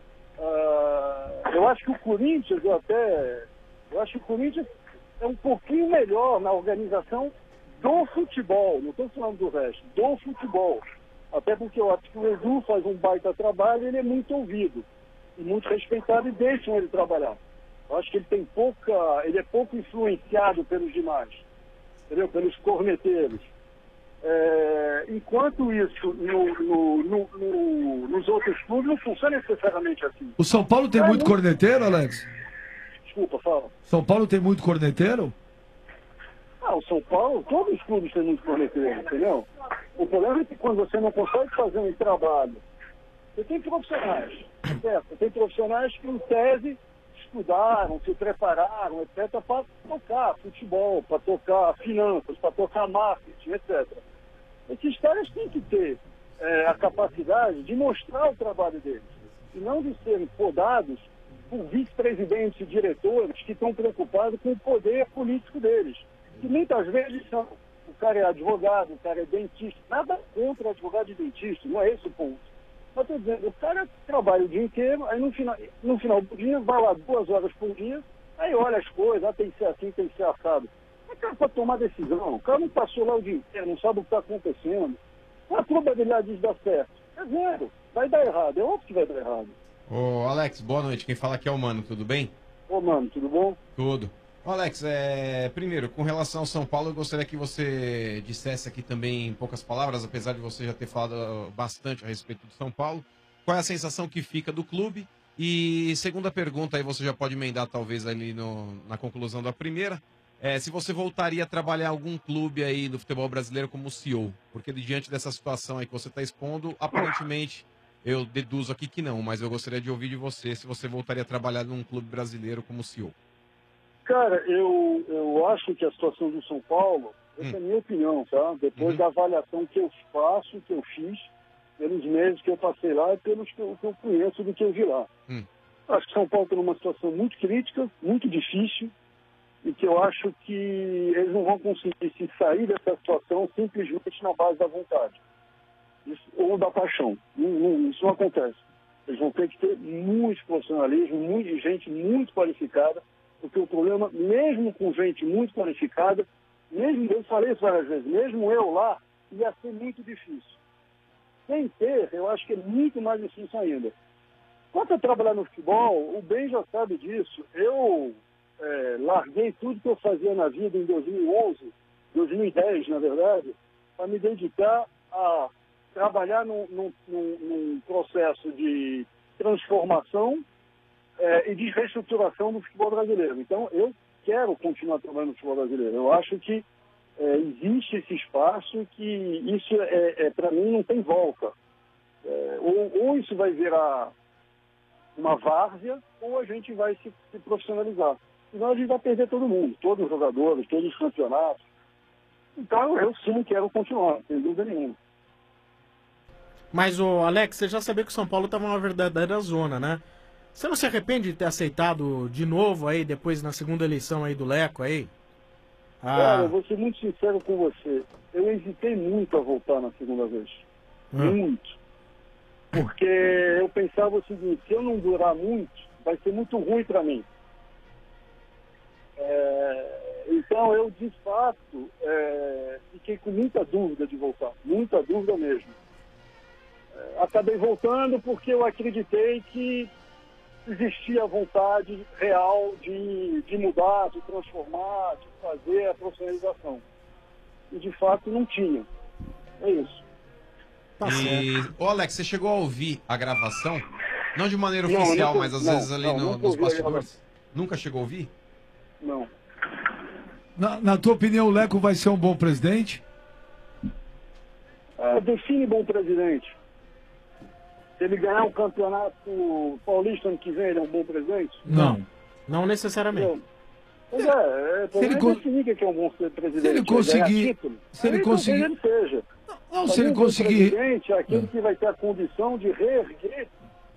Ah, eu acho que o Corinthians, eu até... Eu acho que o Corinthians é um pouquinho melhor na organização do futebol. Não estou falando do resto. Do futebol. Até porque eu acho que o Edu faz um baita trabalho e ele é muito ouvido. E muito respeitado e deixam ele trabalhar. Eu acho que ele tem pouca... Ele é pouco influenciado pelos demais. Entendeu? Pelos corneteiros. É, enquanto isso, no, no, no, no, nos outros clubes, não funciona necessariamente assim. O São Paulo tem É, muito não- corneteiro, Alex? Desculpa, fala. São Paulo tem muito corneteiro? Ah, o São Paulo, todos os clubes têm muito corneteiro, entendeu? O problema é que quando você não consegue fazer um trabalho, você tem profissionais, certo? Você tem profissionais que, em tese, estudaram, se prepararam, etcétera, para tocar futebol, para tocar finanças, para tocar marketing, etcétera. Esses caras têm que ter é, a capacidade de mostrar o trabalho deles, e não de serem podados por vice-presidentes e diretores que estão preocupados com o poder político deles, que muitas vezes são. O cara é advogado, o cara é dentista, nada contra advogado e dentista, não é esse o ponto. Mas estou dizendo, o cara trabalha o dia inteiro, aí no final, no final do dia, vai lá duas horas por dia, aí olha as coisas, ah, tem que ser assim, tem que ser assado. Mas cara, para tomar decisão, o cara não passou lá o dia inteiro, não sabe o que está acontecendo. Qual a probabilidade de dar certo? É zero. Vai dar errado, é óbvio que vai dar errado. Ô, Alex, boa noite. Quem fala aqui é o Mano, tudo bem? Ô, Mano, tudo bom? Tudo. Ô, Alex, é... primeiro, com relação ao São Paulo, eu gostaria que você dissesse aqui também em poucas palavras, apesar de você já ter falado bastante a respeito do São Paulo, qual é a sensação que fica do clube? E segunda pergunta, aí você já pode emendar talvez ali no... na conclusão da primeira, é se você voltaria a trabalhar em algum clube aí do futebol brasileiro como C E O, porque diante dessa situação aí que você está expondo, aparentemente... Eu deduzo aqui que não, mas eu gostaria de ouvir de você se você voltaria a trabalhar num clube brasileiro como C E O. Cara, eu, eu acho que a situação do São Paulo, essa é a minha opinião, tá? Depois da avaliação que eu faço, que eu fiz, pelos meses que eu passei lá e pelos que eu, que eu conheço do que eu vi lá. Hum. Acho que São Paulo está numa situação muito crítica, muito difícil, e que eu acho que eles não vão conseguir se sair dessa situação simplesmente na base da vontade. Isso, ou da paixão. Não, não, isso não acontece. Eles vão ter que ter muito profissionalismo, muita gente muito qualificada, porque o problema, mesmo com gente muito qualificada, mesmo, eu falei isso várias vezes, mesmo eu lá, ia ser muito difícil. Sem ter, eu acho que é muito mais difícil ainda. Quanto a trabalhar no futebol, o Ben já sabe disso. Eu é, larguei tudo que eu fazia na vida em dois mil e onze, dois mil e dez, na verdade, para me dedicar a trabalhar num, num, num, num processo de transformação é, e de reestruturação do futebol brasileiro. Então, eu quero continuar trabalhando no futebol brasileiro. Eu acho que é, existe esse espaço que isso, é, é, para mim, não tem volta. É, ou, ou isso vai virar uma várzea, ou a gente vai se, se profissionalizar. Senão a gente vai perder todo mundo, todos os jogadores, todos os campeonatos. Então, eu sim quero continuar, sem dúvida nenhuma. Mas, o Alex, você já sabia que o São Paulo estava numa verdadeira zona, né? Você não se arrepende de ter aceitado de novo aí, depois na segunda eleição aí do Leco aí? Ah. Cara, eu vou ser muito sincero com você. Eu hesitei muito a voltar na segunda vez. Hum. Muito. Porque eu pensava o seguinte, se eu não durar muito, vai ser muito ruim para mim. É, então eu, de fato, é, fiquei com muita dúvida de voltar. Muita dúvida mesmo. É, acabei voltando porque eu acreditei que existia a vontade real de, de mudar, de transformar, de fazer a profissionalização. E, de fato, não tinha. É isso. E, ô Alex, você chegou a ouvir a gravação? Não de maneira Não, oficial, não, mas às não, vezes ali não, no- não nos ouvi a bastidores? Nunca chegou a ouvir? Não. Na, na tua opinião, o Leco vai ser um bom presidente? É, define bom presidente. Se ele ganhar um campeonato paulista ano que vem, ele é um bom presidente? Não. Não necessariamente. Pois é, é Se ele ele con- definir o que é um bom presidente. Se ele ganhar conseguir- título, se ele aí conseguir- talvez ele seja. Não, Mas se ele um bom conseguir- presidente é aquele que vai ter a condição de reerguer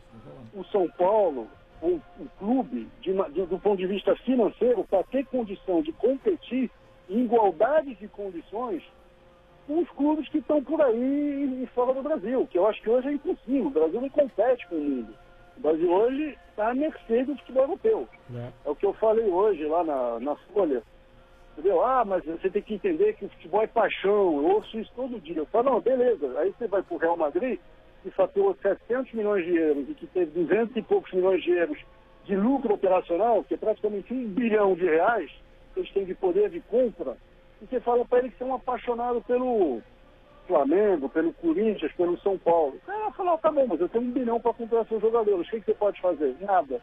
o São Paulo, o, o clube, de uma- de- do ponto de vista financeiro, para ter condição de competir em igualdade de condições com os clubes que estão por aí e fora do Brasil, que eu acho que hoje é impossível. O Brasil não compete com o mundo. O Brasil hoje está à mercê do futebol europeu. É. É o que eu falei hoje lá na, na Folha. Entendeu? Ah, mas você tem que entender que o futebol é paixão. Eu ouço isso todo dia. Eu falo, não, beleza. Aí você vai para o Real Madrid, que faturou setecentos milhões de euros e que teve duzentos e poucos milhões de euros de lucro operacional, que é praticamente um bilhão de reais que eles têm de poder de compra, e você fala para ele que são apaixonados pelo Flamengo, pelo Corinthians, pelo São Paulo. O cara fala, tá bom, mas eu tenho um bilhão para comprar seus jogadores. O que, que você pode fazer? Nada.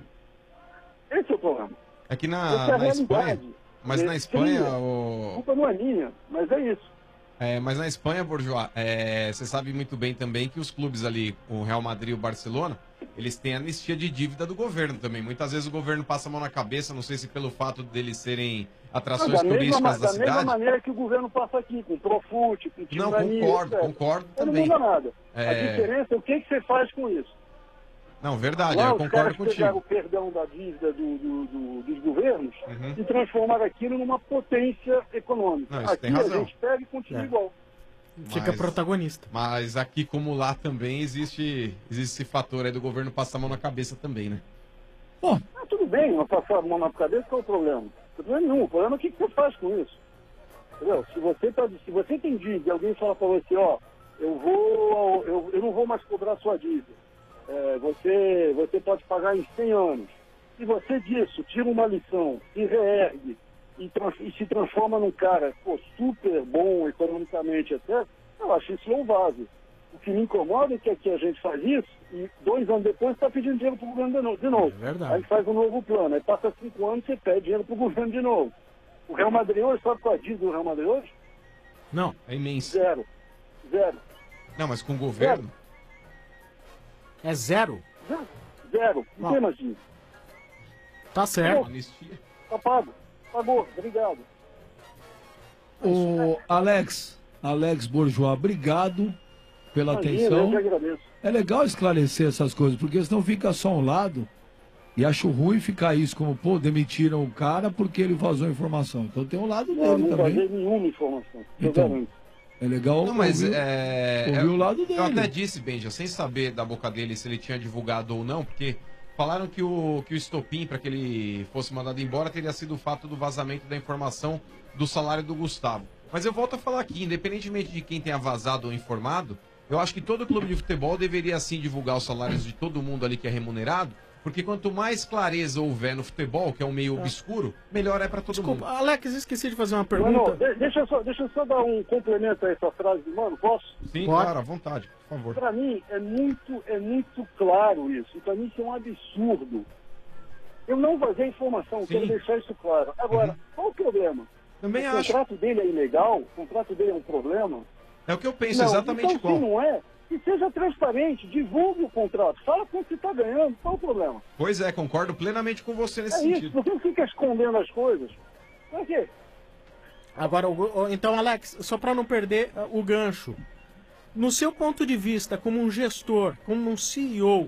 Esse é o problema. É que Essa na, é a na realidade. Espanha. Mas É na Espanha, fria. o... A culpa não é minha, mas é isso. É, mas na Espanha, Bourgeois, é, você sabe muito bem também que os clubes ali, o Real Madrid e o Barcelona, eles têm anistia de dívida do governo também. Muitas vezes o governo passa a mão na cabeça, não sei se pelo fato deles serem atrações Não, da mesma, turísticas da, da mesma cidade. maneira que o governo passa aqui, com Profute, com Não, Tirania, concordo, etcétera. concordo Não também. muda nada. A É. diferença é o que, que você faz com isso. Não, verdade, Lá eu os concordo caras pegaram contigo. o perdão da dívida do- do- do- dos governos Uhum. e transformaram aquilo numa potência econômica. Não, isso Aqui tem razão. a gente pega e continua É. igual. Fica Mas- protagonista. Mas aqui como lá também existe, existe esse fator aí do governo passar a mão na cabeça também, né? Ah, tudo bem, não passar a mão na cabeça, qual é o problema? Não tem problema nenhum. O problema é o que, que você faz com isso. Entendeu? Se você, tá, se você tem dívida e alguém fala pra você, ó, eu vou, eu, eu não vou mais cobrar sua dívida. É, você, você pode pagar em cem anos. Se você disso tira uma lição e reergue e, trans- e se transforma num cara pô, super bom economicamente até, eu acho isso louvável. O que me incomoda é que aqui a gente faz isso e dois anos depois está pedindo dinheiro para o governo de novo. De novo. É verdade. Aí faz um novo plano. Aí passa cinco anos e você pede dinheiro para o governo de novo. O Real Madrid hoje, sabe qual é a dívida do Real Madrid hoje? Não. É imenso. Zero. Zero. Não, mas com o governo. É zero? Zero. Zero. Não tem mais dívida. Tá certo. Tá pago. Pagou. Obrigado. O Alex, Alex Bourgeois, obrigado pela Imagina, atenção. eu que agradeço. É legal esclarecer essas coisas, porque senão fica só um lado. E acho ruim ficar isso como, pô, demitiram o cara porque ele vazou informação. Então tem um lado Não, dele não também. vazei nenhuma informação. Eu Então, garanto. é legal Não, mas ouvir, é. ouvir eu, o lado dele. Eu até disse, Benja, sem saber da boca dele se ele tinha divulgado ou não, porque falaram que o, que o estopim para que ele fosse mandado embora teria sido o fato do vazamento da informação do salário do Gustavo. Mas eu volto a falar aqui, independentemente de quem tenha vazado ou informado, eu acho que todo clube de futebol deveria sim divulgar os salários de todo mundo ali que é remunerado, porque quanto mais clareza houver no futebol, que é um meio obscuro, melhor é para todo Desculpa, mundo. Alex, esqueci de fazer uma Mano, pergunta. de- deixa, eu só, deixa eu só dar um complemento a essa frase do Mano, posso? Sim, Pode. claro, à vontade, por favor. Pra mim é muito, é muito claro isso. E pra mim isso é um absurdo. Eu não vazei informação, Sim. quero deixar isso claro. Agora, qual o problema? Também o acho. contrato dele é ilegal? O contrato dele é um problema? É o que eu penso, Não, exatamente então, igual. se não é, que seja transparente, divulgue o contrato. Fala quanto você está ganhando, qual o problema? Pois é, concordo plenamente com você nesse É sentido. isso, por que fica escondendo as coisas? Pra quê? Agora, o- o- então, Alex, só para não perder ah, o gancho, no seu ponto de vista, como um gestor, como um C E O,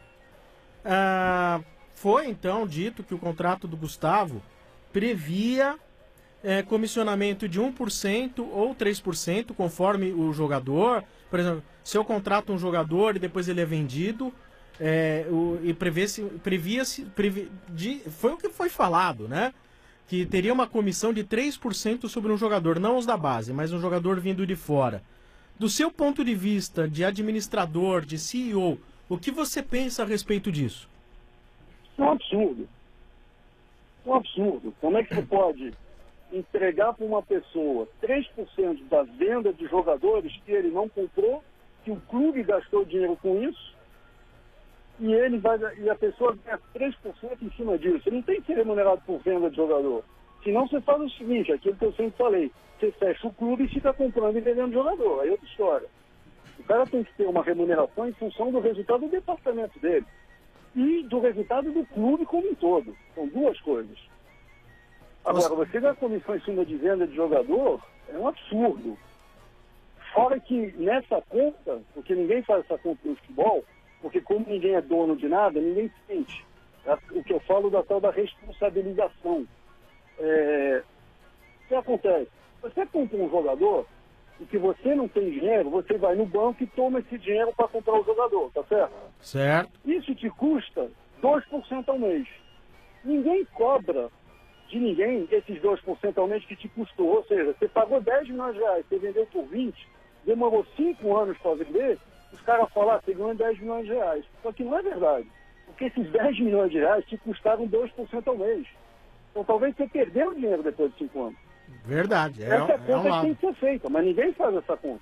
ah, foi então dito que o contrato do Gustavo previa eh, comissionamento de um por cento ou três por cento, conforme o jogador. Por exemplo, se eu contrato um jogador e depois ele é vendido, eh, o- e prevê-se, previa-se, previ, de, foi o que foi falado, né? Que teria uma comissão de três por cento sobre um jogador, não os da base, mas um jogador vindo de fora. Do seu ponto de vista de administrador, de C E O, o que você pensa a respeito disso? Isso é um absurdo. É um absurdo. Como é que você pode entregar para uma pessoa três por cento da venda de jogadores que ele não comprou, que o clube gastou dinheiro com isso, e ele vai, e a pessoa ganha três por cento em cima disso. Ele não tem que ser remunerado por venda de jogador. Senão você faz o seguinte, aquilo que eu sempre falei, você fecha o clube e fica comprando e vendendo jogador. Aí é outra história. O cara tem que ter uma remuneração em função do resultado do departamento dele e do resultado do clube como um todo. São duas coisas. Agora, você ganhar comissão em cima de venda de jogador é um absurdo. Fora que nessa conta, porque ninguém faz essa conta no futebol, porque como ninguém é dono de nada, ninguém sente. É o que eu falo da tal da responsabilização. É... O que acontece? Você compra um jogador e que você não tem dinheiro, você vai no banco e toma esse dinheiro para comprar o jogador, tá certo? Certo. Isso te custa dois por cento ao mês. Ninguém cobra de ninguém esses dois por cento ao mês que te custou. Ou seja, você pagou dez milhões de reais, você vendeu por vinte, demorou cinco anos para vender, os caras falam, ah, você ganhou dez milhões de reais. Só que não é verdade. Porque esses dez milhões de reais te custaram dois por cento ao mês. Então talvez você perdeu o dinheiro depois de cinco anos. Verdade. É, essa é conta um que lado. tem que ser feita, mas ninguém faz essa conta.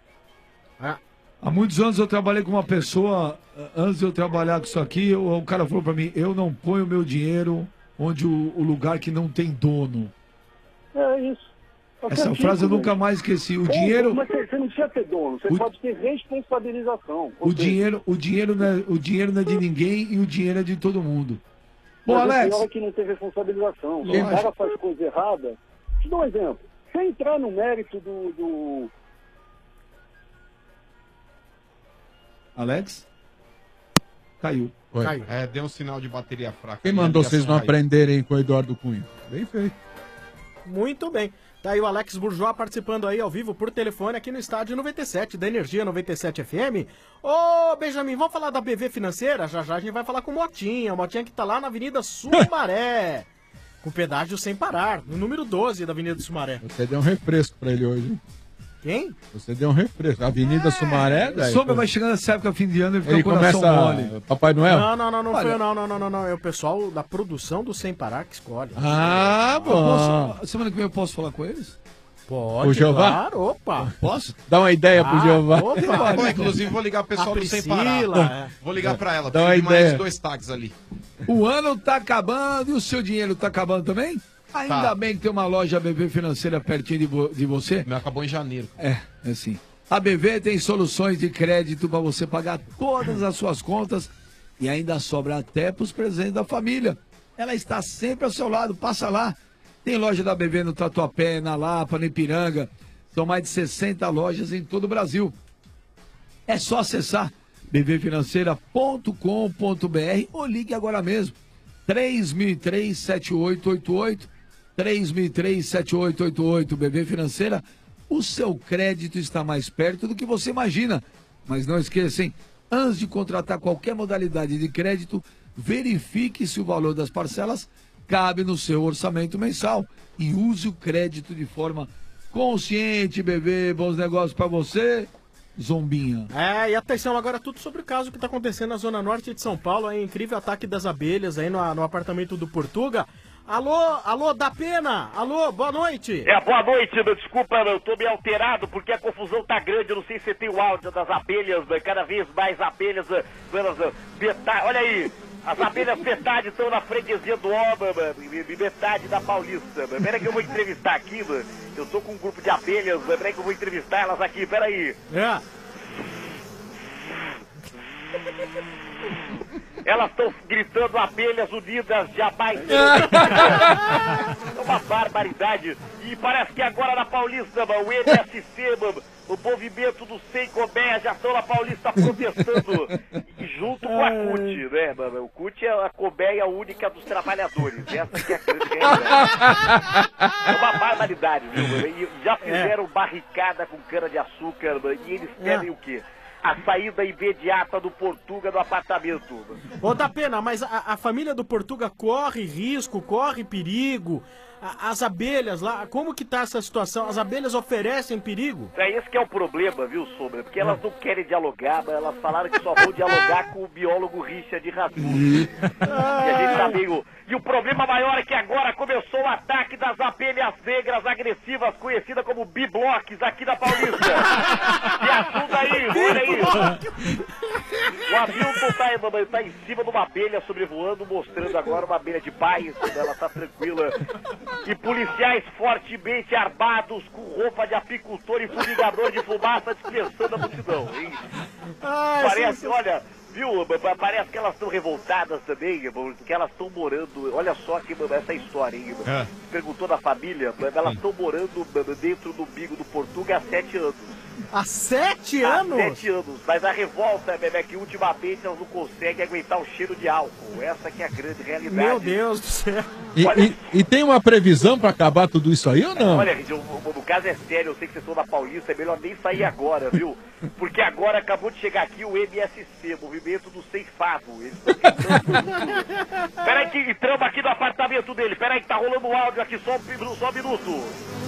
Há muitos anos eu trabalhei com uma pessoa, antes de eu trabalhar com isso aqui, o, o cara falou pra mim, eu não ponho meu dinheiro onde o, o lugar que não tem dono. É isso. Essa frase eu nunca mais esqueci. O Ponto, dinheiro, Mas você não precisa ter dono, você O- pode ter responsabilização. Ou o seja, dinheiro, o dinheiro não é, o dinheiro não é de ninguém e o dinheiro é de todo mundo. Pô, mas o Alex, pior é que não tem responsabilização. Se Lógico. o cara faz coisa errada, te dou um exemplo. Sem entrar no mérito do... do... Alex? Caiu. Caiu. É, deu um sinal de bateria fraca. Quem E a mandou ligação vocês não caiu. aprenderem com o Eduardo Cunha? Bem feito. Muito bem. Tá aí o Alex Bourgeois participando aí ao vivo por telefone aqui no estádio noventa e sete da Energia noventa e sete F M. Ô, Benjamin, vamos falar da B V Financeira? Já já a gente vai falar com o Motinha. O Motinha que tá lá na Avenida Sumaré. Com pedágio sem parar, no número doze da Avenida Sumaré. Você deu um refresco pra ele hoje, hein? Quem? Você deu um refresco. Avenida Sumaré, daí. Sombra vai chegando nessa época, fim de ano, ele fica Ele com o coração começa. mole. Papai Noel? Não, não, não, não Olha- foi eu, não, não, não, não, não. É o pessoal da produção do Sem Parar que escolhe. Ah, Eu bom. posso- semana que vem eu posso falar com eles? Pode, O Jeová? claro, opa. Posso? Dá uma ideia pro Ah, Jeová. opa. Pô, inclusive, vou ligar pro pessoal A do Sem Priscila, Parar. é. Vou ligar pra ela. Dá uma Preciso de mais ideia. dois tags ali. O ano tá acabando e o seu dinheiro tá acabando também? Ainda Tá. bem que tem uma loja B V Financeira pertinho de, vo- de você. Meu acabou em janeiro. É, é assim. A B V tem soluções de crédito para você pagar todas as suas contas e ainda sobra até para os presentes da família. Ela está sempre ao seu lado, passa lá. Tem loja da B V no Tatuapé, na Lapa, no Ipiranga. São mais de sessenta lojas em todo o Brasil. É só acessar b v financeira ponto com ponto b r ou ligue agora mesmo. três mil e três, sete oito oito oito. três mil e três, sete oito oito oito. B V Financeira. O seu crédito está mais perto do que você imagina. Mas não esqueça, hein? Antes de contratar qualquer modalidade de crédito, verifique se o valor das parcelas cabe no seu orçamento mensal e use o crédito de forma consciente, bebê. Bons negócios para você, Zombinha. É, e atenção, agora tudo sobre o caso que está acontecendo na Zona Norte de São Paulo, aí, incrível ataque das abelhas aí no, no apartamento do Portuga. Alô, alô, da pena! Alô, boa noite! É, boa noite, meu, desculpa, eu tô meio alterado porque a confusão tá grande, eu não sei se você tem o áudio das abelhas, né, cada vez mais abelhas, né, elas, né, metade, olha aí, as abelhas metade estão na freguesia do Oba, mano, e metade da Paulista, mano. Pera que eu vou entrevistar aqui, mano, eu tô com um grupo de abelhas, mano. Pera que eu vou entrevistar elas aqui, pera aí. É. Elas estão gritando abelhas unidas jamais. É uma barbaridade. E parece que agora na Paulista, mano, o M S C, mano, o movimento do Sem Colmeia já estão na Paulista protestando. E junto com a C U T, né, mano? O C U T é a colmeia única dos trabalhadores. Essa que é a grande realidade. É uma barbaridade, viu, mano? E já fizeram barricada com cana-de-açúcar, mano, e eles querem o quê? A saída imediata do Portuga do apartamento. Ô, da pena, mas a, a família do Portuga corre risco, corre perigo. A- as abelhas lá, como que tá essa situação? As abelhas oferecem perigo? É esse que é o problema, viu, Sombra? Porque elas não querem dialogar, mas elas falaram que só vão dialogar com o biólogo Richard Rasmussen. E a gente tá meio... E o problema maior é que agora começou o ataque das abelhas negras agressivas, conhecidas como biblocks aqui na Paulista. E ajuda aí, olha aí. O Hamilton tá, mamãe, tá em cima de uma abelha sobrevoando, mostrando agora uma abelha de paz, ela tá tranquila. E policiais fortemente armados com roupa de apicultor e fumigador de fumaça dispersando a multidão, hein? Ai, Parece, sim, sim. olha, viu, parece que elas estão revoltadas também, que elas estão morando, olha só que essa história, hein? É. Perguntou da família, elas estão morando dentro do umbigo do Portuga há sete anos. Há sete Há anos? sete anos. Mas a revolta, é que ultimamente elas não conseguem aguentar o cheiro de álcool. Essa que é a grande realidade. Meu Deus do céu. E, e- e tem uma previsão pra acabar tudo isso aí ou não? Olha, gente, o, o, o caso é sério, eu sei que vocês estão na Paulista, é melhor nem sair agora, viu? Porque agora acabou de chegar aqui o M S C, Movimento do Ceifado. Eles estão tentando... Peraí que entramos aqui no apartamento dele, peraí que tá rolando um áudio aqui, só um, só um minuto.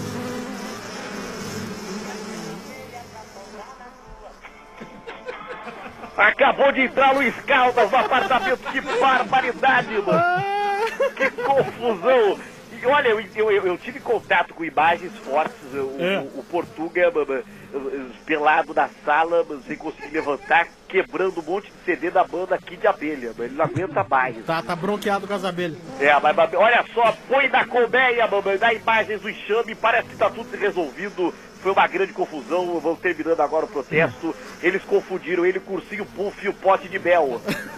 Acabou de entrar Luiz Caldas no apartamento, que barbaridade, mano. Que confusão. E olha, eu, eu, eu tive contato com imagens fortes, o, É. o, o Portuga mano, pelado na sala, mano, sem conseguir levantar, quebrando um monte de C D da banda aqui de abelha, mano. Ele não aguenta mais. Tá, tá bronqueado com as abelhas. É, mas, mas olha só, põe na colmeia, mamãe, dá imagens do enxame, parece que tá tudo resolvido. Foi uma grande confusão, vamos terminando agora o protesto. Eles confundiram ele com o ursinho puff e o pote de mel.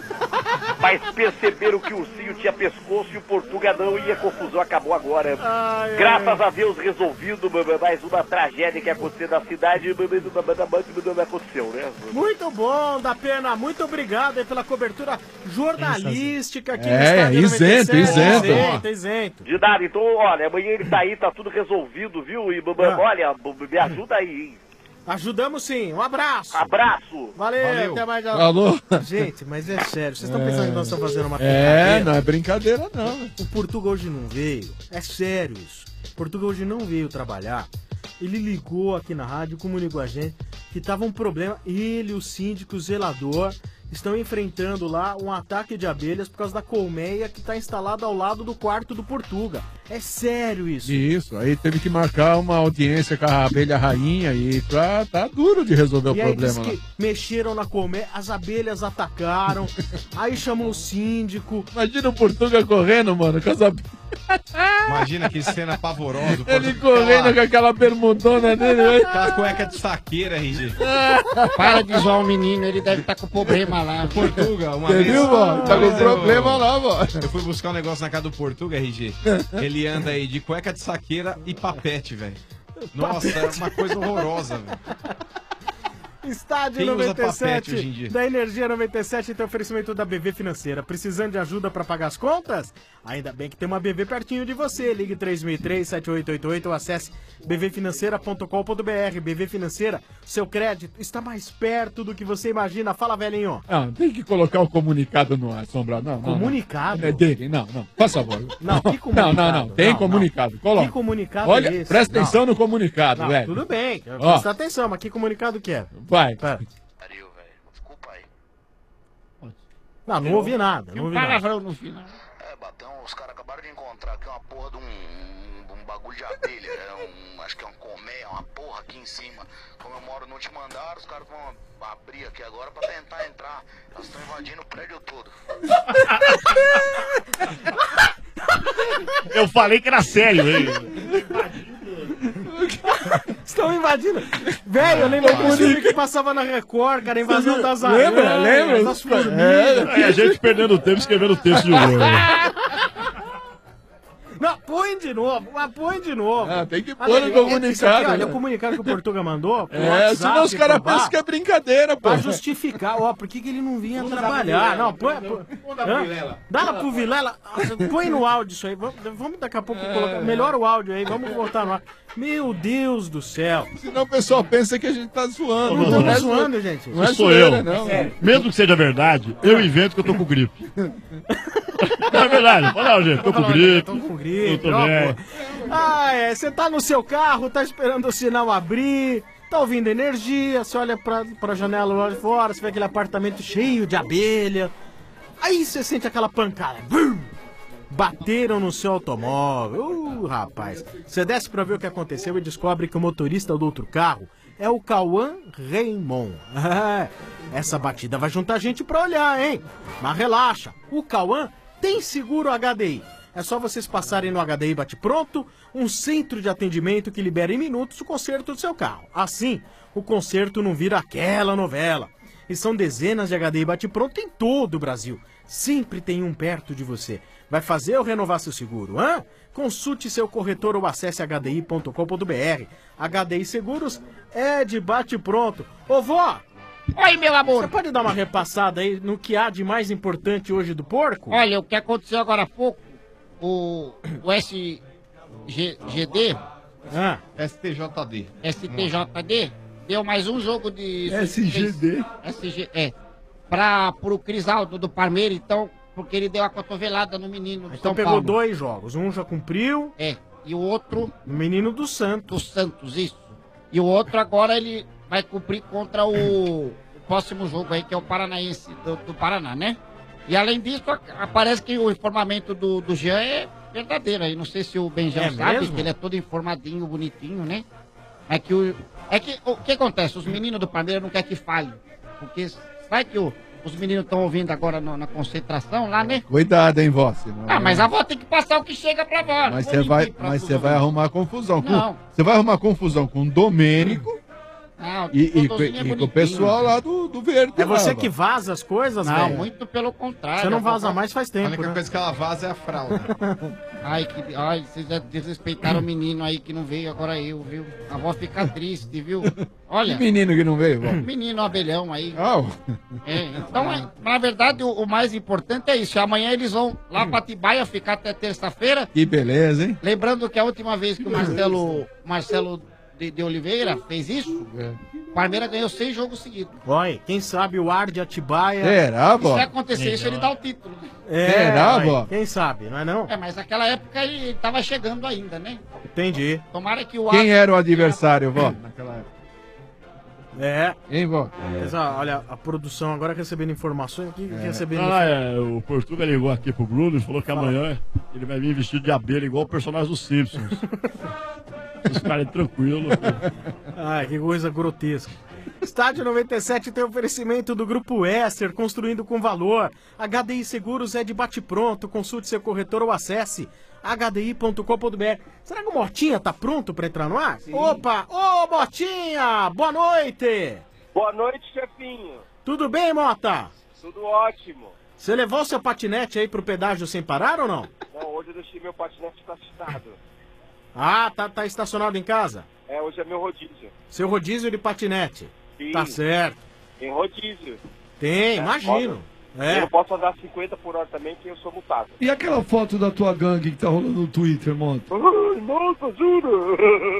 Mas perceberam que o ursinho tinha pescoço e o Portuga não, e a confusão acabou agora. Ai, Graças a Deus resolvido, mamãe, mais uma tragédia que aconteceu na cidade, mamãe, não aconteceu, né? Muito bom, da pena. Muito obrigado aí pela cobertura jornalística aqui no É, Estádio isento, noventa e sete. isento. Isento, isento. De nada, então, olha, amanhã ele tá aí, tá tudo resolvido, viu? E, mamãe, Ah. olha, me ajuda aí, hein? Ajudamos sim. Um abraço. Abraço. Valeu, Valeu. até mais. Falou. Gente, mas é sério, vocês estão pensando que nós estamos fazendo uma É, não é brincadeira não. O Portugal hoje não veio. É sério isso. O Portugal hoje não veio trabalhar. Ele ligou aqui na rádio, comunicou a gente que tava um problema. Ele, o síndico, o zelador estão enfrentando lá um ataque de abelhas por causa da colmeia que está instalada ao lado do quarto do Portuga. É sério isso. Isso, aí teve que marcar uma audiência com a abelha rainha e tá, tá duro de resolver o E aí problema diz lá. que mexeram na colmeia, as abelhas atacaram, aí chamou o síndico. Imagina o Portuga correndo, mano, com as abelhas. Imagina que cena pavorosa. o Ele Portuga- correndo com aquela bermudona dele, velho. Aquela cueca de saqueira, R G. Para de zoar o menino, ele deve estar com problema lá. Portuga, uma Você vez. viu, vó? Tá uma com vez eu- problema lá, vó. Eu fui buscar um negócio na casa do Portuga, R G. Ele anda aí de cueca de saqueira e papete, velho. Nossa, é uma coisa horrorosa, velho. Estádio Quem usa noventa e papete hoje em sete dia? da Energia noventa e sete tem oferecimento da B V Financeira. Precisando de ajuda para pagar as contas? Ainda bem que tem uma B V pertinho de você. Ligue três mil e três, sete oito oito oito ou acesse b v financeira ponto com ponto b r. B V Financeira, seu crédito está mais perto do que você imagina. Fala, velhinho. Não, tem que colocar o comunicado no ar, Sombra. Não, não, Comunicado? Não. É dele, não, não. Por favor. Não, que Não, comunicado? não, não. Tem Não, comunicado. não. Coloca. Que comunicado Olha, é esse? presta Não. atenção no comunicado, Não, velho. tudo bem. Ó. Presta atenção, mas que comunicado que é? Vai. Pera. Não, não ouvi nada. Não ouvi nada. Palavrão no final. É, Batão, os caras acabaram de encontrar aqui uma porra de um, um, um bagulho de abelha. É um, acho que é uma colmeia, uma porra aqui em cima. Como eu moro no último andar, os caras vão abrir aqui agora pra tentar entrar. Elas estão invadindo o prédio todo. Eu falei que era sério, hein? Estão invadindo. Velho, eu lembro do filme que passava na Record, cara, a invasão das Lembra? aranhas, Lembra? das formigas. É, a gente perdendo tempo escrevendo texto de humor. Não, põe de novo, mas põe de novo. Ah, tem que Olha, pôr no esse aqui, comunicado, olha, né? o comunicado que o Portuga mandou. pro É, WhatsApp, senão os caras pro bar, pensam que é brincadeira, pô. Pra justificar, ó, por que, que ele não vinha Vamos dar trabalhar? pro Não, Vilela. põe. põe- Vamos dar pro Hã? Vilela. Dá pro Vilela. Põe no áudio isso aí. Vamos, vamos daqui a pouco colocar. Melhora o áudio aí, vamos voltar no ar. Meu Deus do céu. Senão o pessoal pensa que a gente tá zoando. Não estamos é zoando, gente. Não é Sou eu. zoeira, não. Mesmo que seja verdade, eu invento que eu tô com gripe. Não é verdade? Fala, gente, tô com gripe. Tô com gripe. Eu tô ó, bem. pô. Ah, é. Você tá no seu carro, tá esperando o sinal abrir, tá ouvindo energia, você olha pra, pra janela lá de fora, você vê aquele apartamento cheio de abelha. Aí você sente aquela pancada. Bum! Bateram no seu automóvel. Uh, rapaz. Você desce pra ver o que aconteceu e descobre que o motorista do outro carro é o Cauã Raymond. Essa batida vai juntar gente pra olhar, hein? Mas relaxa, o Cauã tem seguro H D I. É só vocês passarem no H D I Bate Pronto, um centro de atendimento que libera em minutos o conserto do seu carro. Assim, o conserto não vira aquela novela. E são dezenas de H D I Bate Pronto em todo o Brasil. Sempre tem um perto de você. Vai fazer ou renovar seu seguro, hã? Consulte seu corretor ou acesse h d i ponto com ponto b r. H D I Seguros é de Bate Pronto. Ô, vó! Oi, meu amor! Você pode dar uma repassada aí no que há de mais importante hoje do porco? Olha, o que aconteceu agora há pouco, o, o S G D... Ah. S T J D. S T J D deu mais um jogo de... S G D? S G, é. Pra, pro Crisaldo do Parmeira, então, porque ele deu a cotovelada no menino do Então São pegou Paulo. dois jogos. Um já cumpriu. É. E o outro... O menino do Santos. Do Santos, isso. E o outro agora ele vai cumprir contra o, o próximo jogo aí, que é o Paranaense do, do Paraná, né? E além disso, a- parece que o informamento do, do Jean é verdadeiro aí. Não sei se o Benjão É sabe, mesmo? que ele é todo informadinho, bonitinho, né? É que o. É que o que acontece? Os meninos do Palmeiras não querem que fale. Porque sabe que o- os meninos estão ouvindo agora no- na concentração lá, né? Cuidado, hein, vó. senão- Ah, mas a avó tem que passar o que chega pra avó. Mas Não você vou vai, mentir pra mas tu, você vai não. arrumar confusão. Com, Não. você vai arrumar confusão com o Domênico Não, e, e, Totozinho com- é e com o bonitinho. pessoal lá do, do Verde. É você lá, que vó. vaza as coisas, Não, velho? muito pelo contrário. Você não A avó vaza mais faz tempo, A única né? coisa que ela vaza é a fralda. Ai, que, ai, vocês já desrespeitaram o menino aí que não veio, agora eu, viu? A avó fica triste, viu? Olha, Que menino que não veio, vó? menino abelhão aí. Ah, É, então, é, na verdade, o, o mais importante é isso. Amanhã eles vão lá pra Atibaia ficar até terça-feira. que beleza, hein? Lembrando que a última vez que o Marcelo, Marcelo de, de Oliveira fez isso, o Palmeiras ganhou seis jogos seguidos. Oi, quem sabe o ar de Atibaia... Será, vó? Se acontecer isso, ele dá o título. É, Será, ué, vó? Quem sabe, não é não? É, mas naquela época ele tava chegando ainda, né? Entendi. Tomara que o Quem ar- era o adversário, vó? Naquela época. É. Hein, vó? Mas, ó, olha, a produção agora recebendo informações aqui, recebendo... Ah, é, o Portuga ligou aqui pro Bruno e falou que amanhã ele vai vir vestido de abelha igual o personagem dos Simpsons. Os caras tranquilos. Ai, que coisa grotesca. Estádio noventa e sete tem oferecimento do Grupo Esser, construindo com valor. H D I Seguros é de bate-pronto. Consulte seu corretor ou acesse h d i ponto com ponto b r. Será que o Motinha tá pronto pra entrar no ar? Opa! Ô, Motinha! Boa noite! Boa noite, chefinho. Tudo bem, Mota? Tudo ótimo. Você levou o seu patinete aí pro pedágio sem parar ou não? Não, hoje eu deixei meu patinete estacionado. Ah, tá, tá estacionado em casa? É, hoje é meu rodízio. Seu rodízio de patinete. Sim. Tá certo. Tem rodízio. Tem, É, imagino. posso- É. Eu não posso andar cinquenta por hora também, que eu sou multado. E aquela foto da tua gangue que tá rolando no Twitter, Monta? Ai, nossa, juro!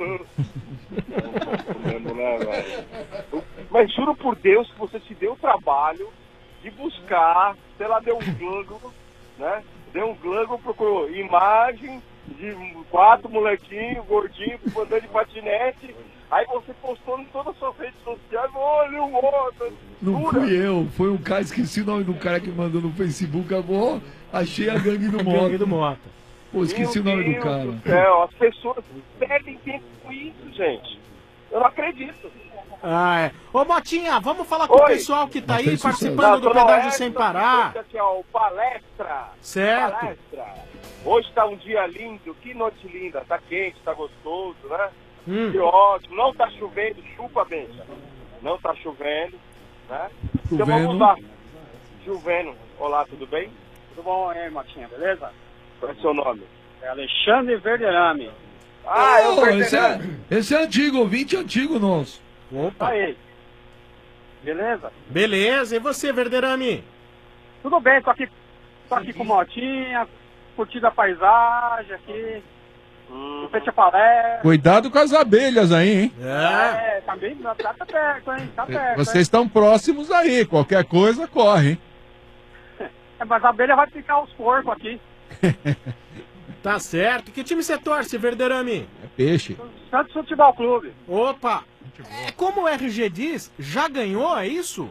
Não, né, velho? Mas juro por Deus que você se deu o trabalho de buscar, sei lá, deu um glângulo, né? Deu um glângulo, procurou imagem de quatro molequinhos, gordinhos, andando de patinete. Aí você postou em todas as suas redes sociais, olha o Mota. Não fui eu, foi um cara, esqueci o nome do cara que mandou no Facebook, agora achei a gangue do A Mota. gangue do Mota. Pô, esqueci Meu o nome do Deus cara. do céu, as pessoas perdem tempo com isso, gente. Eu não acredito. Ah, é. Ô, Motinha, vamos falar com o Oi. pessoal que tá aí fez sucesso. participando do Da Zona pedágio Oeste, sem da parar. sequência aqui, ó, o Palestra. Certo. Palestra. Hoje tá um dia lindo, que noite linda. Tá quente, tá gostoso, né? Hum. Que ótimo. Não tá chovendo, chupa, benção. Não tá chovendo, né? Então Chovendo. vamos lá. Chovendo. Olá, tudo bem? Tudo bom aí, Motinha, beleza? Qual é o seu nome? É Alexandre Verderame. Ah, eu Ô, esse, percebi. é, esse é antigo, ouvinte antigo nosso. Opa. Aí. Beleza? Beleza, e você, Verderame? Tudo bem, tô aqui, tô aqui com o Motinha, curtindo a paisagem aqui, Hum. frente a palestra. Cuidado com as abelhas aí, hein? É. É, tá bem, tá, tá perto, hein? Tá perto. Vocês estão próximos aí. Qualquer coisa, corre, hein? hein? É, mas a abelha vai picar os porcos aqui. Tá certo. Que time você torce, Verderame? É peixe. Santos Futebol Clube. Opa. É, como o R G diz, já ganhou, é isso?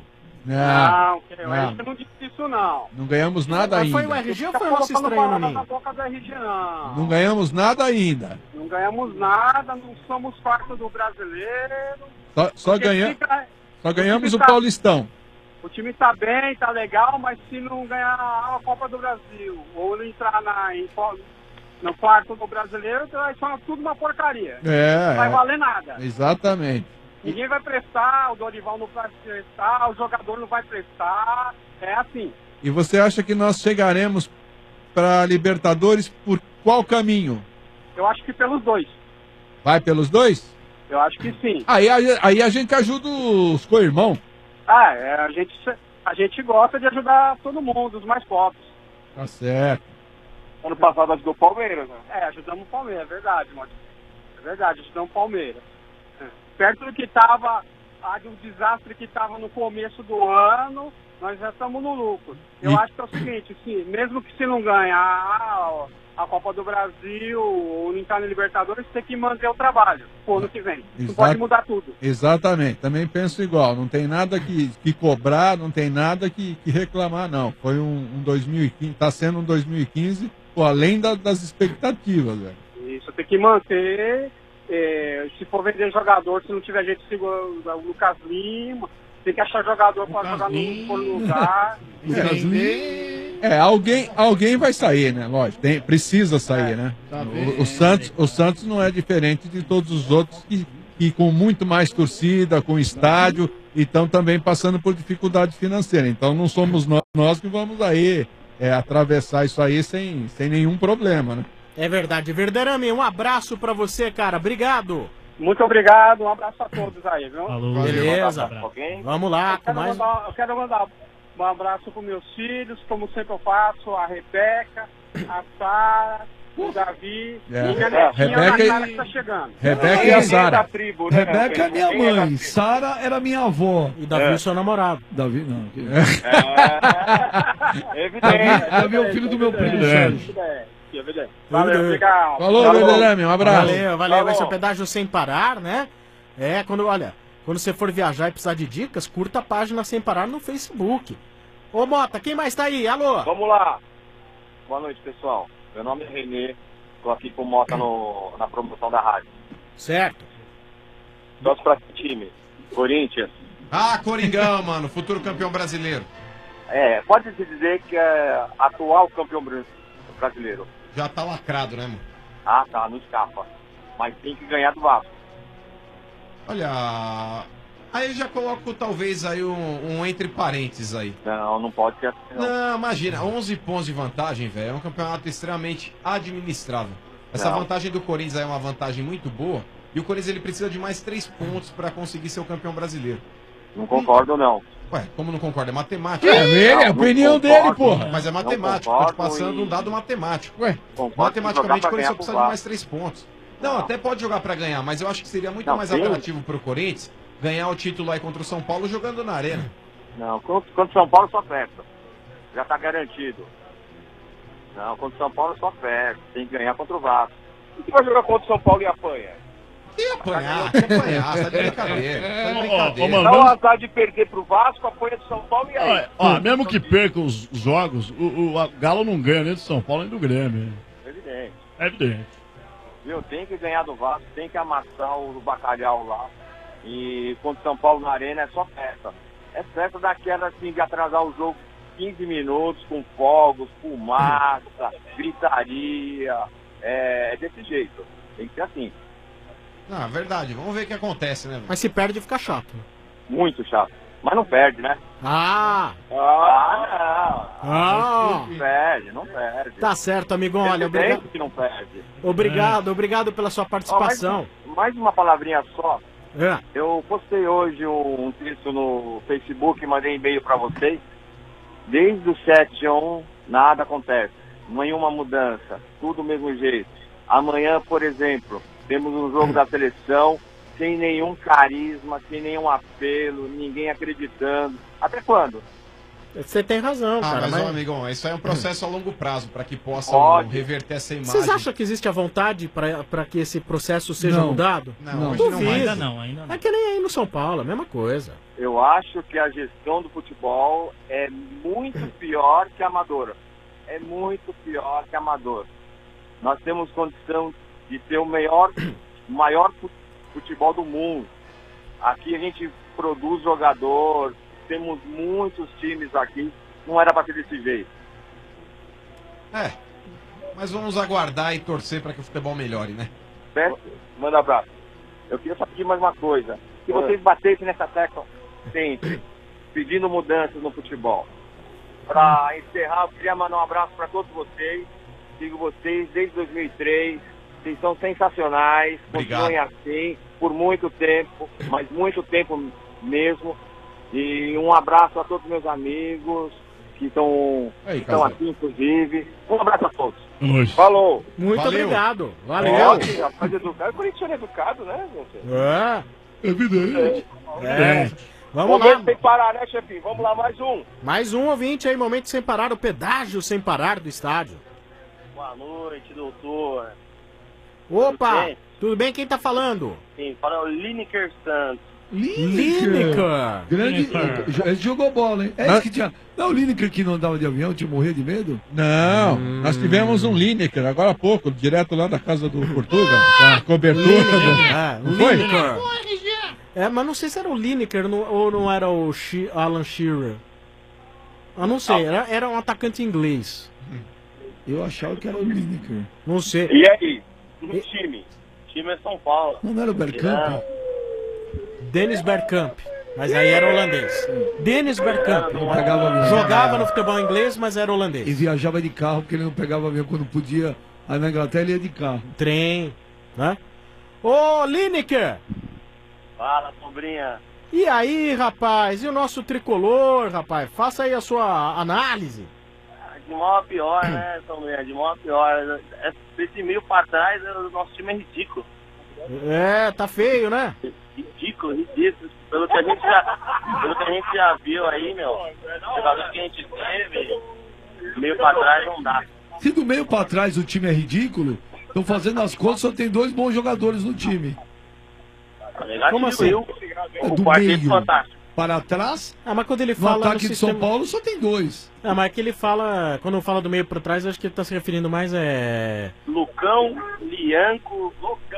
Não, Não, que o não. R G não disse isso, não. Não ganhamos nada Mas foi ainda. o R G ou Tá foi o nosso colocando estranho no palavra na ninho? boca do R G, não. Não ganhamos nada ainda. Não ganhamos nada, não somos quarto do brasileiro. Só, só, Porque ganha... fica- só ganhamos o tá- Paulistão. O time tá bem, tá legal, mas se não ganhar a Copa do Brasil ou não entrar na, em, no quarto do brasileiro, vai ser tudo uma porcaria. É, Não vai é. valer nada. Exatamente. Ninguém vai prestar, o Dorival não vai prestar, o jogador não vai prestar. É assim. E você acha que nós chegaremos para Libertadores por qual caminho? Eu acho que pelos dois. Vai pelos dois? Eu acho que sim. Aí, aí, aí a gente ajuda os co-irmãos. Ah, é, a, gente, a gente gosta de ajudar todo mundo, os mais pobres. Tá certo. Ano passado ajudou o Palmeiras, né? É, ajudamos o Palmeiras, é verdade, mano. É verdade, ajudamos o Palmeiras. É. Perto do que tava, ah, de um desastre que tava no começo do ano, nós já estamos no lucro. Eu E- acho que é o seguinte, sim, mesmo que se não ganhar a, a Copa do Brasil ou não entrar no Libertadores, tem que manter o trabalho pro ano que vem. Não Exato. pode mudar tudo. Exatamente, também penso igual. Não tem nada que, que cobrar, não tem nada que, que reclamar, não. Foi um, um dois mil e quinze, tá sendo um dois mil e quinze, pô, além da- das expectativas, velho. Isso, tem que manter. eh, se for vender jogador, se não tiver gente segura o Lucas Lima, tem que achar jogador para jogar no for lugar. É, alguém, alguém vai sair, né? Lógico, tem, precisa sair, né? O, o Santos, o Santos não é diferente de todos os outros que, que com muito mais torcida, com estádio, e estão também passando por dificuldade financeira. Então não somos nós, nós que vamos aí é, atravessar isso aí sem, sem nenhum problema, né? É verdade. Verderame, um abraço pra você, cara. Obrigado. Muito obrigado, um abraço a todos aí, viu? Beleza. Alguém? Vamos lá, Eu com quero, mais... mandar, eu quero mandar um abraço para meus filhos, como sempre eu faço, a Rebeca, a Sara, o Davi, É. e minha netinha, Rebeca a e- Natália que tá chegando. Rebeca e a Sara. Rebeca é minha mãe, Sara era minha avó. E Davi é o seu namorado. Davi, não. que- Evidente. Davi, Davi é o filho do meu primo, Sérgio. Evidente, evidente. Valeu, obrigado. Falou, Verderame, um abraço. Valeu, valeu. Vai ser o Falou. pedágio sem parar, né? É, quando, olha, quando você for viajar e precisar de dicas, curta a página Sem Parar no Facebook. Ô, Mota, quem mais tá aí? Alô? Vamos lá. Boa noite, pessoal. Meu nome é Renê. Tô aqui com o Mota no, na promoção da rádio. Certo. Torço pra que time? Corinthians. Ah, Coringão, mano, futuro campeão brasileiro. É, pode-se dizer que é atual campeão bra- brasileiro. Já tá lacrado, né, mano? Ah, tá, não escapa. Mas tem que ganhar do Vasco. Olha, aí eu já coloco talvez aí um, um entre parênteses aí. Não, não pode ser assim, não. Não, imagina, onze pontos de vantagem, velho, é um campeonato extremamente administrável. Essa Não. vantagem do Corinthians aí é uma vantagem muito boa, e o Corinthians ele precisa de mais três pontos pra conseguir ser o campeão brasileiro. Não concordo, não. Ué, como não concorda? É matemática. É dele, é a Não opinião concordo, dele, porra. Mas é Não matemático, concordo tô te passando e- um dado matemático. Ué, Concordo matematicamente que o jogar pra Corinthians ganhar precisa pro de mais Vasco. três pontos. Não, até pode jogar pra ganhar, mas eu acho que seria muito Não, mais sim. atrativo pro Corinthians ganhar o título aí contra o São Paulo jogando na arena. Não, contra contra o São Paulo só festa. Já tá garantido. Não, contra o São Paulo só festa. Tem que ganhar contra o Vasco. E se vai jogar contra o São Paulo e apanha? Que apanhar, que apanhar, tá de brincadeira. Tá de Ó, brincadeira. ó, mano, Dá o mesmo- azar de perder pro Vasco, apanha do São Paulo e aí? Ó, ó, mesmo que perca os jogos, o, o a Galo não ganha nem do São Paulo nem do Grêmio. Evidente. É evidente. Viu? Tem que ganhar do Vasco, tem que amassar o bacalhau lá. E contra o São Paulo na arena é só festa. É festa daquela assim de atrasar o jogo quinze minutos com fogos, fumaça, gritaria. É, é desse jeito. Tem que ser assim. Ah, verdade, vamos ver o que acontece, né? velho? Mas se perde, fica chato. Muito chato. Mas não perde, né? Ah! Ah, não. Ah! Não perde, não perde. Tá certo, amigão. Olha, Evidente obrigado. que não perde. Obrigado, obrigado pela sua participação. Ó, mais, mais uma palavrinha só. É. Eu postei hoje um, um texto no Facebook e mandei e-mail pra vocês. Desde o sete a um, nada acontece. Nenhuma mudança. Tudo do mesmo jeito. Amanhã, por exemplo, temos um jogo da seleção sem nenhum carisma, sem nenhum apelo, ninguém acreditando. Até quando? Você tem razão, Ah, cara. mas, mas- ô, amigão, isso aí é um processo a longo prazo, para que possa Pode. reverter essa imagem. Vocês acham que existe a vontade para que esse processo seja Não. mudado? Não, Não. hoje não, Duvido. ainda não, ainda não. É que nem aí no São Paulo, a mesma coisa. Eu acho que a gestão do futebol é muito pior que a amadora. É muito pior que a amadora. Nós temos condição de ter o maior, maior fu- futebol do mundo. Aqui a gente produz jogador, temos muitos times aqui. Não era para ser desse jeito. É, mas vamos aguardar e torcer para que o futebol melhore, né? Certo? Manda abraço. Eu queria só pedir mais uma coisa. Que vocês batessem nessa tecla sempre, pedindo mudanças no futebol. Para encerrar, eu queria mandar um abraço para todos vocês. Sigo vocês desde dois mil e três. Vocês são sensacionais. Obrigado. Continuem assim por muito tempo, mas muito tempo mesmo. E um abraço a todos meus amigos que estão Aí, que estão casal. aqui, inclusive. Um abraço a todos. Noite. Falou. Muito Valeu. obrigado. Valeu. Ótimo, rapaz educado. O corintiano é educado, né, gente? É. Evidente. É. Vamos Momento lá. sem parar, né, chefinho? Vamos lá, mais um. Mais um ouvinte aí, momento sem parar, o pedágio sem parar do estádio. Boa noite, doutor. Opa, Tudo bem? tudo bem? Quem tá falando? Sim, fala o Lineker Santos. Lineker. Grande. Lineker. Ele jogou bola, hein? É esse que tinha. Não, o Lineker que não andava de avião, tinha morrer de medo? Não, nós tivemos um Lineker agora há pouco, direto lá da casa do Portuga, com a cobertura. Lineker. Ah, Não foi? Lineker. É, mas não sei se era o Lineker não- ou não era o She- Alan Shearer. Eu não sei, era, era um atacante inglês. Eu achava que era o Lineker. Não sei. E aí? No time? O time é São Paulo. Não era o Bergkamp? Dennis Bergkamp. Mas aí era holandês. Dennis Bergkamp. Não pegava avião. Jogava no futebol inglês, mas era holandês. E viajava de carro porque ele não pegava avião quando podia. Aí na Inglaterra ele ia de carro. Trem, né? Ô, Lineker! Fala, sobrinha. E aí, rapaz? E o nosso tricolor, rapaz? Faça aí a sua análise. De mal a pior, né, sobrinha? De mal a pior. Esse meio pra trás, o nosso time é ridículo. É, tá feio, né? Ridículo, ridículo. Pelo que a gente já, pelo que a gente já viu aí, meu, jogador que a gente teve, meio pra trás não dá. Se do meio pra trás o time é ridículo, estão fazendo as contas, só tem dois bons jogadores no time. Como assim? É do meio para trás, Ah, mas quando ele no fala ataque no de sistema... São Paulo só tem dois. Ah, mas é que ele fala... Quando fala do meio pra trás, eu acho que ele tá se referindo mais é... Lucão, Lianco,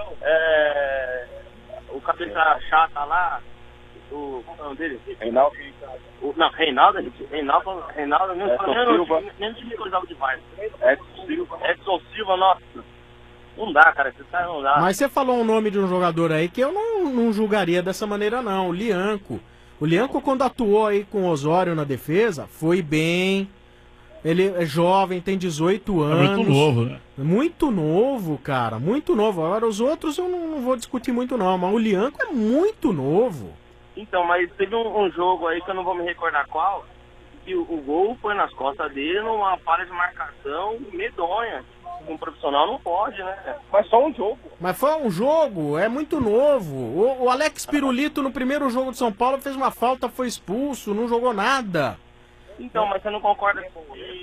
é, o cabeça chata lá, o, qual é o nome dele? Reinaldo. O, não, Reinaldo, gente. Reinaldo, Reinaldo, nem nem o time que eu usava de Vargas. Edson Silva. Edson Silva, nossa. Não dá, cara, esse cara não dá. Mas você falou um nome de um jogador aí que eu não, não julgaria dessa maneira, não. O Lianco. O Lianco, quando atuou aí com o Osório na defesa, foi bem. Ele é jovem, tem dezoito É anos. muito novo, né? Muito novo, cara. Muito novo. Agora, os outros eu não, não vou discutir muito, não. Mas o Lianco é muito novo. Então, mas teve um, um jogo aí que eu não vou me recordar qual, que o, o gol foi nas costas dele numa falha de marcação medonha. Um profissional não pode, né? Mas só um jogo. Mas foi um jogo, é muito novo. O, o Alex Pirulito, no primeiro jogo de São Paulo, fez uma falta, foi expulso, não jogou nada. Então, mas você não concorda que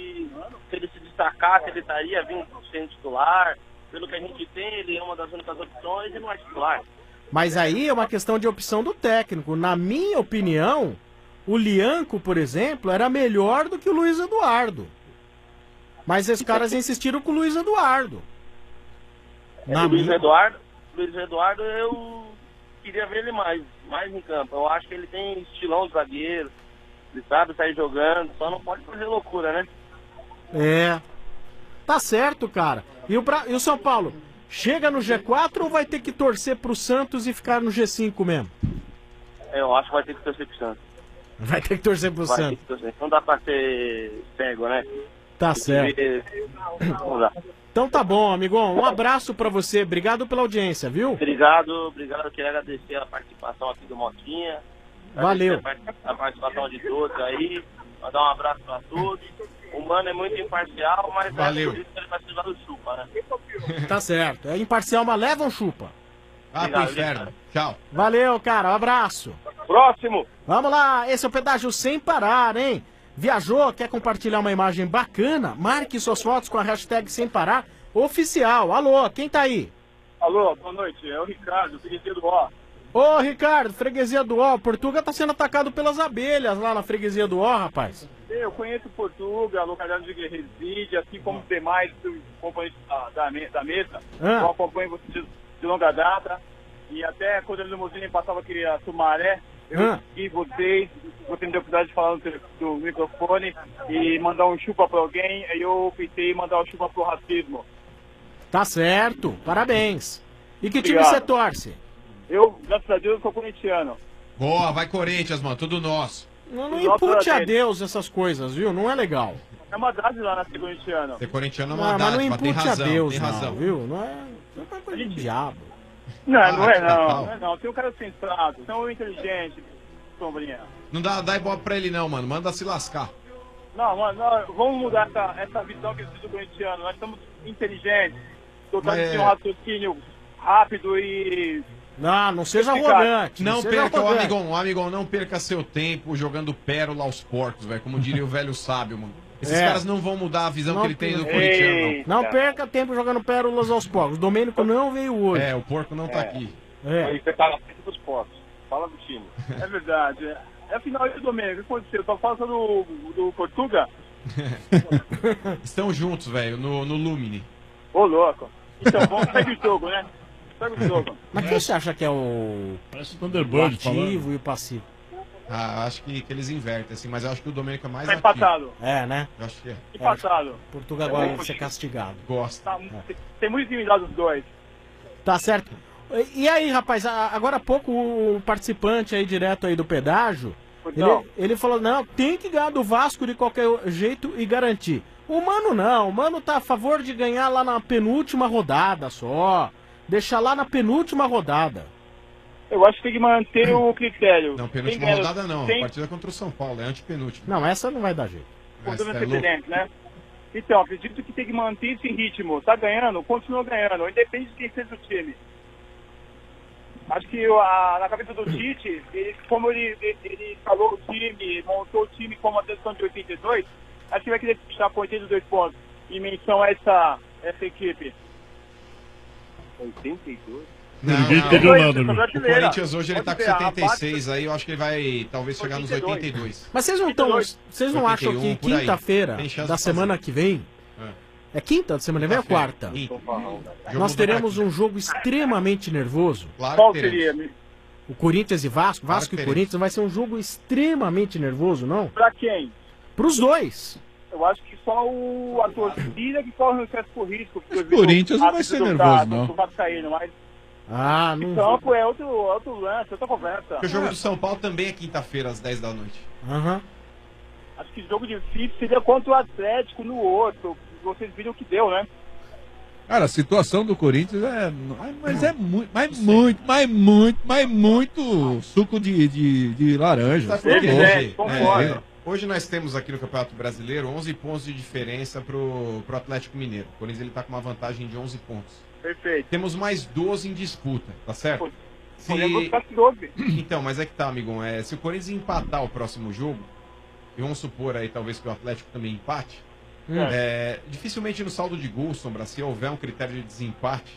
se ele se destacasse, ele estaria vindo sendo titular? Pelo que a gente tem, ele é uma das únicas opções e não é titular. Mas aí é uma questão de opção do técnico. Na minha opinião, o Lianco, por exemplo, era melhor do que o Luiz Eduardo. Mas esses caras insistiram com o Luiz Eduardo. É, o Luiz Eduardo, Luiz Eduardo, eu queria ver ele mais, mais em campo. Eu acho que ele tem estilão de zagueiro, ele sabe sair jogando, só não pode fazer loucura, né? É. Tá certo, cara. E o, Bra... e o São Paulo? Chega no G quatro ou vai ter que torcer pro Santos e ficar no G cinco mesmo? Eu acho que vai ter que torcer pro Santos. Vai ter que torcer pro Vai ter Santos. que torcer. Não dá pra ser cego, né? Tá Tem que certo. ver- Não dá. Então tá bom, amigão. Um abraço pra você. Obrigado pela audiência, viu? Obrigado, obrigado. Eu queria agradecer a participação aqui do Motinha. Valeu. Agradecer A participação de todos aí. Mandar um abraço pra todos. O Mano é muito imparcial, mas Valeu. é por isso que ele vai precisar do chupa, né? Tá certo. É imparcial, mas leva um chupa. Ah, pro inferno. Tchau. Valeu, cara. Um abraço. Próximo. Vamos lá. Esse é o pedágio sem parar, hein? Viajou, quer compartilhar uma imagem bacana? Marque suas fotos com a hashtag Sem Parar Oficial. Alô, quem tá aí? Alô, boa noite. É o Ricardo, freguesia do Ó. Ô, Ricardo, freguesia do Ó. Portuga tá sendo atacado pelas abelhas lá na freguesia do Ó, rapaz. Eu conheço Portuga, a localidade de reside, assim como os demais companheiros da, da, me- da mesa. Ah. Eu acompanho vocês de, de longa data. E até quando a limusine passava aquele a Sumaré, eu Ah. segui vocês, você me deu a oportunidade de falar no, tele- do microfone e mandar um chupa pra alguém, aí eu pensei em mandar um chupa pro racismo. Tá certo, parabéns. E que time Obrigado. você torce? Eu, graças a Deus, sou corintiano. Boa, vai Corinthians, mano, tudo nosso. Não, não Nossa, impute a gente. Deus essas coisas, viu? Não é legal. É uma dádiva lá na ser corintiano. Ser corintiano é Não, uma mas não dádiva, tem impute razão, a Deus, tem não, razão. viu? Não é, não é coisa de diabo. Não, não é Ah, não, tá, não é não. Tem um cara sensato, tão inteligente, sombrinha. Não dá, dá ibope pra ele não, mano, manda se lascar. Não, mano, nós vamos mudar essa, essa visão que existe do corintiano. Nós somos inteligentes, dotados Mas de é- um raciocínio rápido e... Não, não seja Eficaz. arrogante. Não seja perca, ô arrogante. amigão, amigão, não perca seu tempo jogando pérola aos porcos, velho, como diria o velho sábio, mano. Esses É. caras não vão mudar a visão Não, que ele tem do Ei. corintiano, Não perca tempo jogando pérolas aos porcos. Domênico não veio não. hoje. É, o porco não tá É. aqui. É. Aí você tá na frente dos porcos. Fala do time. É verdade. É, é a final aí do domingo. O que aconteceu? Só fala do, do Portuga? Estão juntos, velho, no, no Lumine. Ô, louco. Então, vamos segue o jogo, né? Segue o jogo. Mas quem você acha que é o, Parece o o Thunderbird ativo falando. e o passivo? Ah, acho que, que eles invertem, assim, mas eu acho que o Domênico é mais Tá ativo. empatado. É, né? Eu acho que é. Empatado. Portugal agora vai ser castigado. Gosta. Tá, tem, tem muito intimidade os dois. Tá certo. E e aí, rapaz, a- agora há pouco o participante aí direto aí do pedágio, Então. ele, ele falou, não, tem que ganhar do Vasco de qualquer jeito e garantir. O Mano não, o Mano tá a favor de ganhar lá na penúltima rodada só. Deixar lá na penúltima rodada. Eu acho que tem que manter o critério. Não, Quem penúltima ganha- rodada não. A Quem, partida contra o São Paulo, é antepenúltima. Não, essa não vai dar jeito. Mas com é louco. antecedentes, né? Então, acredito que tem que manter esse ritmo. Tá ganhando, continua ganhando, independente de quem seja o time. Acho que a, na cabeça do Tite, ele, como ele, ele, ele falou o time, montou o time com uma decisão de oitenta e dois, acho que vai querer puxar com oitenta e dois pontos em menção a essa, essa equipe. oitenta e dois? Não, Ninguém não. entendeu nada, O meu. Corinthians hoje ele tá com Pode ver, a setenta e seis parte- aí, eu acho que ele vai talvez chegar nos oitenta e dois. oitenta e dois. Mas vocês não estão. Vocês não acham que oitenta e um, por aí. quinta-feira Tem chance da de fazer. semana que vem. É quinta da semana que vem ou quarta? Quinta. Nós Jogo teremos do um jogo extremamente nervoso. Claro Qual que teremos. seria? O Corinthians e Vasco, Claro Vasco que e teremos. Corinthians vai ser um jogo extremamente nervoso, não? Pra quem? Pros dois. Eu acho que só o, a torcida que corre um certo risco. Mas Corinthians não vai ser nervoso, não. O Vascaíno, mas Ah, não. o campo é outro, outro lance, outra conversa. Porque o jogo do São Paulo também é quinta-feira, às dez da noite. Aham. Acho que jogo difícil seria contra o Atlético no outro. Vocês viram o que deu, né? Cara, a situação do Corinthians é. Mas é muito, mas muito, mas muito, mas muito suco de, de, de laranja. Sabe por por quê, favor. Gê? concordo. É, hoje nós temos aqui no Campeonato Brasileiro onze pontos de diferença pro, pro Atlético Mineiro. O Corinthians ele tá com uma vantagem de onze pontos. Perfeito. Temos mais doze em disputa, tá certo? Se... Podemos buscar doze. Então, mas é que tá, amigão. É, se o Corinthians empatar o próximo jogo, e vamos supor aí talvez que o Atlético também empate, Hum. é, dificilmente no saldo de gols, Sombra, se houver um critério de desempate,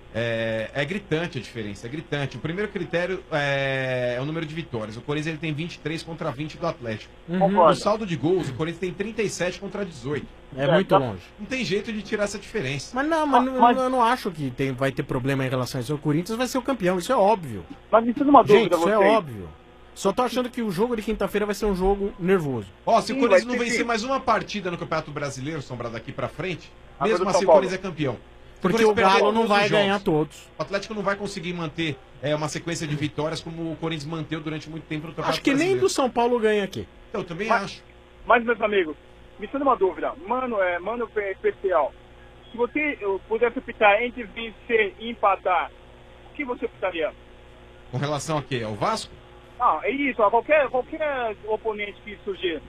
é, é gritante a diferença, é gritante. O primeiro critério é, é o número de vitórias. O Corinthians ele tem vinte e três contra vinte do Atlético. Uhum. No saldo de gols, o Corinthians tem trinta e sete contra dezoito. É muito longe. Não tem jeito de tirar essa diferença. Mas não, mas, não- eu não acho que tem, vai ter problema em relação a isso. O Corinthians vai ser o campeão, isso é óbvio. Mas me tira uma Gente, dúvida, isso é vocês. óbvio. Só tô achando que o jogo de quinta-feira vai ser um jogo nervoso. Ó, se o Sim, Corinthians vai não ter vencer que- mais uma partida no Campeonato Brasileiro, Sombra, daqui pra frente, Agora mesmo do assim São o Paulo. Corinthians é campeão. Se Porque Corinthians o perder Galo todos não os vai jogos, ganhar todos. O Atlético não vai conseguir manter é, uma sequência de vitórias como o Corinthians manteve durante muito tempo no Campeonato Acho que nem Brasileiro. do São Paulo ganha aqui. Eu também Mas- acho. Mas, meus amigos, me tira uma dúvida. Mano, é, mano é especial. Se você eu, pudesse optar entre vencer e empatar, o que você optaria? Com relação a quê? Ao Vasco? Ah, é isso. A qualquer, qualquer oponente que surgir.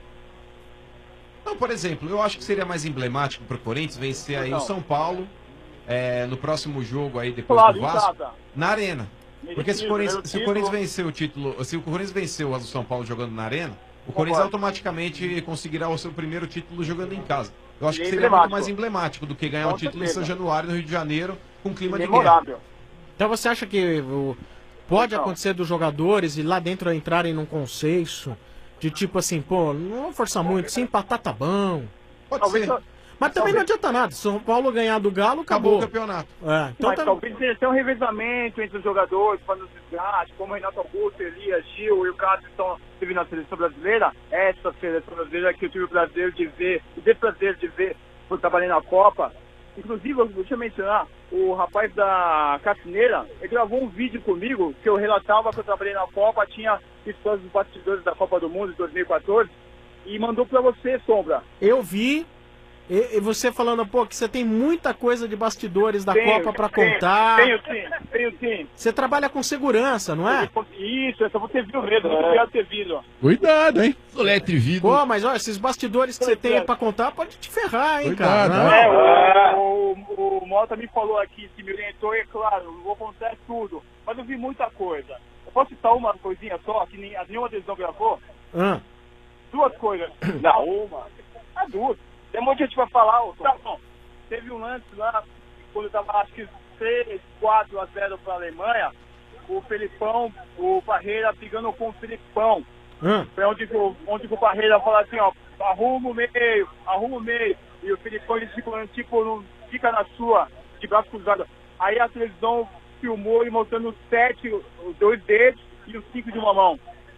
Não, por exemplo, eu acho que seria mais emblemático pro Corinthians vencer aí Não. o São Paulo é, no próximo jogo aí depois Claro, do em Vasco, casa. na Arena. Porque se o, Merecido, Corinthians, primeiro se o título. Corinthians vencer o título, se o Corinthians venceu o São Paulo jogando na Arena, o Corinthians automaticamente conseguirá o seu primeiro título jogando em casa. Eu acho E que é seria muito emblemático. mais emblemático do que ganhar Com o título certeza. em São Januário, no Rio de Janeiro, com clima de guerra. Memorável. Então você acha que o- pode Então. acontecer dos jogadores e lá dentro entrarem num consenso de tipo assim, pô, não vamos forçar muito, se empatar tá bom. Pode Talvez ser. só- Mas também não adianta nada, se o São Paulo ganhar do Galo, acabou. Acabou o campeonato. É, então Mas tá... talvez tenha um revezamento entre os jogadores, fazendo desgaste, como o Renato Augusto, Elias, Gil e o Cássio estão teve na seleção brasileira. Essa seleção brasileira que eu tive o prazer de ver, o desprazer de ver por trabalhar na Copa. Inclusive, eu- deixa eu mencionar, o rapaz da Cassineira, ele gravou um vídeo comigo que eu relatava que eu trabalhei na Copa, tinha histórias dos bastidores da Copa do Mundo de dois mil e quatorze e mandou pra você, Sombra. Eu vi, e, e você falando, pô, que você tem muita coisa de bastidores da Tenho, Copa pra tenho, contar. Tenho sim, tenho sim. Você trabalha com segurança, não é? Isso, essa você viu mesmo, muito obrigado por ter vindo. Cuidado, hein? Solete vidro. Pô, mas olha, esses bastidores que você tem aí pra contar pode te ferrar, hein, Cuidado, cara. né? É, o, o, o Mota me falou aqui, que me orientou, e é claro, eu vou contar tudo. Mas eu vi muita coisa. Eu posso citar uma coisinha só, que nem, nenhuma deles não gravou? Ah. Duas coisas. Não, uma. É duas. Tem um monte de gente pra falar, ô, Tom. Tá bom. Teve um lance lá, quando tava acho que três, quatro a zero pra Alemanha, o Felipão, o Parreira brigando com o Felipão. Ah. Foi onde, que o- onde que o Parreira fala assim, ó, arruma o meio, arruma o meio. E o Felipão, ele tipo, tipo, não fica na sua, de braço cruzado. Aí a televisão filmou e mostrando os sete, os dois dedos e os cinco de uma mão.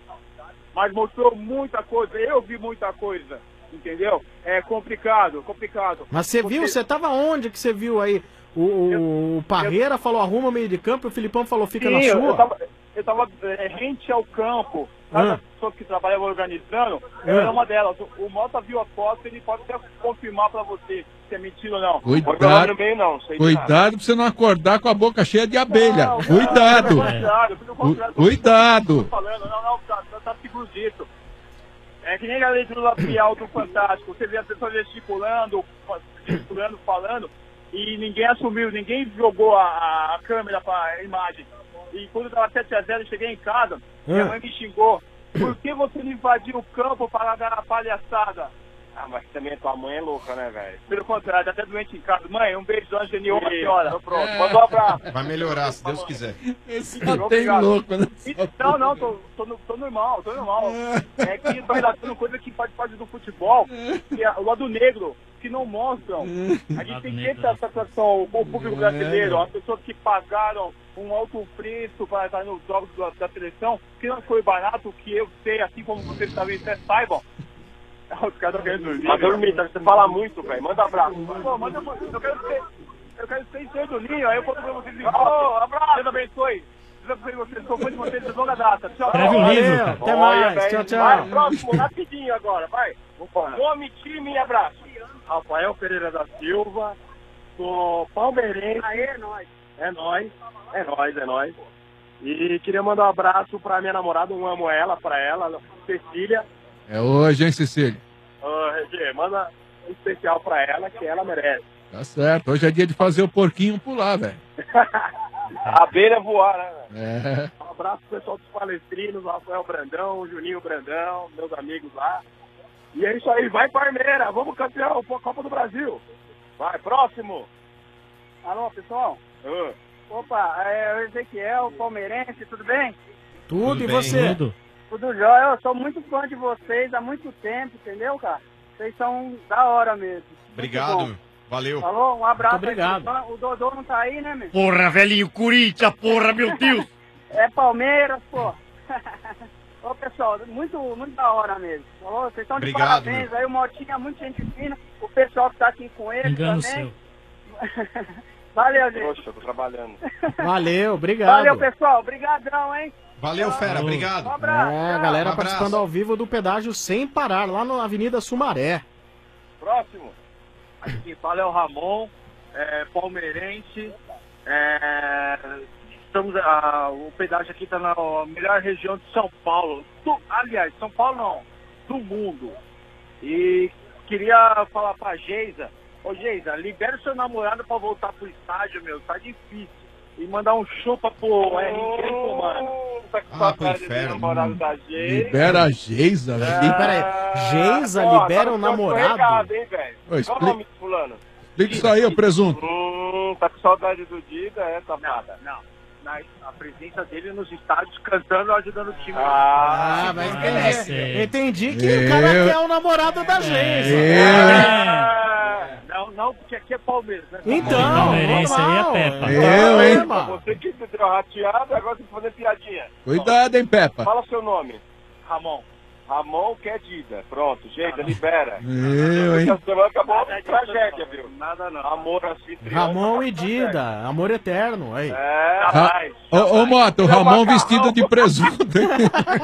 Mas mostrou muita coisa, eu vi muita coisa, entendeu? É complicado, complicado. Mas você viu, você tava onde que você viu aí? O, o, o Parreira falou arruma o meio de campo e o Filipão falou fica Sim, na eu, sua? eu tava, eu tava é, rente ao campo. Cada Ah. pessoa que trabalhava organizando, eu Ah. era uma delas. O, o Mota viu a foto, ele pode até confirmar pra você se é mentira ou não. Cuidado. Mas eu lá no meio não, sei de nada. Cuidado pra você não acordar com a boca cheia de abelha. Não, Cuidado. pelo contrário, pelo contrário, Cu- Cuidado. tô falando, não, não, tá, tá, tá seguro disso. É que nem a leitura labial do Fantástico. Você vê as pessoas gesticulando, gesticulando, falando, e ninguém assumiu, ninguém jogou a, a câmera para a imagem. E quando tava sete a zero, eu cheguei em casa, minha Ah. mãe me xingou. Por que você não invadiu o campo para dar a palhaçada? Ah, mas também tua mãe é louca, né, velho? Pelo contrário, até doente em casa. Mãe, um beijo, Angelina, uma Ih, senhora. então pronto, É. manda um abraço. Vai melhorar, se Deus quiser. Obrigado. tem louco, né? Não, não, tô, tô, no- tô normal, tô normal. É que eu tô relatando coisa que faz parte do futebol, que é o lado negro, que não mostram. A gente tem que ter essa atração com o público brasileiro, as pessoas que pagaram um alto preço para estar nos jogos da, da seleção, que não foi barato, que eu sei, assim como vocês talvez até saibam. Os caras estão querendo dormir. Tá dormindo, você fala muito, velho. Manda abraço. Pô, manda, eu quero ser, eu quero ser inteiro do ninho, aí eu conto pra vocês em oh, abraço. Deus abençoe. Deus abençoe vocês, sou fã de vocês de longa data. Tchau, Escreve um livro, cara. Até mais, velho. tchau, tchau. Vai, próximo, rapidinho agora, vai. Nome, time e abraço. Rafael Pereira da Silva, sou palmeirense. Aí é nóis. É nóis, é nóis, é nóis. E queria mandar um abraço pra minha namorada, eu amo ela, pra ela, Cecília. É hoje, hein, Cecília? Ô, Regi, manda um especial pra ela, que ela merece. Tá certo. Hoje é dia de fazer o porquinho pular, velho. A abelha voar, né, velho? É. Um abraço pro pessoal dos palestrinos, Rafael Brandão, Juninho Brandão, meus amigos lá. E é isso aí, vai Parmeira, vamos campeão, pô, Copa do Brasil. Vai, próximo. Alô, pessoal? Opa, é o Ezequiel, palmeirense, tudo bem? Tudo, e você? Tudo jóia, eu sou muito fã de vocês há muito tempo, entendeu, cara? Vocês são da hora mesmo. Obrigado, valeu. Falou, um abraço. Muito obrigado. Aí, o Dodô não tá aí, né, meu? Porra, velhinho, Corinthians, porra, meu Deus. É Palmeiras, pô. Ô, pessoal, muito, muito da hora mesmo. Falou? Vocês estão de Obrigado, parabéns. meu. Aí o Motinha, muita gente fina. O pessoal que tá aqui com ele Engano também. Valeu, gente. Poxa, eu tô trabalhando. Valeu, obrigado. Valeu, pessoal. Obrigadão, hein? Valeu, fera, obrigado. Um abraço. É, a galera Um abraço. participando ao vivo do pedágio sem parar, lá na Avenida Sumaré. Próximo. Aqui quem fala é o Ramon, é, palmeirense. É, estamos, ah, o pedágio aqui está na melhor região de São Paulo. Do, aliás, São Paulo não, do mundo. E queria falar pra Geisa. Ô Geisa, libera o seu namorado pra voltar pro estádio, meu. Tá difícil. e mandar um chupa pro R G comando. Tá com Ah, pro saudade do inferno. namorado da Geisa. Libera a Geisa, velho. E peraí, Geisa ó, libera tá o no namorado? escorregado, hein, velho? Ô, Qual explica- o nome de fulano? Explica isso aí, ô presunto. Hum, tá com saudade do Dida, é, safada? Não, não. Na, a presença dele nos estádios cantando e ajudando o time. Ah, Ah, mas É, entendi. Entendi que Eu- o cara quer o namorado da Geisa. É. Não, não, porque aqui é Palmeiras, né? Então, Palmeirense aí é normal. Peppa. Eu, hein? Problema. Você que se deu rateada, agora tem que fazer piadinha. Cuidado, hein, Peppa. Fala seu nome. Ramon. Ramon quer Dida. Pronto, Geisa, libera. Eu, hein? Essa semana acabou a tragédia, viu? Nada não. Amor assim, Ramon e Dida, amor eterno. Aí. É, Ra- rapaz. Ô, ô, Mota, o Ramon vestido de presunto, hein?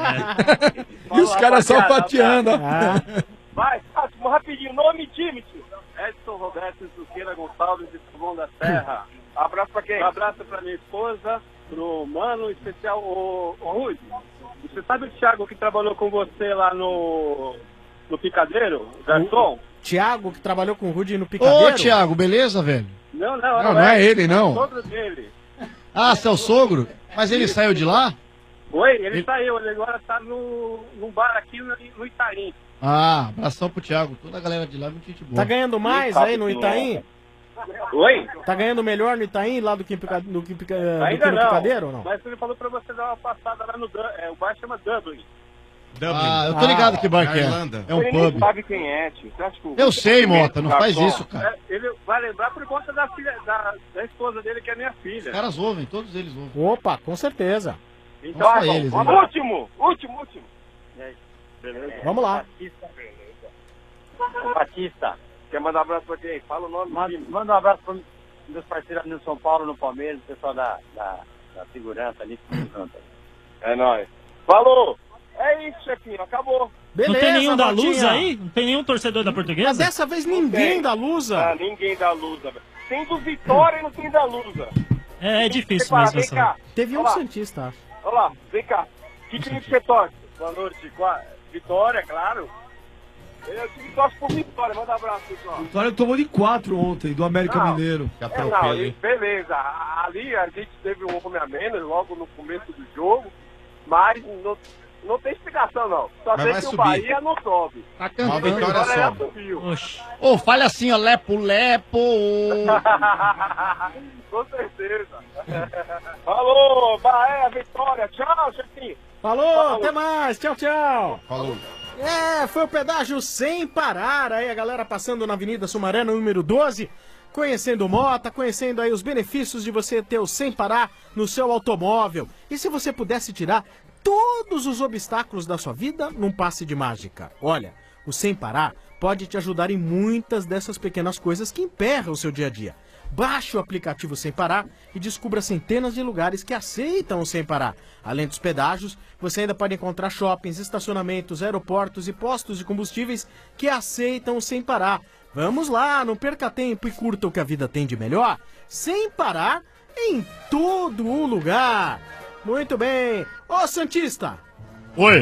E os caras só fatiando, ó. Ah, Vai, Fátima, rapidinho. Nome e time, tio. Edson Roberto Suqueira Gonçalves de Sabão da Serra. Abraço pra quem? Abraço pra minha esposa, pro mano, em especial o, o Rude. Você sabe o Thiago que trabalhou com você lá no, no Picadeiro, o garçom? Thiago, que trabalhou com o Rudy no Picadeiro. Ô, Thiago, beleza, velho? Não, não, Não, não é ele, não. Todo dele. Ah, seu sogro? Mas ele saiu de lá? Oi, ele saiu, ele agora tá no, num bar aqui no, no Itaim. Ah, abração pro Thiago. Toda a galera de lá é muito gente boa. Tá ganhando mais aí no Itaim? Oi? Tá ganhando melhor no Itaim, lá do que, pica, do que, pica, do Ainda que no não, Picadeiro ou não? mas ele falou pra você dar uma passada lá no... Dun- É, o bar chama Dublin. Ah, eu tô ligado que bar que é. Irlanda. É um Ele nem pub. sabe quem é, tio. Você acha que o- Eu sei, Mota, não faz garçom- isso, cara. É, ele vai lembrar por conta da, filha, da, da esposa dele, que é minha filha. Os caras ouvem, todos eles ouvem. Opa, com certeza. Então, Só tá bom. eles, hein? último, último, último. E aí, beleza? Vamos lá. Batista, beleza. Batista, quer mandar um abraço pra quem? Fala o nome. Manda, manda um abraço para meus parceiros ali no São Paulo, no Palmeiras, o pessoal da, da, da segurança ali. É nóis. Falou! É isso, chefinho, acabou. Beleza, Não tem nenhum da Motinha. Lusa aí? Não tem nenhum torcedor da Mas Portuguesa? dessa vez ninguém tem. da Lusa. Ah, ninguém da Lusa, velho. Tem do Vitória e não tem da Lusa. É, é difícil Separa, mesmo vem essa. cá. Teve um Olha lá. Santista, acho. Olha lá, vem cá. Que time que você torce? Boa noite, qua- Vitória, claro. Eu tive torce por Vitória, manda um abraço, pessoal. Vitória tomou de quatro ontem, do América Não. Mineiro. Que É, não, atropelo, e hein? beleza. Ali a gente teve um homem a menos logo no começo do jogo, mas não, não tem explicação não. Só Mas sei vai que o subir. Bahia não sobe. Tá Uma cantando. vitória Agora já sobe. subiu. Oxi. Ô, fale assim, ó, lepo, lepo. Com certeza. Falou, Bahia, Vitória. Tchau, chefinho. Falou, até mais. Tchau, tchau. Falou. É, foi o pedágio sem parar. Aí a galera passando na Avenida Sumaré, no número doze, conhecendo o Mota, conhecendo aí os benefícios de você ter o sem parar no seu automóvel. E se você pudesse tirar todos os obstáculos da sua vida num passe de mágica? Olha, o sem parar pode te ajudar em muitas dessas pequenas coisas que emperram o seu dia a dia. Baixe o aplicativo Sem Parar e descubra centenas de lugares que aceitam o Sem Parar. Além dos pedágios, você ainda pode encontrar shoppings, estacionamentos, aeroportos e postos de combustíveis que aceitam o Sem Parar. Vamos lá, não perca tempo e curta o que a vida tem de melhor. Sem Parar em todo o lugar. Muito bem. Ô, Santista! Oi.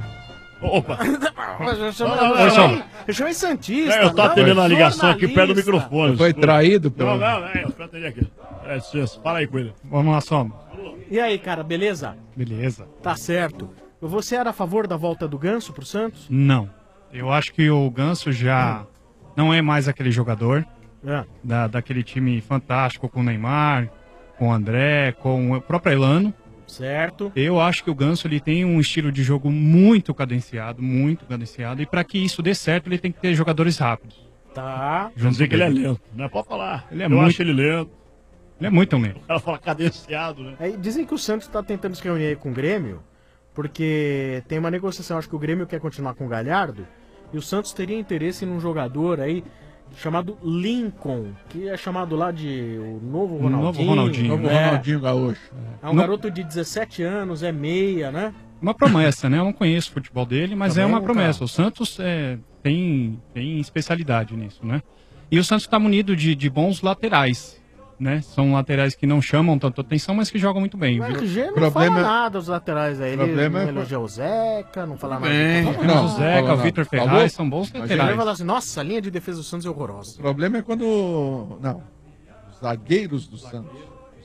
Opa. Mas eu chamei, Não, não, eu chamei- não. eu chamei Santista. É, eu tô não, atendendo a ligação aqui perto do jornalista. microfone. Foi desculpa. traído pelo... Não, não, é, eu tô atendendo aqui. É, isso, fala aí com ele. Vamos lá, Soma. E aí, cara, beleza? Beleza. Tá certo. Você era a favor da volta do Ganso pro Santos? Não. Eu acho que o Ganso já não é mais aquele jogador É. da, daquele time fantástico com o Neymar, com o André, com o próprio Elano. Certo. Eu acho que o Ganso ele tem um estilo de jogo muito cadenciado, muito cadenciado. E para que isso dê certo, ele tem que ter jogadores rápidos. Tá. Vamos dizer que ele é lento, né? Pode falar. Ele é eu muito- acho ele lento. Ele é muito lento. O cara fala cadenciado, né? Aí dizem que o Santos tá tentando se reunir aí com o Grêmio, porque tem uma negociação, acho que o Grêmio quer continuar com o Galhardo, e o Santos teria interesse num jogador aí chamado Lincoln, que é chamado lá de o novo Ronaldinho. Novo Ronaldinho. Novo É. Ronaldinho Gaúcho. É um No- garoto de dezessete anos, é meia, né? Uma promessa, né? Eu não conheço o futebol dele, mas Também é uma nunca. promessa. O Santos é, tem, tem especialidade nisso, né? E o Santos está munido de, de bons laterais, né? São laterais que não chamam tanto atenção, mas que jogam muito bem. O viu? R G não Problema- fala nada dos laterais aí. Ele Problema não é- elogia o Zeca, não fala nada. Bem, do- Não, não, o Zeca, fala o Vitor nada. Ferraz Falou? são bons Ele laterais. vai falar assim, nossa, a linha de defesa do Santos é O horrorosa. problema é quando... Não. Os zagueiros do Santos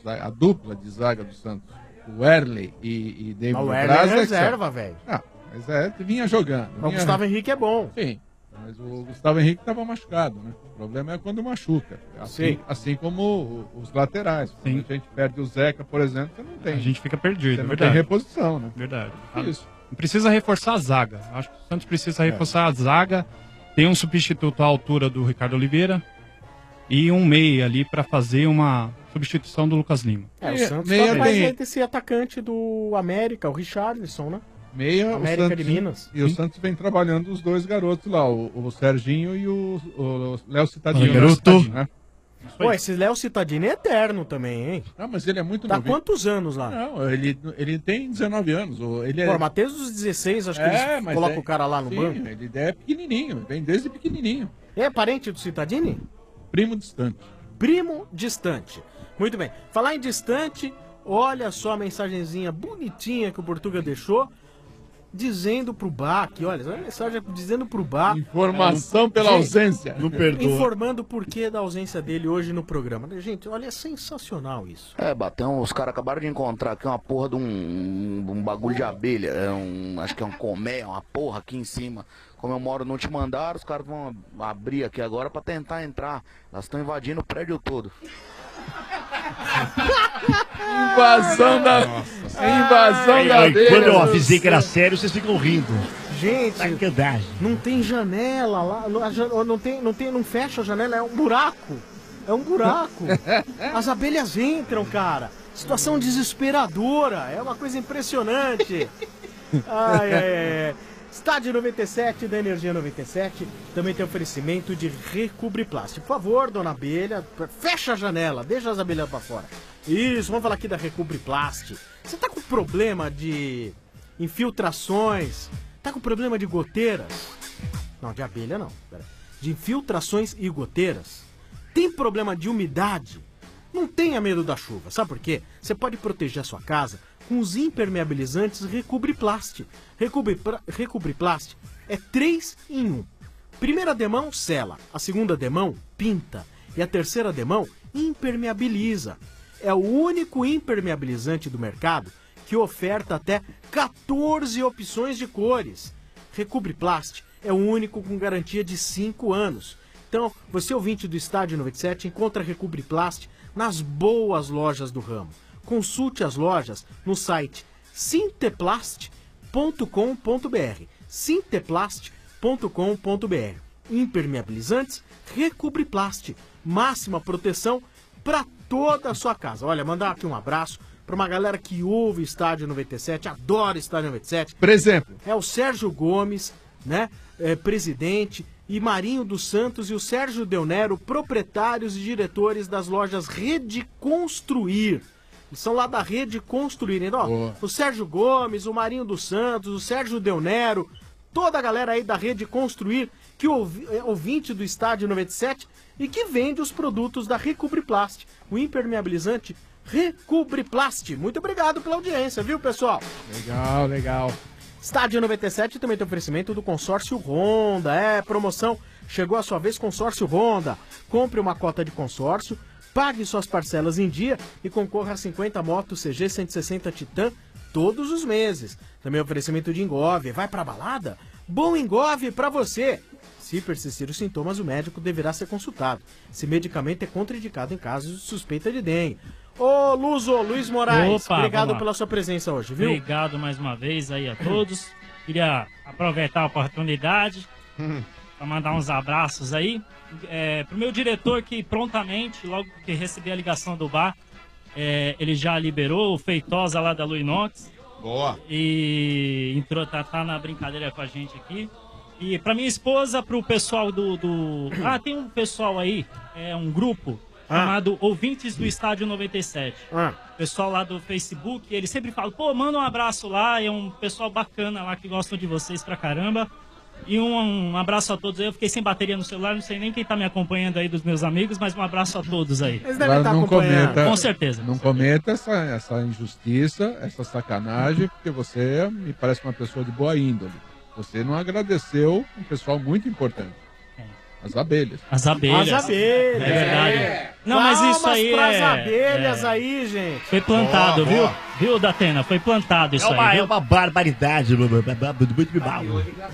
a dupla de zaga do Santos, o Erley e, e David Mas o Braz... Erley é é que reserva, são- velho. Ah, mas é, vinha jogando. Mas o vinha- Gustavo Henrique é bom. Sim, mas o Gustavo Henrique estava machucado, né? O problema é quando machuca. Assim, Sim. assim como o- os laterais. Quando a gente perde o Zeca, por exemplo, você não tem. A gente fica perdido, Você é não verdade. tem reposição, né? Verdade. Isso. Precisa reforçar a zaga. Acho que o Santos precisa É. reforçar a zaga. Tem um substituto à altura do Ricardo Oliveira e um meia ali para fazer uma substituição do Lucas Lima. É, o Santos tá mais desse atacante do América, o Richarlison, né? Meia, América o Santos, de Minas. E o Santos vem trabalhando os dois garotos lá, o, o Serginho e o, o Léo Cittadino. Olha, garoto. Léo Cittadino, né? Pô, esse Léo Cittadini é eterno também, hein? Ah, mas ele é muito Tá novinho. quantos anos lá? Não, ele, ele tem dezenove anos. o- Ele é... Pô, mas desde os dezesseis, acho que É, eles mas colocam é- o cara lá no sim, banco. ele é pequenininho, vem desde pequenininho. É parente do Cittadini? Primo distante. Primo distante. Muito bem. Falar em distante, olha só a mensagenzinha bonitinha que o Portuga deixou, dizendo pro Bach, olha, olha a mensagem dizendo pro Bach... Informação pela ausência. Não perdoa. Informando o porquê da ausência dele hoje no programa. Gente, olha, é sensacional isso. É, Batão, os caras acabaram de encontrar aqui uma porra de um, um bagulho de abelha. É um, acho que é um colmeia, uma porra aqui em cima. Como eu moro no último andar, os caras vão abrir aqui agora pra tentar entrar. Elas estão invadindo o prédio todo. Invasão da. Invasão Ai, da ai, abelha. quando eu avisei que era sério, vocês ficam rindo. Gente, não tem janela lá, não, a jan- não tem, não tem, não fecha a janela, é um buraco. É um buraco. As abelhas entram, cara. Situação desesperadora, é uma coisa impressionante. Ai, ai, ai. Estádio noventa e sete da Energia noventa e sete também tem oferecimento de Recobre Plástico. Por favor, dona abelha, fecha a janela, deixa as abelhas pra fora. Isso, vamos falar aqui da Recobre Plástico. Você tá com problema de infiltrações? Tá com problema de goteiras? Não, de abelha não. Pera. De infiltrações e goteiras? Tem problema de umidade? Não tenha medo da chuva, sabe por quê? Você pode proteger a sua casa com os impermeabilizantes Recobre Plast. Recobre, Recobre Plast é três em um. Primeira demão, sela. A segunda demão, pinta. E a terceira demão, impermeabiliza. É o único impermeabilizante do mercado que oferta até quatorze opções de cores. Recobre Plast é o único com garantia de cinco anos. Então, você ouvinte do Estádio noventa e sete encontra Recobre Plast nas boas lojas do ramo. Consulte as lojas no site sinteplast ponto com ponto br. sinteplast ponto com ponto br. Impermeabilizantes Recobre Plast. Máxima proteção para toda a sua casa. Olha, mandar aqui um abraço para uma galera que ouve Estádio noventa e sete, adora Estádio noventa e sete. Por exemplo. É o Sérgio Gomes, né? É, presidente, e Marinho dos Santos e o Sérgio Del Nero, proprietários e diretores das lojas Rede Construir. Eles são lá da Rede Construir. Então, ó, o Sérgio Gomes, o Marinho dos Santos, o Sérgio Del Nero, toda a galera aí da Rede Construir, que ouvi, é ouvinte do Estádio noventa e sete e que vende os produtos da Recobre Plast, o impermeabilizante Recobre Plast. Muito obrigado pela audiência, viu, pessoal? Legal, legal. Estádio noventa e sete também tem oferecimento do Consórcio Honda. É, promoção. Chegou a sua vez, Consórcio Honda. Compre uma cota de consórcio, pague suas parcelas em dia e concorra a cinquenta motos C G cento e sessenta Titan todos os meses. Também oferecimento de Engove. Vai pra balada? Bom Engove pra você. Se persistir os sintomas, o médico deverá ser consultado. Esse medicamento é contraindicado em casos de suspeita de dengue. Ô, Luzo, Luiz Moraes, Opa, obrigado vamos lá. pela sua presença hoje, viu? Obrigado mais uma vez aí a todos. Queria aproveitar a oportunidade para mandar uns abraços aí. É, pro meu diretor que prontamente, logo que recebi a ligação do bar, é, ele já liberou o Feitosa lá da Luinox. Boa. E entrou, tá, tá na brincadeira com a gente aqui. E pra minha esposa, pro pessoal do... do... Ah, tem um pessoal aí, é um grupo chamado Ouvintes do Estádio noventa e sete. Ah. Pessoal lá do Facebook, eles sempre falam, pô, manda um abraço lá, é um pessoal bacana lá que gostam de vocês pra caramba. E um, um abraço a todos aí, eu fiquei sem bateria no celular, não sei nem quem tá me acompanhando aí dos meus amigos, mas um abraço a todos aí. Eles Agora não cometa, Com certeza. Não cometa essa, essa injustiça, essa sacanagem, porque você me parece uma pessoa de boa índole. Você não agradeceu um pessoal muito importante. As abelhas. As abelhas. As abelhas. É verdade. Não, mas isso Palmas aí pras é... abelhas é. aí, gente. Foi plantado, Boa, viu? boa. Viu, Datena? Foi plantado isso É uma, aí. é viu? uma barbaridade, muito mal.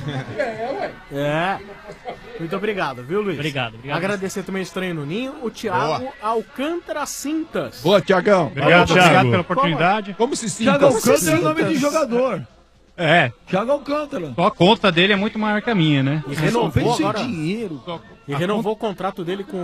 É. Muito obrigado, viu, Luiz? Obrigado, obrigado. Agradecer também o Estranho no Ninho, o Thiago Boa. Alcântara Cintas. Boa, Tiagão. Obrigado, obrigado pela oportunidade. Como se sinta? Thiago Como se Alcântara é sinta? nome de jogador. É. Thiago Alcântara. Só a conta dele é muito maior que a minha, né? E renovou Sem agora. dinheiro. E renovou o contrato dele com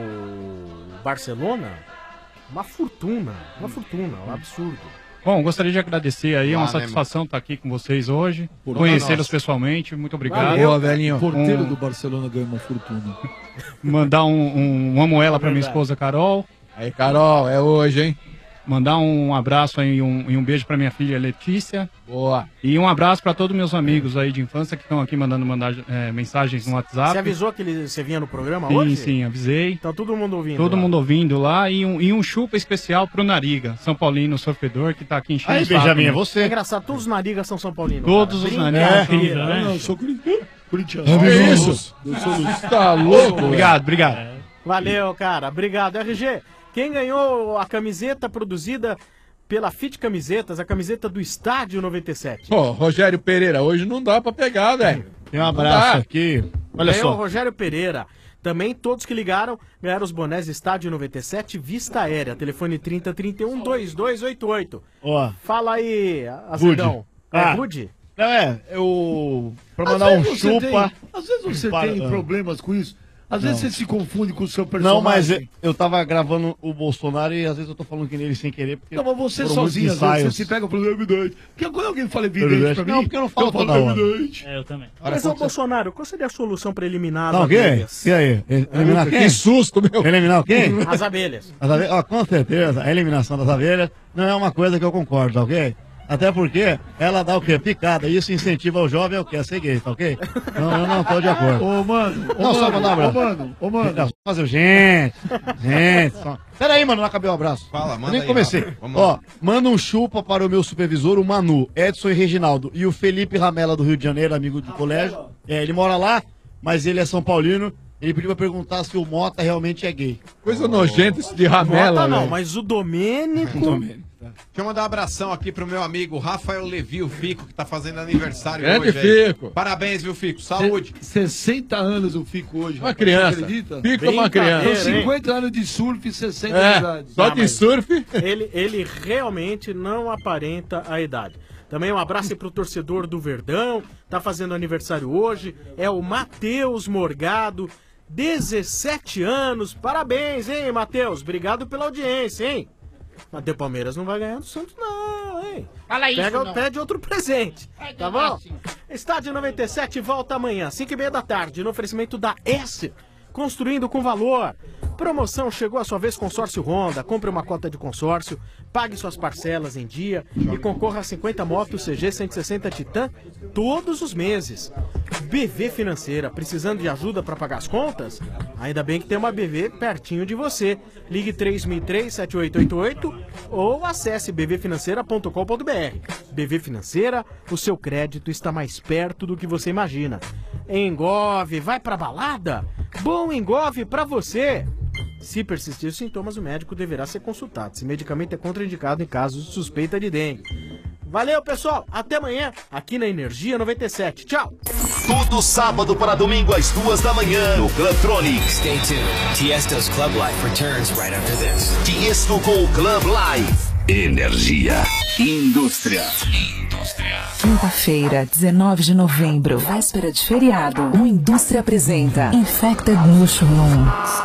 o Barcelona. Uma fortuna. Uma fortuna. Um absurdo. Bom, gostaria de agradecer aí, é uma Ah, né, satisfação estar aqui com vocês hoje, Por conhecê-los nós. pessoalmente, muito obrigado. Valeu, Boa, velhinho. O porteiro Um- do Barcelona ganhou uma fortuna. Mandar um, um, uma moela para minha Verdade. esposa Carol. Aí, Carol, é hoje, hein? Mandar um abraço aí, um, e um beijo para minha filha Letícia. Boa. E um abraço para todos meus amigos aí de infância que estão aqui mandando mandar, é, mensagens no WhatsApp. Você avisou que ele, você vinha no programa Sim, hoje? sim, avisei. Então todo mundo ouvindo. Todo lá. mundo ouvindo lá e um, e um chupa especial pro Nariga, São Paulino sofredor, que tá aqui enchendo Aí, o saco, Benjamin, né? é você. É engraçado, todos os narigas são São Paulinos. Todos cara. os narigas Brincadeira, são- né? Não, não, eu sou corintiano. Corintiano. Que isso? Eu sou Luiz. Tá louco? Obrigado, obrigado. Valeu, cara. Obrigado. R G, quem ganhou a camiseta produzida pela Fit Camisetas, a camiseta do Estádio noventa e sete? Pô, Rogério Pereira, hoje não dá pra pegar, velho. Tem um abraço Não dá. aqui. Olha Ganhou o só. Rogério Pereira. Também todos que ligaram ganharam os bonés Estádio noventa e sete Vista Aérea. Telefone trinta, trinta e um, vinte e dois oitenta e oito. Ó. Fala aí, Azedão. É Ah, Rude? Não, é, eu... Pra Às mandar um vezes você chupa... tem- às vezes você Para- tem ah. problemas com isso. Às vezes Não. você se confunde com o seu personagem. Não, mas eu, eu tava gravando o Bolsonaro e às vezes eu tô falando que nele sem querer. Porque Não, mas você foram sozinho, muitos às vezes ensaios. você se pega e fala evidente. Porque quando alguém fala evidente Evidente. pra mim, Não, porque eu não falo toda hora. evidente. É, eu também. Mas, ô, Bolsonaro, qual seria a solução pra eliminar as Não, quem? abelhas? E aí? Eliminar Que quem? susto, meu. Eliminar quem? As abelhas. As abelhas, ó, com certeza, a eliminação das abelhas não é uma coisa que eu concordo, tá ok? Até porque ela dá o quê? Picada. E isso incentiva o jovem ao quê? A ser gay, tá ok? Então eu não tô de acordo. Ô, mano, ô, Não, só mano, mandar um abraço. ô, mano, ô, mano. Não, só fazer o gente, gente. Só... Pera aí, mano, não acabei o abraço. Fala, Eu manda nem aí, comecei. Rafa. Vamos Ó, lá. manda um chupa para o meu supervisor, o Manu, Edson e Reginaldo. E o Felipe Ramela do Rio de Janeiro, amigo de colégio. É, ele mora lá, mas ele é São Paulino. Ele pediu pra perguntar se o Mota realmente é gay. Coisa nojenta isso de ramela, Mota não, velho. mas o Domênico... Deixa eu mandar um abração aqui pro meu amigo Rafael Levi, o Fico, que tá fazendo aniversário Grande hoje. aí. Fico. Parabéns, viu, Fico? Saúde. sessenta anos eu fico hoje. Uma rapaz, criança. Você acredita? Fico é uma criança. Tenho cinquenta anos de surf e sessenta É, de idade. só Ah, de mas surf. Ele, ele realmente não aparenta a idade. Também um abraço aí pro torcedor do Verdão, tá fazendo aniversário hoje, é o Matheus Morgado, dezessete anos, parabéns, hein, Matheus, obrigado pela audiência, hein. Mas o Palmeiras não vai ganhar do Santos não, hein. Fala isso, Pega, não. pede outro presente, Ai, tá que bom? máximo. Estádio noventa e sete volta amanhã, cinco e meia da tarde, no oferecimento da S, construindo com valor. Promoção chegou a sua vez, consórcio Honda. Compre uma cota de consórcio, pague suas parcelas em dia e concorra a cinquenta motos C G cento e sessenta Titan todos os meses. B V Financeira, precisando de ajuda para pagar as contas? Ainda bem que tem uma B V pertinho de você. Ligue três mil e três, sete oito oito oito ou acesse b v financeira ponto com ponto b r. B V Financeira, o seu crédito está mais perto do que você imagina. Engove, vai pra balada? Bom engove pra você! Se persistir os sintomas, o médico deverá ser consultado. Esse medicamento é contraindicado em casos de suspeita de dengue. Valeu, pessoal! Até amanhã, aqui na Energia noventa e sete. Tchau! Todo sábado para domingo às duas da manhã no Clubtronic. Stay tuned. Tiesto's Club Life returns right after this. Tiesto com o Club Live. Energia. Indústria. Quinta-feira, dezenove de novembro, véspera de feriado, o Indústria apresenta Infected Mushrooms.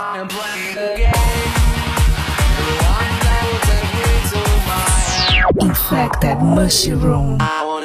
Infected Mushroom.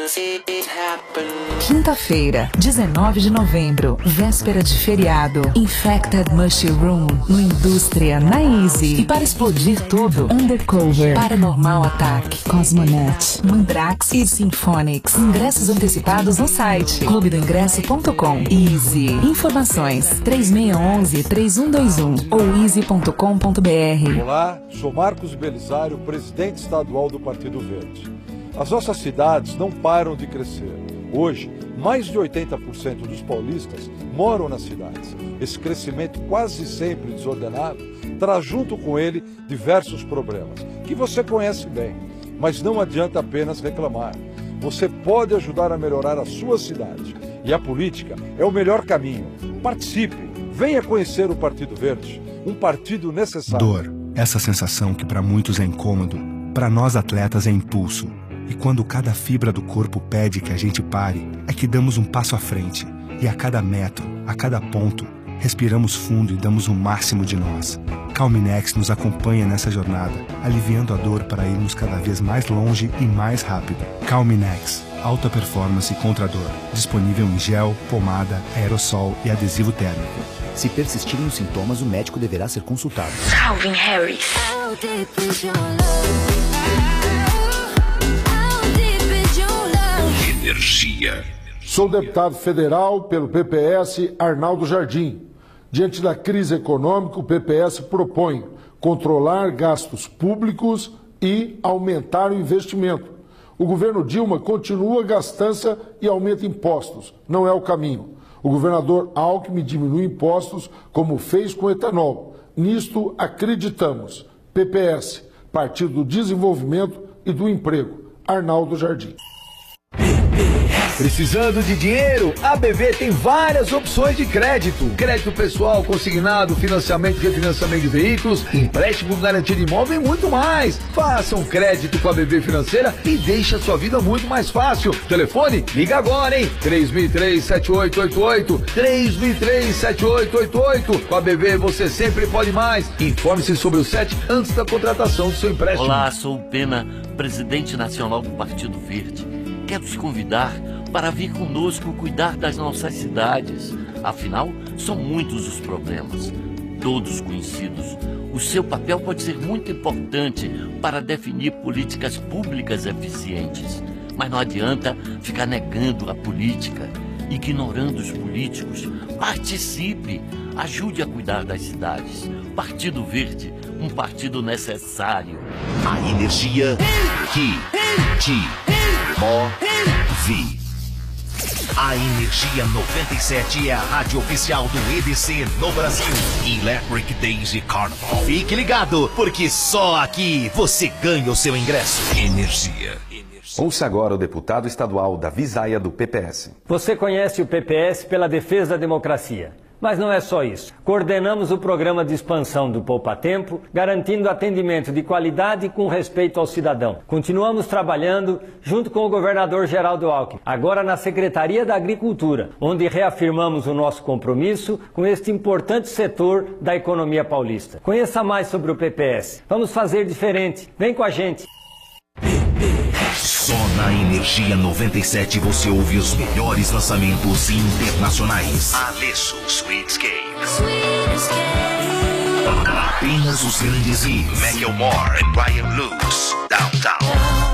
Quinta-feira, dezenove de novembro, véspera de feriado, Infected Mushroom, no Indústria, na Easy. E para explodir tudo, Undercover, Paranormal Attack, Cosmonet, Mandrax e Symphonics. Ingressos antecipados no site clube do ingresso ponto com. Easy. Informações três seis um um, três um dois um ou easy ponto com ponto b r. Olá, sou Marcos Belisário, presidente estadual do Partido Verde. As nossas cidades não param de crescer. Hoje, mais de oitenta por cento dos paulistas moram nas cidades. Esse crescimento quase sempre desordenado traz junto com ele diversos problemas, que você conhece bem, mas não adianta apenas reclamar. Você pode ajudar a melhorar a sua cidade. E a política é o melhor caminho. Participe, venha conhecer o Partido Verde, um partido necessário. Dor, essa sensação que para muitos é incômodo, para nós atletas é impulso. E quando cada fibra do corpo pede que a gente pare, é que damos um passo à frente. E a cada metro, a cada ponto, respiramos fundo e damos o máximo de nós. Calminex nos acompanha nessa jornada, aliviando a dor para irmos cada vez mais longe e mais rápido. Calminex, alta performance contra a dor. Disponível em gel, pomada, aerossol e adesivo térmico. Se persistirem os sintomas, o médico deverá ser consultado. Calvin Harris. Energia. Sou deputado federal pelo P P S Arnaldo Jardim. Diante da crise econômica, o P P S propõe controlar gastos públicos e aumentar o investimento. O governo Dilma continua a gastança e aumenta impostos. Não é o caminho. O governador Alckmin diminui impostos, como fez com o etanol. Nisto acreditamos. P P S, Partido do Desenvolvimento e do Emprego. Arnaldo Jardim. Precisando de dinheiro? A B V tem várias opções de crédito. Crédito pessoal, consignado, financiamento e refinanciamento de veículos, empréstimo garantido de imóvel e muito mais. Faça um crédito com a B V Financeira e deixe a sua vida muito mais fácil. Telefone? Liga agora, hein? três mil e três, sete oito oito oito. três mil e três, sete oito oito oito. Com a B V você sempre pode mais. Informe-se sobre o S E T antes da contratação do seu empréstimo. Olá, sou o Pena, presidente nacional do Partido Verde. Quero te convidar para vir conosco cuidar das nossas cidades. Afinal, são muitos os problemas, todos conhecidos. O seu papel pode ser muito importante para definir políticas públicas eficientes. Mas não adianta ficar negando a política, ignorando os políticos. Participe, ajude a cuidar das cidades. Partido Verde, um partido necessário. A energia que te move. A Energia noventa e sete é a rádio oficial do E D C no Brasil. Electric Daisy Carnival. Fique ligado, porque só aqui você ganha o seu ingresso. Energia. Ouça agora o deputado estadual da Visaia do P P S. Você conhece o P P S pela defesa da democracia. Mas não é só isso. Coordenamos o programa de expansão do Poupa Tempo, garantindo atendimento de qualidade com respeito ao cidadão. Continuamos trabalhando junto com o governador Geraldo Alckmin, agora na Secretaria da Agricultura, onde reafirmamos o nosso compromisso com este importante setor da economia paulista. Conheça mais sobre o P P S. Vamos fazer diferente. Vem com a gente. Só na Energia noventa e sete você ouve os melhores lançamentos internacionais. Alesso Sweet Cakes. Apenas os grandes hits. Macklemore e Brian Lewis. Downtown.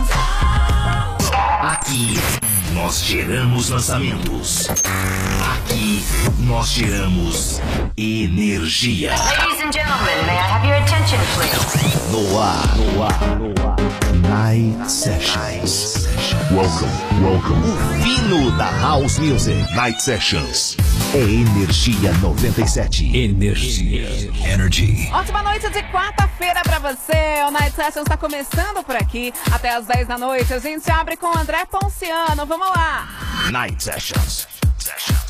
Aqui nós geramos lançamentos. Aqui nós geramos energia. Ladies and gentlemen, may I have your attention, please? No ar, no ar, no ar. Night Sessions. Welcome, welcome. O fino da House Music. Night Sessions. É Energia noventa e sete. Energia. Energy. Ótima noite de quarta-feira pra você. O Night Sessions está começando por aqui. Até às dez da noite a gente abre com o André Ponciano. Vamos lá. Night Sessions. Sessions.